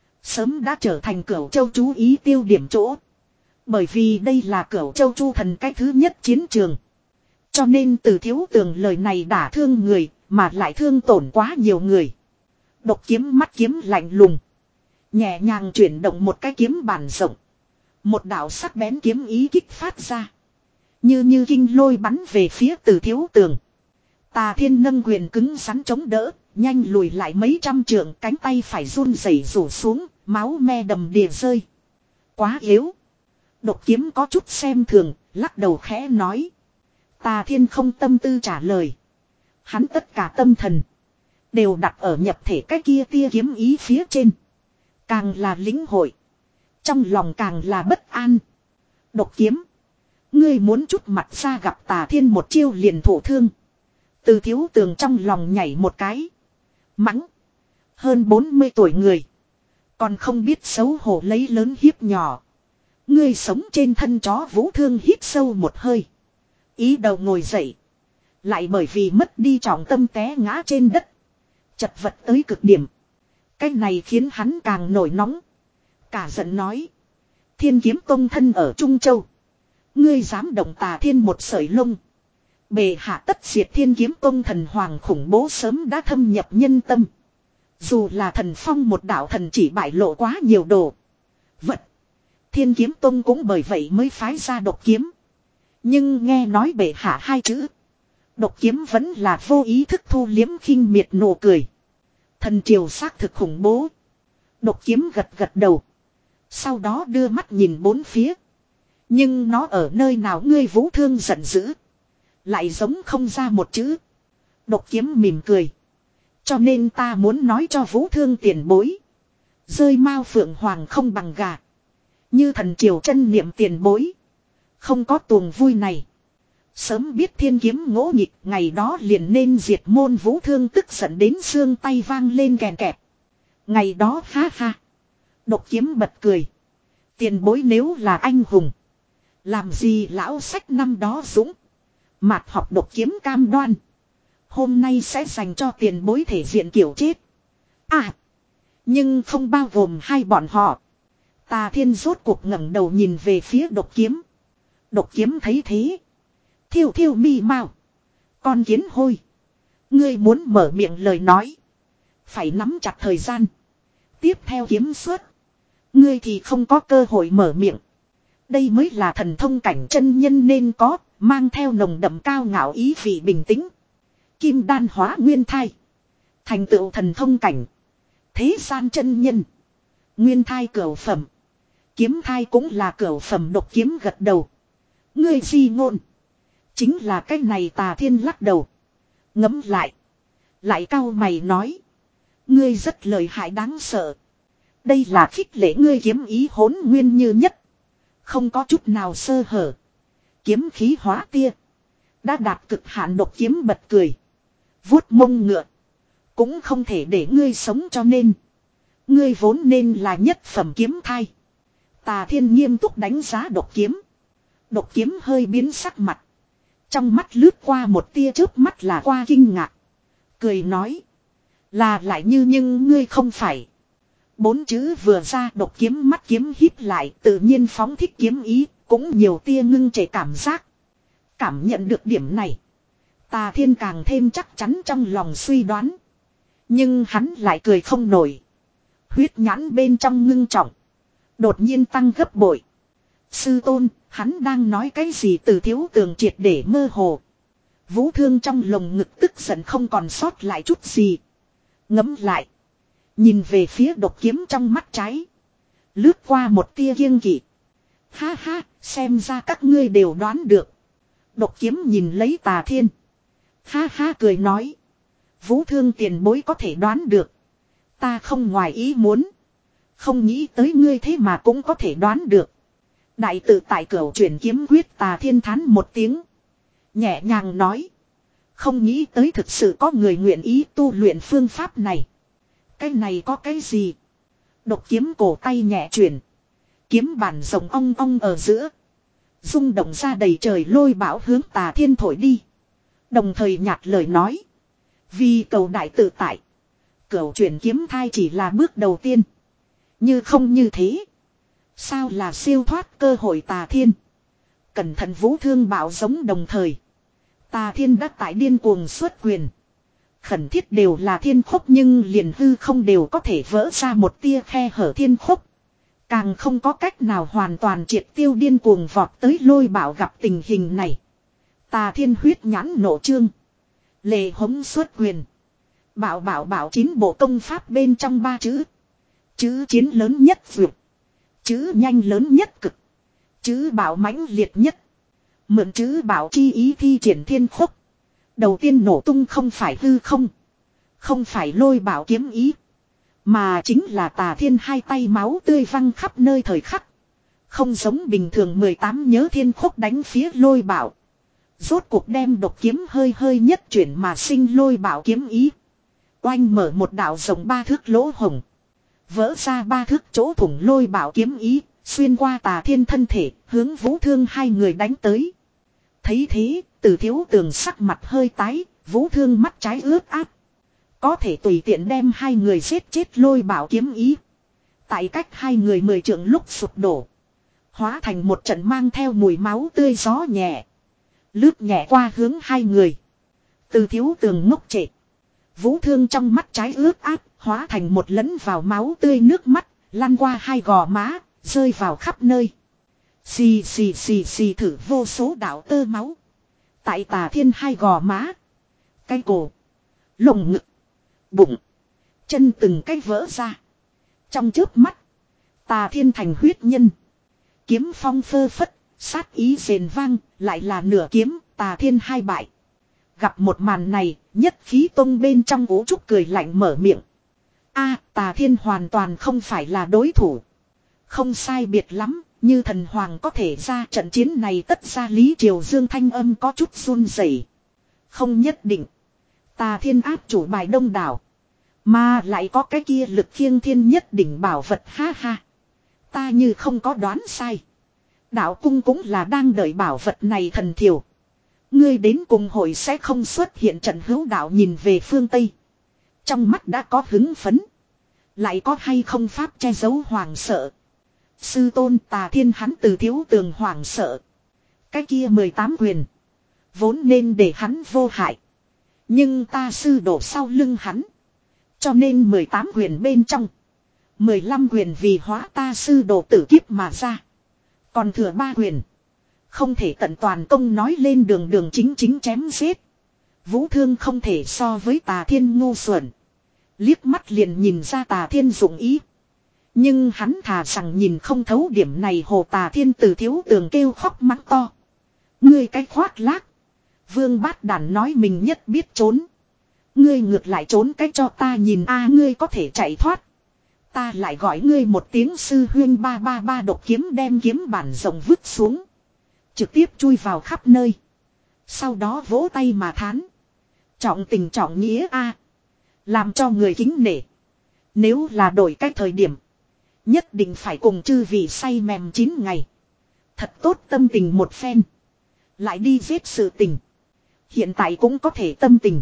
Speaker 1: Sớm đã trở thành Cửu Châu chú ý tiêu điểm chỗ. Bởi vì đây là Cửu Châu Chu thần cái thứ nhất chiến trường. Cho nên Từ Thiếu Tường lời này đả thương người, mà lại thương tổn quá nhiều người. Độc Kiếm mắt kiếm lạnh lùng. Nhẹ nhàng chuyển động một cái kiếm bản rộng. Một đạo sắc bén kiếm ý kích phát ra. Như như kinh lôi bắn về phía Từ Thiếu Tường. Tà Thiên nâng quyền cứng rắn chống đỡ, nhanh lùi lại mấy trăm trượng, cánh tay phải run rẩy rủ xuống, máu me đầm đìa rơi. Quá yếu. Độc Kiếm có chút xem thường, lắc đầu khẽ nói. Tà Thiên không tâm tư trả lời. Hắn tất cả tâm thần đều đặt ở nhập thể cái kia tia kiếm ý phía trên. Càng là lĩnh hội, trong lòng càng là bất an. Độc Kiếm, ngươi muốn chút mặt ra gặp Tà Thiên một chiêu liền thổ thương. Từ Thiếu Tường trong lòng nhảy một cái. Mắng. Hơn bốn mươi tuổi người. Còn không biết xấu hổ lấy lớn hiếp nhỏ. Ngươi sống trên thân chó Vũ Thương hít sâu một hơi. Ý đầu ngồi dậy. Lại bởi vì mất đi trọng tâm té ngã trên đất. Chật vật tới cực điểm. Cái này khiến hắn càng nổi nóng. Cả giận nói. Thiên Kiếm Tông thân ở Trung Châu. Ngươi dám động Tà Thiên một sợi lông. Bề hạ tất diệt Thiên Kiếm Tông, thần hoàng khủng bố sớm đã thâm nhập nhân tâm. Dù là thần phong một đạo thần chỉ bại lộ quá nhiều đồ vật. Thiên Kiếm Tông cũng bởi vậy mới phái ra Độc Kiếm. Nhưng nghe nói bệ hạ hai chữ. Độc Kiếm vẫn là vô ý thức thu liếm khinh miệt nụ cười. Thần triều xác thực khủng bố. Độc Kiếm gật gật đầu. Sau đó đưa mắt nhìn bốn phía. Nhưng nó ở nơi nào ngươi Vũ Thương giận dữ. Lại giống không ra một chữ. Độc Kiếm mỉm cười. Cho nên ta muốn nói cho Vũ Thương tiền bối. Rơi mao phượng hoàng không bằng gà. Như thần triều chân niệm tiền bối. Không có tuồng vui này. Sớm biết Thiên Kiếm ngỗ nghịch, ngày đó liền nên diệt môn. Vũ Thương tức giận đến xương tay vang lên kèn kẹt. Ngày đó ha ha. Độc Kiếm bật cười. Tiền bối nếu là anh hùng. Làm gì lão sách năm đó dũng. Mạt học Độc Kiếm cam đoan. Hôm nay sẽ dành cho tiền bối thể diện kiểu chết. À. Nhưng không bao gồm hai bọn họ. Tà Thiên rốt cuộc ngẩng đầu nhìn về phía Độc Kiếm. Độc Kiếm thấy thế. Thiêu thiêu mi mau. Con kiến hôi. Ngươi muốn mở miệng lời nói. Phải nắm chặt thời gian. Tiếp theo kiếm xuất. Ngươi thì không có cơ hội mở miệng. Đây mới là thần thông cảnh chân nhân nên có. Mang theo nồng đậm cao ngạo ý vị bình tĩnh. Kim đan hóa nguyên thai. Thành tựu thần thông cảnh. Thế gian chân nhân. Nguyên thai cửu phẩm. Kiếm thai cũng là cửu phẩm. Độc Kiếm gật đầu. Ngươi di ngôn. Chính là cái này. Tà Thiên lắc đầu. Ngẫm lại. Lại cau mày nói. Ngươi rất lợi hại đáng sợ. Đây là khích lệ ngươi kiếm ý hỗn nguyên như nhất. Không có chút nào sơ hở. Kiếm khí hóa tia. Đã đạt cực hạn. Độc Kiếm bật cười. Vuốt mông ngựa. Cũng không thể để ngươi sống cho nên. Ngươi vốn nên là nhất phẩm kiếm thai. Tà Thiên nghiêm túc đánh giá Độc Kiếm. Độc Kiếm hơi biến sắc mặt. Trong mắt lướt qua một tia chớp mắt là qua kinh ngạc. Cười nói. Là lại như nhưng ngươi không phải. Bốn chữ vừa ra Độc Kiếm mắt kiếm híp lại tự nhiên phóng thích kiếm ý. Cũng nhiều tia ngưng trệ cảm giác. Cảm nhận được điểm này. Tà Thiên càng thêm chắc chắn trong lòng suy đoán. Nhưng hắn lại cười không nổi. Huyết nhãn bên trong ngưng trọng. Đột nhiên tăng gấp bội. Sư tôn, hắn đang nói cái gì? Từ Thiếu Tường triệt để mơ hồ. Vũ Thương trong lồng ngực tức giận không còn sót lại chút gì. Ngấm lại. Nhìn về phía Độc Kiếm trong mắt trái. Lướt qua một tia kiêng kỵ. Ha ha, xem ra các ngươi đều đoán được. Độc Kiếm nhìn lấy Tà Thiên. Ha ha cười nói. Vũ Thương tiền bối có thể đoán được. Ta không ngoài ý muốn. Không nghĩ tới ngươi thế mà cũng có thể đoán được. Đại tự tại cửu chuyển kiếm quyết. Tà Thiên thán một tiếng. Nhẹ nhàng nói. Không nghĩ tới thực sự có người nguyện ý tu luyện phương pháp này. Cái này có cái gì? Độc kiếm cổ tay nhẹ chuyển. Kiếm bản rồng ong ong ở giữa. Rung động ra đầy trời lôi bão hướng Tà Thiên thổi đi. Đồng thời nhạt lời nói. Vì cầu đại tự tại. Cửu chuyển kiếm thai chỉ là bước đầu tiên. Như không như thế. Sao là siêu thoát cơ hội Tà Thiên. Cẩn thận vũ thương bạo giống đồng thời. Tà Thiên đã tại điên cuồng xuất quyền. Khẩn thiết đều là thiên khúc nhưng liền hư không đều có thể vỡ ra một tia khe hở thiên khúc. Càng không có cách nào hoàn toàn triệt tiêu điên cuồng vọt tới lôi bảo gặp tình hình này. Tà Thiên huyết nhãn nộ trương. Lệ hống xuất quyền. Bảo bảo bảo chín bộ công pháp bên trong ba chữ. Chữ chiến lớn nhất vượt. Chữ nhanh lớn nhất cực. Chữ bảo mãnh liệt nhất. Mượn chữ bảo chi ý thi triển thiên khúc. Đầu tiên nổ tung không phải hư không. Không phải lôi bảo kiếm ý. Mà chính là Tà Thiên hai tay máu tươi văng khắp nơi thời khắc. Không giống bình thường mười tám nhớ thiên khúc đánh phía lôi bảo. Rốt cuộc đem độc kiếm hơi hơi nhất chuyển mà sinh lôi bảo kiếm ý. Oanh mở một đạo rộng ba thước lỗ hồng. Vỡ ra ba thước chỗ thủng lôi bảo kiếm ý. Xuyên qua Tà Thiên thân thể hướng Vũ Thương hai người đánh tới. Thấy thế, Từ Thiếu Tường sắc mặt hơi tái, Vũ Thương mắt trái ướt át. Có thể tùy tiện đem hai người giết chết lôi bảo kiếm ý. Tại cách hai người mười trượng lúc sụp đổ. Hóa thành một trận mang theo mùi máu tươi gió nhẹ. Lướt nhẹ qua hướng hai người. Từ Thiếu Tường ngốc trệ. Vũ Thương trong mắt trái ướt át, hóa thành một lẫn vào máu tươi nước mắt, lăn qua hai gò má, rơi vào khắp nơi. Xì xì xì xì thử vô số đạo tơ máu. Tại Tà Thiên hai gò má. Cái cổ. Lồng ngực. Bụng. Chân từng cái vỡ ra. Trong chớp mắt. Tà Thiên thành huyết nhân. Kiếm phong phơ phất. Sát ý rền vang. Lại là nửa kiếm. Tà Thiên hai bại. Gặp một màn này. Nhất khí tông bên trong ố trúc cười lạnh mở miệng. A, Tà Thiên hoàn toàn không phải là đối thủ. Không sai biệt lắm. Như thần hoàng có thể ra trận chiến này tất ra Lý Triều Dương thanh âm có chút run rẩy. Không nhất định. Tà Thiên áp chủ bài đông đảo. Mà lại có cái kia lực khiêng thiên nhất đỉnh bảo vật ha ha. Ta như không có đoán sai. Đạo cung cũng là đang đợi bảo vật này thần thiểu. Ngươi đến cùng hội sẽ không xuất hiện trận hữu đạo nhìn về phương Tây. Trong mắt đã có hứng phấn. Lại có hay không pháp che giấu hoàng sợ. Sư tôn Tà Thiên hắn Từ Thiếu Tường hoảng sợ. Cái kia mười tám quyền. Vốn nên để hắn vô hại. Nhưng ta sư đổ sau lưng hắn. Cho nên mười tám quyền bên trong. mười lăm quyền vì hóa ta sư đổ tử kiếp mà ra. Còn thừa ba quyền. Không thể tận toàn công nói lên đường đường chính chính chém giết. Vũ Thương không thể so với Tà Thiên ngu xuẩn. Liếc mắt liền nhìn ra Tà Thiên dụng ý. Nhưng hắn thà rằng nhìn không thấu điểm này hồ Tà Thiên Từ Thiếu Tường kêu khóc mắng to. Ngươi cái khoác lác. Vương Bát Đản nói mình nhất biết trốn. Ngươi ngược lại trốn cách cho ta nhìn a ngươi có thể chạy thoát. Ta lại gọi ngươi một tiếng sư huyên ba ba ba độc kiếm đem kiếm bản rộng vứt xuống. Trực tiếp chui vào khắp nơi. Sau đó vỗ tay mà thán. Trọng tình trọng nghĩa a làm cho người kính nể. Nếu là đổi cách thời điểm. Nhất định phải cùng chư vị say mềm chín ngày. Thật tốt tâm tình một phen. Lại đi giết sự tình. Hiện tại cũng có thể tâm tình.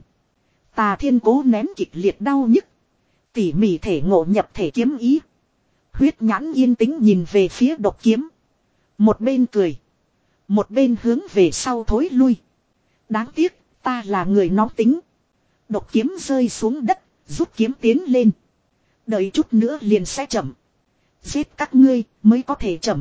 Speaker 1: Tà Thiên cố nén kịch liệt đau nhức. Tỉ mỉ thể ngộ nhập thể kiếm ý. Huyết nhãn yên tĩnh nhìn về phía độc kiếm. Một bên cười. Một bên hướng về sau thối lui. Đáng tiếc ta là người nóng tính. Độc kiếm rơi xuống đất. Rút kiếm tiến lên. Đợi chút nữa liền sẽ chậm. Giết các ngươi mới có thể chậm.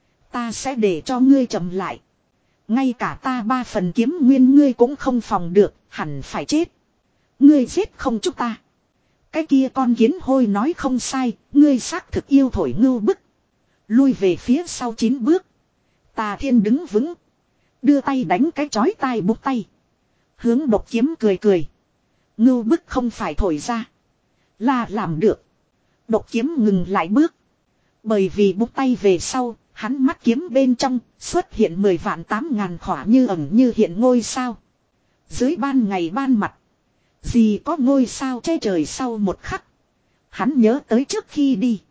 Speaker 1: Ta sẽ để cho ngươi chậm lại. Ngay cả ta ba phần kiếm nguyên ngươi cũng không phòng được. Hẳn phải chết. Ngươi giết không chúng ta. Cái kia con kiến hôi nói không sai. Ngươi xác thực yêu thổi ngưu bức. Lui về phía sau chín bước. Tà Thiên đứng vững. Đưa tay đánh cái chói tai bút tay. Hướng độc kiếm cười cười. Ngưu bức không phải thổi ra. Là làm được. Độc kiếm ngừng lại bước. Bởi vì bút tay về sau. Hắn mắt kiếm bên trong xuất hiện mười vạn tám ngàn khỏa như ẩn như hiện ngôi sao. Dưới ban ngày ban mặt. Gì có ngôi sao che trời sau một khắc. Hắn nhớ tới trước khi đi.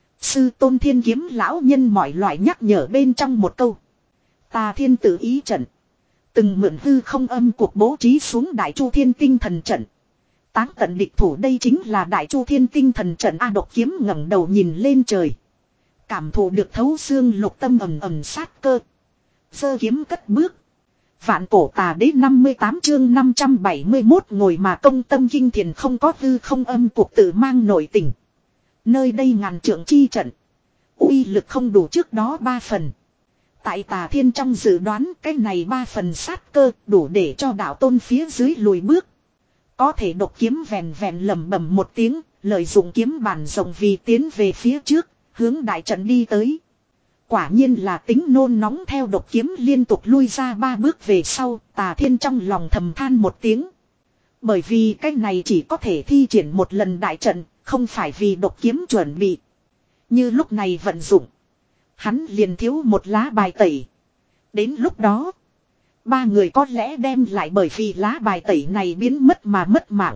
Speaker 1: Sư Tôn Thiên Kiếm lão nhân mọi loại nhắc nhở bên trong một câu. Tà Thiên tự ý trận. Từng mượn hư không âm cuộc bố trí xuống Đại Chu Thiên Tinh Thần trận. Táng tận địch thủ, đây chính là Đại Chu Thiên Tinh Thần trận A. Độc Kiếm ngẩng đầu nhìn lên trời. Cảm thụ được thấu xương lục tâm ầm ầm sát cơ. Giơ kiếm cất bước. Vạn cổ tà đế năm mươi tám chương năm trăm bảy mươi mốt ngồi mà công tâm kinh thiền không có hư không âm cuộc tự mang nội tình. Nơi đây ngàn trượng chi trận. Uy lực không đủ trước đó ba phần. Tại Tà Thiên trong dự đoán cái này ba phần sát cơ đủ để cho đạo tôn phía dưới lùi bước. Có thể Độc Kiếm vèn vèn lẩm bẩm một tiếng, lợi dụng kiếm bản rộng vì tiến về phía trước, hướng đại trận đi tới. Quả nhiên là tính nôn nóng, theo Độc Kiếm liên tục lui ra ba bước về sau, Tà Thiên trong lòng thầm than một tiếng. Bởi vì cái này chỉ có thể thi triển một lần đại trận, không phải vì Độc Kiếm chuẩn bị. Như lúc này vận dụng, hắn liền thiếu một lá bài tẩy. Đến lúc đó, ba người có lẽ đem lại bởi vì lá bài tẩy này biến mất mà mất mạng.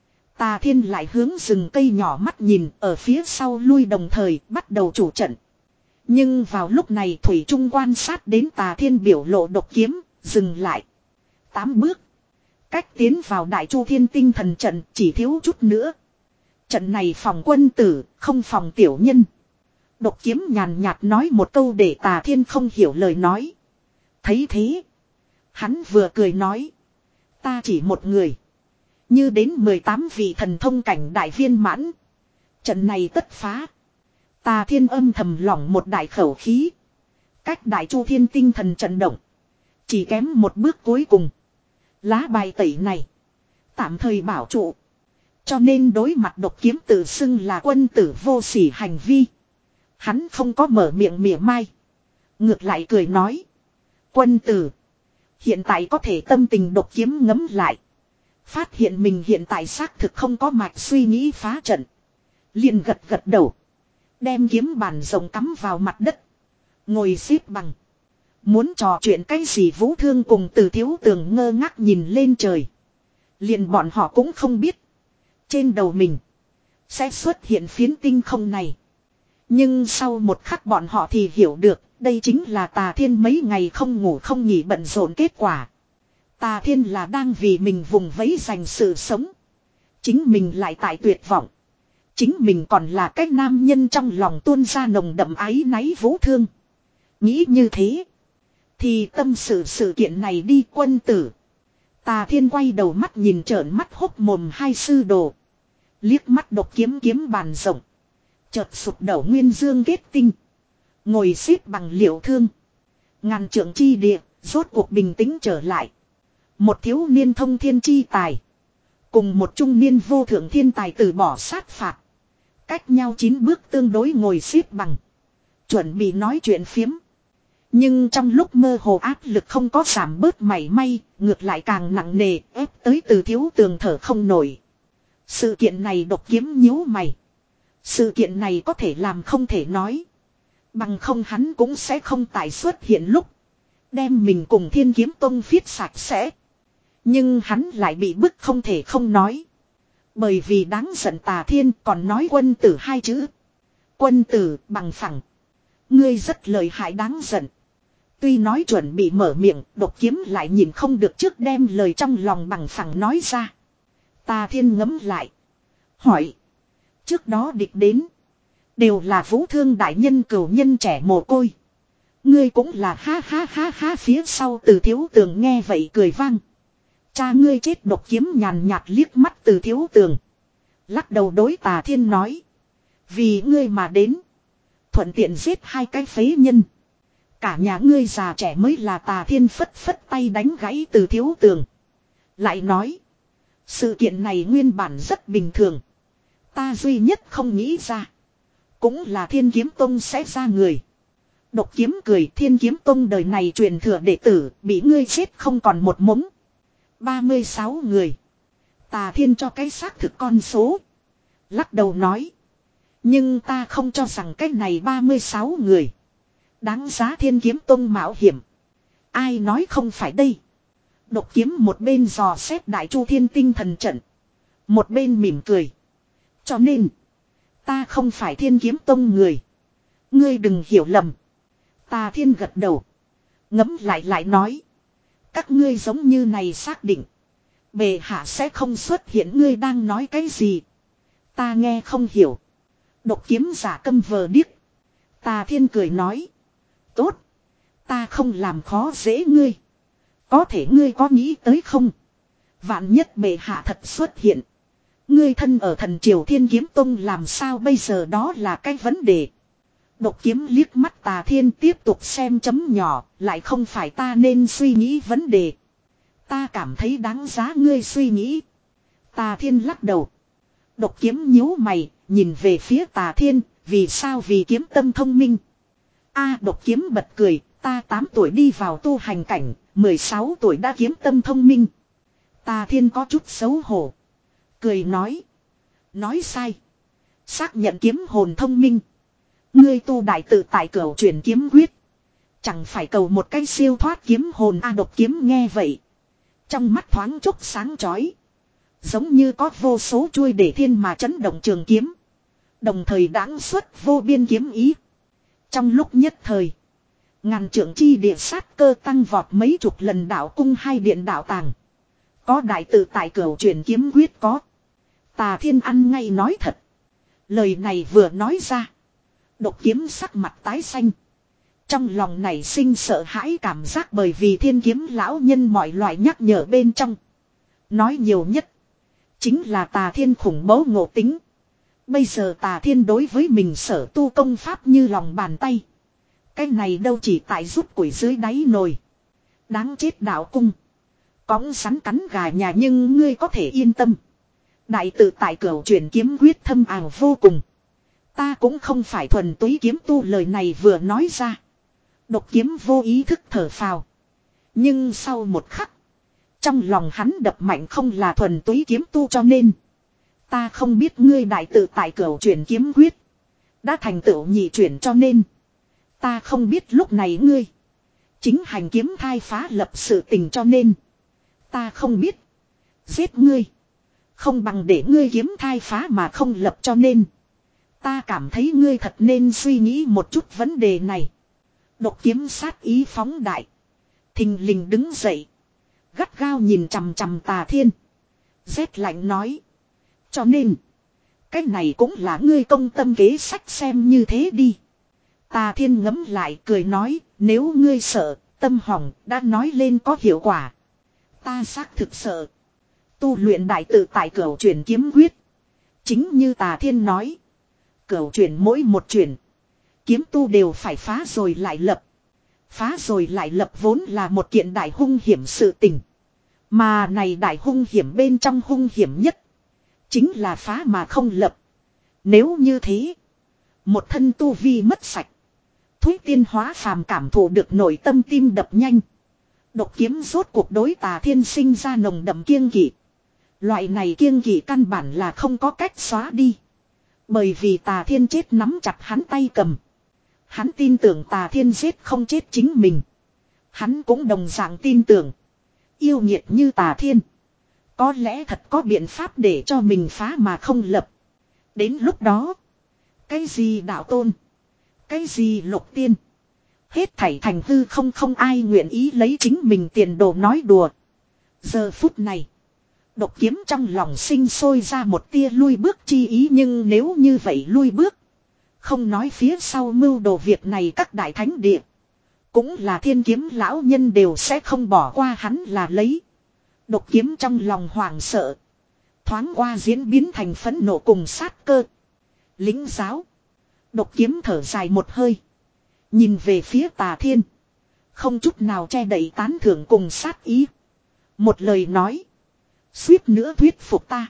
Speaker 1: Tà Thiên lại hướng rừng cây nhỏ mắt nhìn, ở phía sau lui đồng thời bắt đầu chủ trận. Nhưng vào lúc này Thủy Trung quan sát đến Tà Thiên biểu lộ Độc Kiếm, dừng lại. Tám bước. Cách tiến vào Đại Chu Thiên Tinh Thần trận chỉ thiếu chút nữa. Trận này phòng quân tử, không phòng tiểu nhân. Độc Kiếm nhàn nhạt nói một câu để Tà Thiên không hiểu lời nói. Thấy thế, hắn vừa cười nói. Ta chỉ một người. Như đến mười tám vị thần thông cảnh đại viên mãn. Trận này tất phá. Tà Thiên âm thầm lỏng một đại khẩu khí. Cách Đại Chu Thiên Tinh Thần trận động. Chỉ kém một bước cuối cùng. Lá bài tẩy này tạm thời bảo trụ. Cho nên đối mặt Độc Kiếm tự xưng là quân tử vô sỉ hành vi, hắn không có mở miệng mỉa mai. Ngược lại cười nói. Quân tử, hiện tại có thể tâm tình Độc Kiếm ngấm lại. Phát hiện mình hiện tại xác thực không có mạch suy nghĩ phá trận. Liền gật gật đầu. Đem kiếm bàn rồng cắm vào mặt đất. Ngồi xếp bằng. Muốn trò chuyện cái gì Vũ Thương cùng Từ Thiếu Tường ngơ ngác nhìn lên trời. Liền bọn họ cũng không biết. Trên đầu mình sẽ xuất hiện phiến tinh không này. Nhưng sau một khắc bọn họ thì hiểu được. Đây chính là Tà Thiên mấy ngày không ngủ không nghỉ bận rộn kết quả. Tà Thiên là đang vì mình vùng vẫy giành sự sống. Chính mình lại tại tuyệt vọng. Chính mình còn là cái nam nhân trong lòng tuôn ra nồng đậm áy náy Vũ Thương. Nghĩ như thế thì tâm sự sự kiện này đi quân tử. Tà Thiên quay đầu mắt nhìn trợn mắt hốc mồm hai sư đồ. Liếc mắt Độc Kiếm kiếm bàn rộng. Chợt sụp đổ nguyên dương kết tinh. Ngồi xếp bằng Liệu Thương. Ngàn trượng chi địa, rốt cuộc bình tĩnh trở lại. Một thiếu niên thông thiên chi tài. Cùng một trung niên vô thượng thiên tài từ bỏ sát phạt. Cách nhau chín bước tương đối ngồi xếp bằng. Chuẩn bị nói chuyện phiếm. Nhưng trong lúc mơ hồ áp lực không có giảm bớt mảy may, ngược lại càng nặng nề, ép tới Từ Thiếu Tường thở không nổi. Sự kiện này Độc Kiếm nhíu mày. Sự kiện này có thể làm không thể nói. Bằng không hắn cũng sẽ không tại xuất hiện lúc đem mình cùng Thiên Kiếm Tông phiết sạch sẽ. Nhưng hắn lại bị bức không thể không nói. Bởi vì đáng giận Tà Thiên còn nói quân tử hai chữ. Quân tử bằng phẳng. Ngươi rất lợi hại đáng giận. Tuy nói chuẩn bị mở miệng, Độc Kiếm lại nhìn không được trước đem lời trong lòng bằng phẳng nói ra. Tà Thiên ngấm lại. Hỏi. Trước đó địch đến. Đều là Vũ Thương đại nhân cửu nhân trẻ mồ côi. Ngươi cũng là ha ha ha ha phía sau Từ Thiếu Tường nghe vậy cười vang. Cha ngươi chết. Độc Kiếm nhàn nhạt liếc mắt Từ Thiếu Tường. Lắc đầu đối Tà Thiên nói. Vì ngươi mà đến. Thuận tiện giết hai cái phế nhân. Cả nhà ngươi già trẻ mới là. Tà Thiên phất phất tay đánh gãy Từ Thiếu Tường. Lại nói. Sự kiện này nguyên bản rất bình thường. Ta duy nhất không nghĩ ra. Cũng là Thiên Kiếm Tông sẽ ra người. Độc Kiếm cười. Thiên Kiếm Tông đời này truyền thừa đệ tử. Bị ngươi chết không còn một mống. ba mươi sáu người. Tà Thiên cho cái xác thực con số. Lắc đầu nói. Nhưng ta không cho rằng cái này ba mươi sáu người Đáng giá Thiên Kiếm Tông mạo hiểm. Ai nói không phải đây. Độc kiếm một bên dò xét Đại Chu Thiên tinh thần trận. Một bên mỉm cười. Cho nên. Ta không phải Thiên Kiếm Tông người. Ngươi đừng hiểu lầm. Tà Thiên gật đầu. Ngẫm lại lại nói. Các ngươi giống như này xác định. Bệ hạ sẽ không xuất hiện, ngươi đang nói cái gì. Ta nghe không hiểu. Độc kiếm giả câm vờ điếc. Tà Thiên cười nói. Tốt. Ta không làm khó dễ ngươi. Có thể ngươi có nghĩ tới không? Vạn nhất bệ hạ thật xuất hiện. Ngươi thân ở thần triều Thiên Kiếm Tông làm sao bây giờ, đó là cái vấn đề. Độc kiếm liếc mắt Tà Thiên tiếp tục xem chấm nhỏ. Lại không phải ta nên suy nghĩ vấn đề. Ta cảm thấy đáng giá ngươi suy nghĩ. Tà Thiên lắc đầu. Độc kiếm nhíu mày, nhìn về phía Tà Thiên. Vì sao? Vì kiếm tâm thông minh. A độc kiếm bật cười. Ta tám tuổi đi vào tu hành cảnh, mười sáu tuổi đã kiếm tâm thông minh. Tà Thiên có chút xấu hổ. Cười nói. Nói sai. Xác nhận kiếm hồn thông minh. Ngươi tu đại tự tại cửu chuyển kiếm quyết. Chẳng phải cầu một cái siêu thoát kiếm hồn. A độc kiếm nghe vậy. Trong mắt thoáng chốc sáng chói. Giống như có vô số chuôi để thiên mà chấn động trường kiếm. Đồng thời đãng xuất vô biên kiếm ý. Trong lúc nhất thời. Ngàn trượng chi địa sát cơ tăng vọt mấy chục lần, đạo cung hai điện đạo tàng. Có đại tự tại cửu chuyển kiếm quyết có. Tà Thiên ăn ngay nói thật. Lời này vừa nói ra. Độc kiếm sắc mặt tái xanh. Trong lòng này sinh sợ hãi cảm giác, bởi vì Thiên Kiếm lão nhân mọi loại nhắc nhở bên trong. Nói nhiều nhất. Chính là Tà Thiên khủng bố ngộ tính. Bây giờ Tà Thiên đối với mình sở tu công pháp như lòng bàn tay. Cái này đâu chỉ tại rút củi dưới đáy nồi. Đáng chết đạo cung. Cõng sắn cắn gà nhà, nhưng ngươi có thể yên tâm. Đại tự tại cửu chuyển kiếm quyết thâm ảo vô cùng. Ta cũng không phải thuần túy kiếm tu. Lời này vừa nói ra. Độc kiếm vô ý thức thở phào. Nhưng sau một khắc. Trong lòng hắn đập mạnh, không là thuần túy kiếm tu, cho nên. Ta không biết ngươi đại tự tại cửu chuyển kiếm quyết. Đã thành tựu nhị chuyển, cho nên. Ta không biết lúc này ngươi. Chính hành kiếm thai phá lập sự tình, cho nên. Ta không biết. Giết ngươi. Không bằng để ngươi kiếm thai phá mà không lập, cho nên. Ta cảm thấy ngươi thật nên suy nghĩ một chút vấn đề này. Độc kiếm sát ý phóng đại. Thình lình đứng dậy. Gắt gao nhìn chằm chằm Tà Thiên. Rét lạnh nói. Cho nên. Cái này cũng là ngươi công tâm kế sách, xem như thế đi. Tà Thiên ngấm lại cười nói. Nếu ngươi sợ, tâm hỏng, đã nói lên có hiệu quả. Ta xác thực sợ. Tu luyện đại tự tại cửu chuyển kiếm quyết. Chính như Tà Thiên nói. Cửu chuyển mỗi một chuyển. Kiếm tu đều phải phá rồi lại lập. Phá rồi lại lập vốn là một kiện đại hung hiểm sự tình. Mà này đại hung hiểm bên trong hung hiểm nhất. Chính là phá mà không lập. Nếu như thế. Một thân tu vi mất sạch. Thúy tiên hóa phàm cảm thụ được nội tâm tim đập nhanh. Độc kiếm rốt cuộc đối Tà Thiên sinh ra nồng đậm kiêng kỵ. Loại này kiêng kỵ căn bản là không có cách xóa đi. Bởi vì Tà Thiên chết nắm chặt hắn tay cầm. Hắn tin tưởng Tà Thiên giết không chết chính mình. Hắn cũng đồng dạng tin tưởng. Yêu nghiệt như Tà Thiên. Có lẽ thật có biện pháp để cho mình phá mà không lập. Đến lúc đó. Cái gì đạo tôn. Cái gì lục tiên. Hết thảy thành hư không, không ai nguyện ý lấy chính mình tiền đồ nói đùa. Giờ phút này. Độc kiếm trong lòng sinh sôi ra một tia lui bước chi ý, nhưng nếu như vậy lui bước. Không nói phía sau mưu đồ việc này các đại thánh địa. Cũng là Thiên Kiếm lão nhân đều sẽ không bỏ qua hắn là lấy. Độc kiếm trong lòng hoảng sợ. Thoáng qua diễn biến thành phẫn nộ cùng sát cơ. Lính giáo. Độc kiếm thở dài một hơi. Nhìn về phía Tà Thiên. Không chút nào che đậy tán thưởng cùng sát ý. Một lời nói. Suýt nữa thuyết phục ta.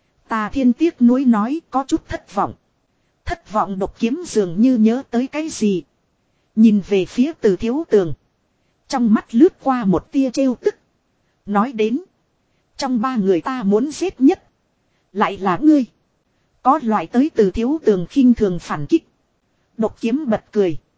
Speaker 1: Tà Thiên tiếc nuối nói, có chút thất vọng. Thất vọng. Độc kiếm dường như nhớ tới cái gì. Nhìn về phía Từ Thiếu Tường. Trong mắt lướt qua một tia trêu tức. Nói đến. Trong ba người ta muốn giết nhất. Lại là ngươi. Có loại tới Từ Thiếu Tường khinh thường phản kích. Độc kiếm bật cười.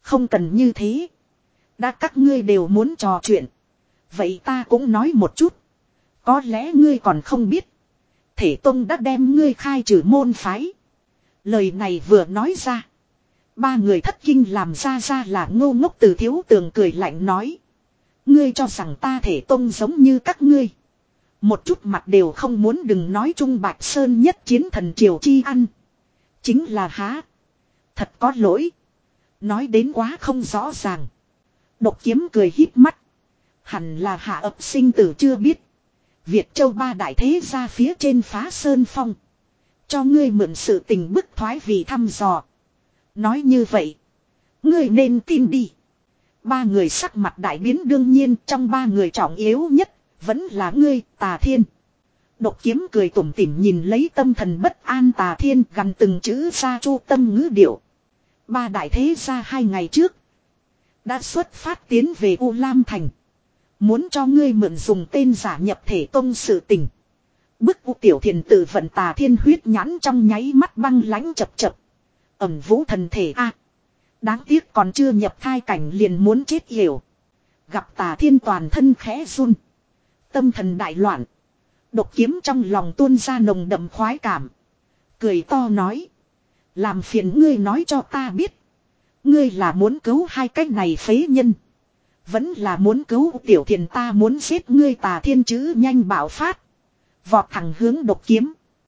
Speaker 1: Không cần như thế. Đã các ngươi đều muốn trò chuyện. Vậy ta cũng nói một chút. Có lẽ ngươi còn không biết. Thể Tông đã đem ngươi khai trừ môn phái. Lời này vừa nói ra. Ba người thất kinh làm ra ra là ngô ngốc. Từ Thiếu Tường cười lạnh nói. Ngươi cho rằng ta Thể Tông giống như các ngươi. Một chút mặt đều không muốn, đừng nói Trung Bạch Sơn nhất chiến thần triều chi ăn. Chính là há. Thật có lỗi. Nói đến quá không rõ ràng. Độc Kiếm cười híp mắt. Hẳn là hạ ập sinh tử chưa biết. Việt Châu ba đại thế ra phía trên phá sơn phong. Cho ngươi mượn sự tình bức thoái vì thăm dò. Nói như vậy. Ngươi nên tin đi. Ba người sắc mặt đại biến, đương nhiên trong ba người trọng yếu nhất. Vẫn là ngươi, Tà Thiên. Độc Kiếm cười tủm tỉm nhìn lấy tâm thần bất an Tà Thiên, gần từng chữ ra chu tâm ngữ điệu. Ba đại thế gia hai ngày trước đã xuất phát tiến về U Lam Thành. Muốn cho ngươi mượn dùng tên giả nhập Thể Tông sự tình. Bức U Tiểu Thiền tự vận Tà Thiên huyết nhãn trong nháy mắt băng lãnh chập chập. Ẩm vũ thần thể a, đáng tiếc còn chưa nhập thai cảnh liền muốn chết hiểu. Gặp Tà Thiên toàn thân khẽ run. Tâm thần đại loạn. Độc Kiếm trong lòng tuôn ra nồng đậm khoái cảm. Cười to nói. Làm phiền ngươi nói cho ta biết. Ngươi là muốn cứu hai cái này phế nhân. Vẫn là muốn cứu Tiểu Thiền, ta muốn giết ngươi. Tà Thiên chữ nhanh bạo phát. Vọt thẳng hướng Độc Kiếm.